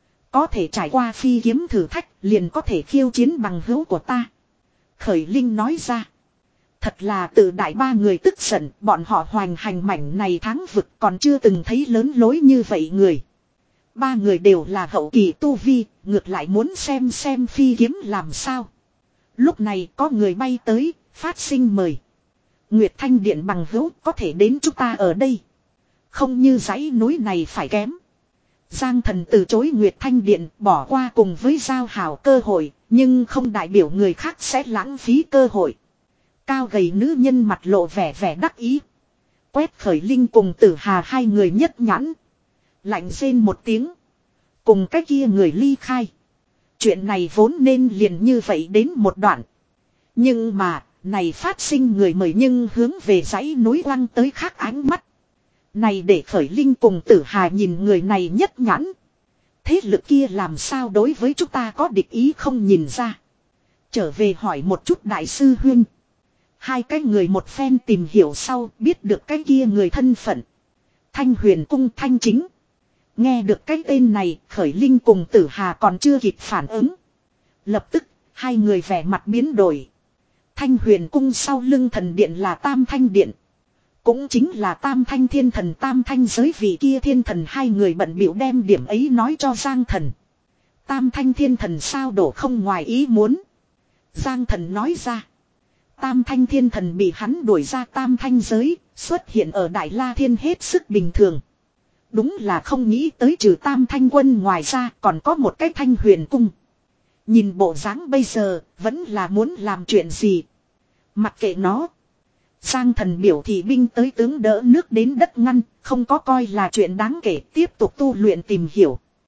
Có thể trải qua phi kiếm thử thách, liền có thể khiêu chiến bằng hữu của ta. Khởi Linh nói ra. Thật là tự đại ba người tức giận, bọn họ hoành hành mảnh này tháng vực còn chưa từng thấy lớn lối như vậy người. Ba người đều là hậu kỳ tu vi, ngược lại muốn xem xem phi kiếm làm sao. Lúc này có người bay tới, phát sinh mời. Nguyệt Thanh Điện bằng hữu có thể đến chúng ta ở đây. Không như dãy núi này phải kém. Giang Thần từ chối Nguyệt Thanh Điện bỏ qua cùng với giao hảo cơ hội, nhưng không đại biểu người khác sẽ lãng phí cơ hội. Cao gầy nữ nhân mặt lộ vẻ vẻ đắc ý. Quét Khởi Linh cùng Tử Hà hai người nhất nhãn. Lạnh rên một tiếng. Cùng cái kia người ly khai. Chuyện này vốn nên liền như vậy đến một đoạn. Nhưng mà, này phát sinh người mời nhưng hướng về dãy núi quăng tới khác ánh mắt. Này để Khởi Linh cùng Tử Hà nhìn người này nhất nhãn. Thế lực kia làm sao đối với chúng ta có địch ý không nhìn ra. Trở về hỏi một chút đại sư huynh. Hai cái người một phen tìm hiểu sau biết được cái kia người thân phận. Thanh Huyền Cung Thanh Chính. Nghe được cái tên này, Khởi Linh cùng Tử Hà còn chưa kịp phản ứng. Lập tức, hai người vẻ mặt biến đổi. Thanh Huyền Cung sau lưng thần điện là Tam Thanh Điện. Cũng chính là Tam Thanh Thiên Thần Tam Thanh giới vị kia thiên thần, hai người bận bịu đem điểm ấy nói cho Giang Thần. Tam Thanh Thiên Thần sao đổ không ngoài ý muốn. Giang Thần nói ra. Tam Thanh Thiên Thần bị hắn đuổi ra Tam Thanh giới, xuất hiện ở Đại La Thiên hết sức bình thường. Đúng là không nghĩ tới trừ Tam Thanh Quân ngoài ra còn có một cái Thanh Huyền Cung. Nhìn bộ dáng bây giờ, vẫn là muốn làm chuyện gì. Mặc kệ nó. Giang Thần biểu thị binh tới tướng đỡ nước đến đất ngăn, không có coi là chuyện đáng kể, tiếp tục tu luyện tìm hiểu.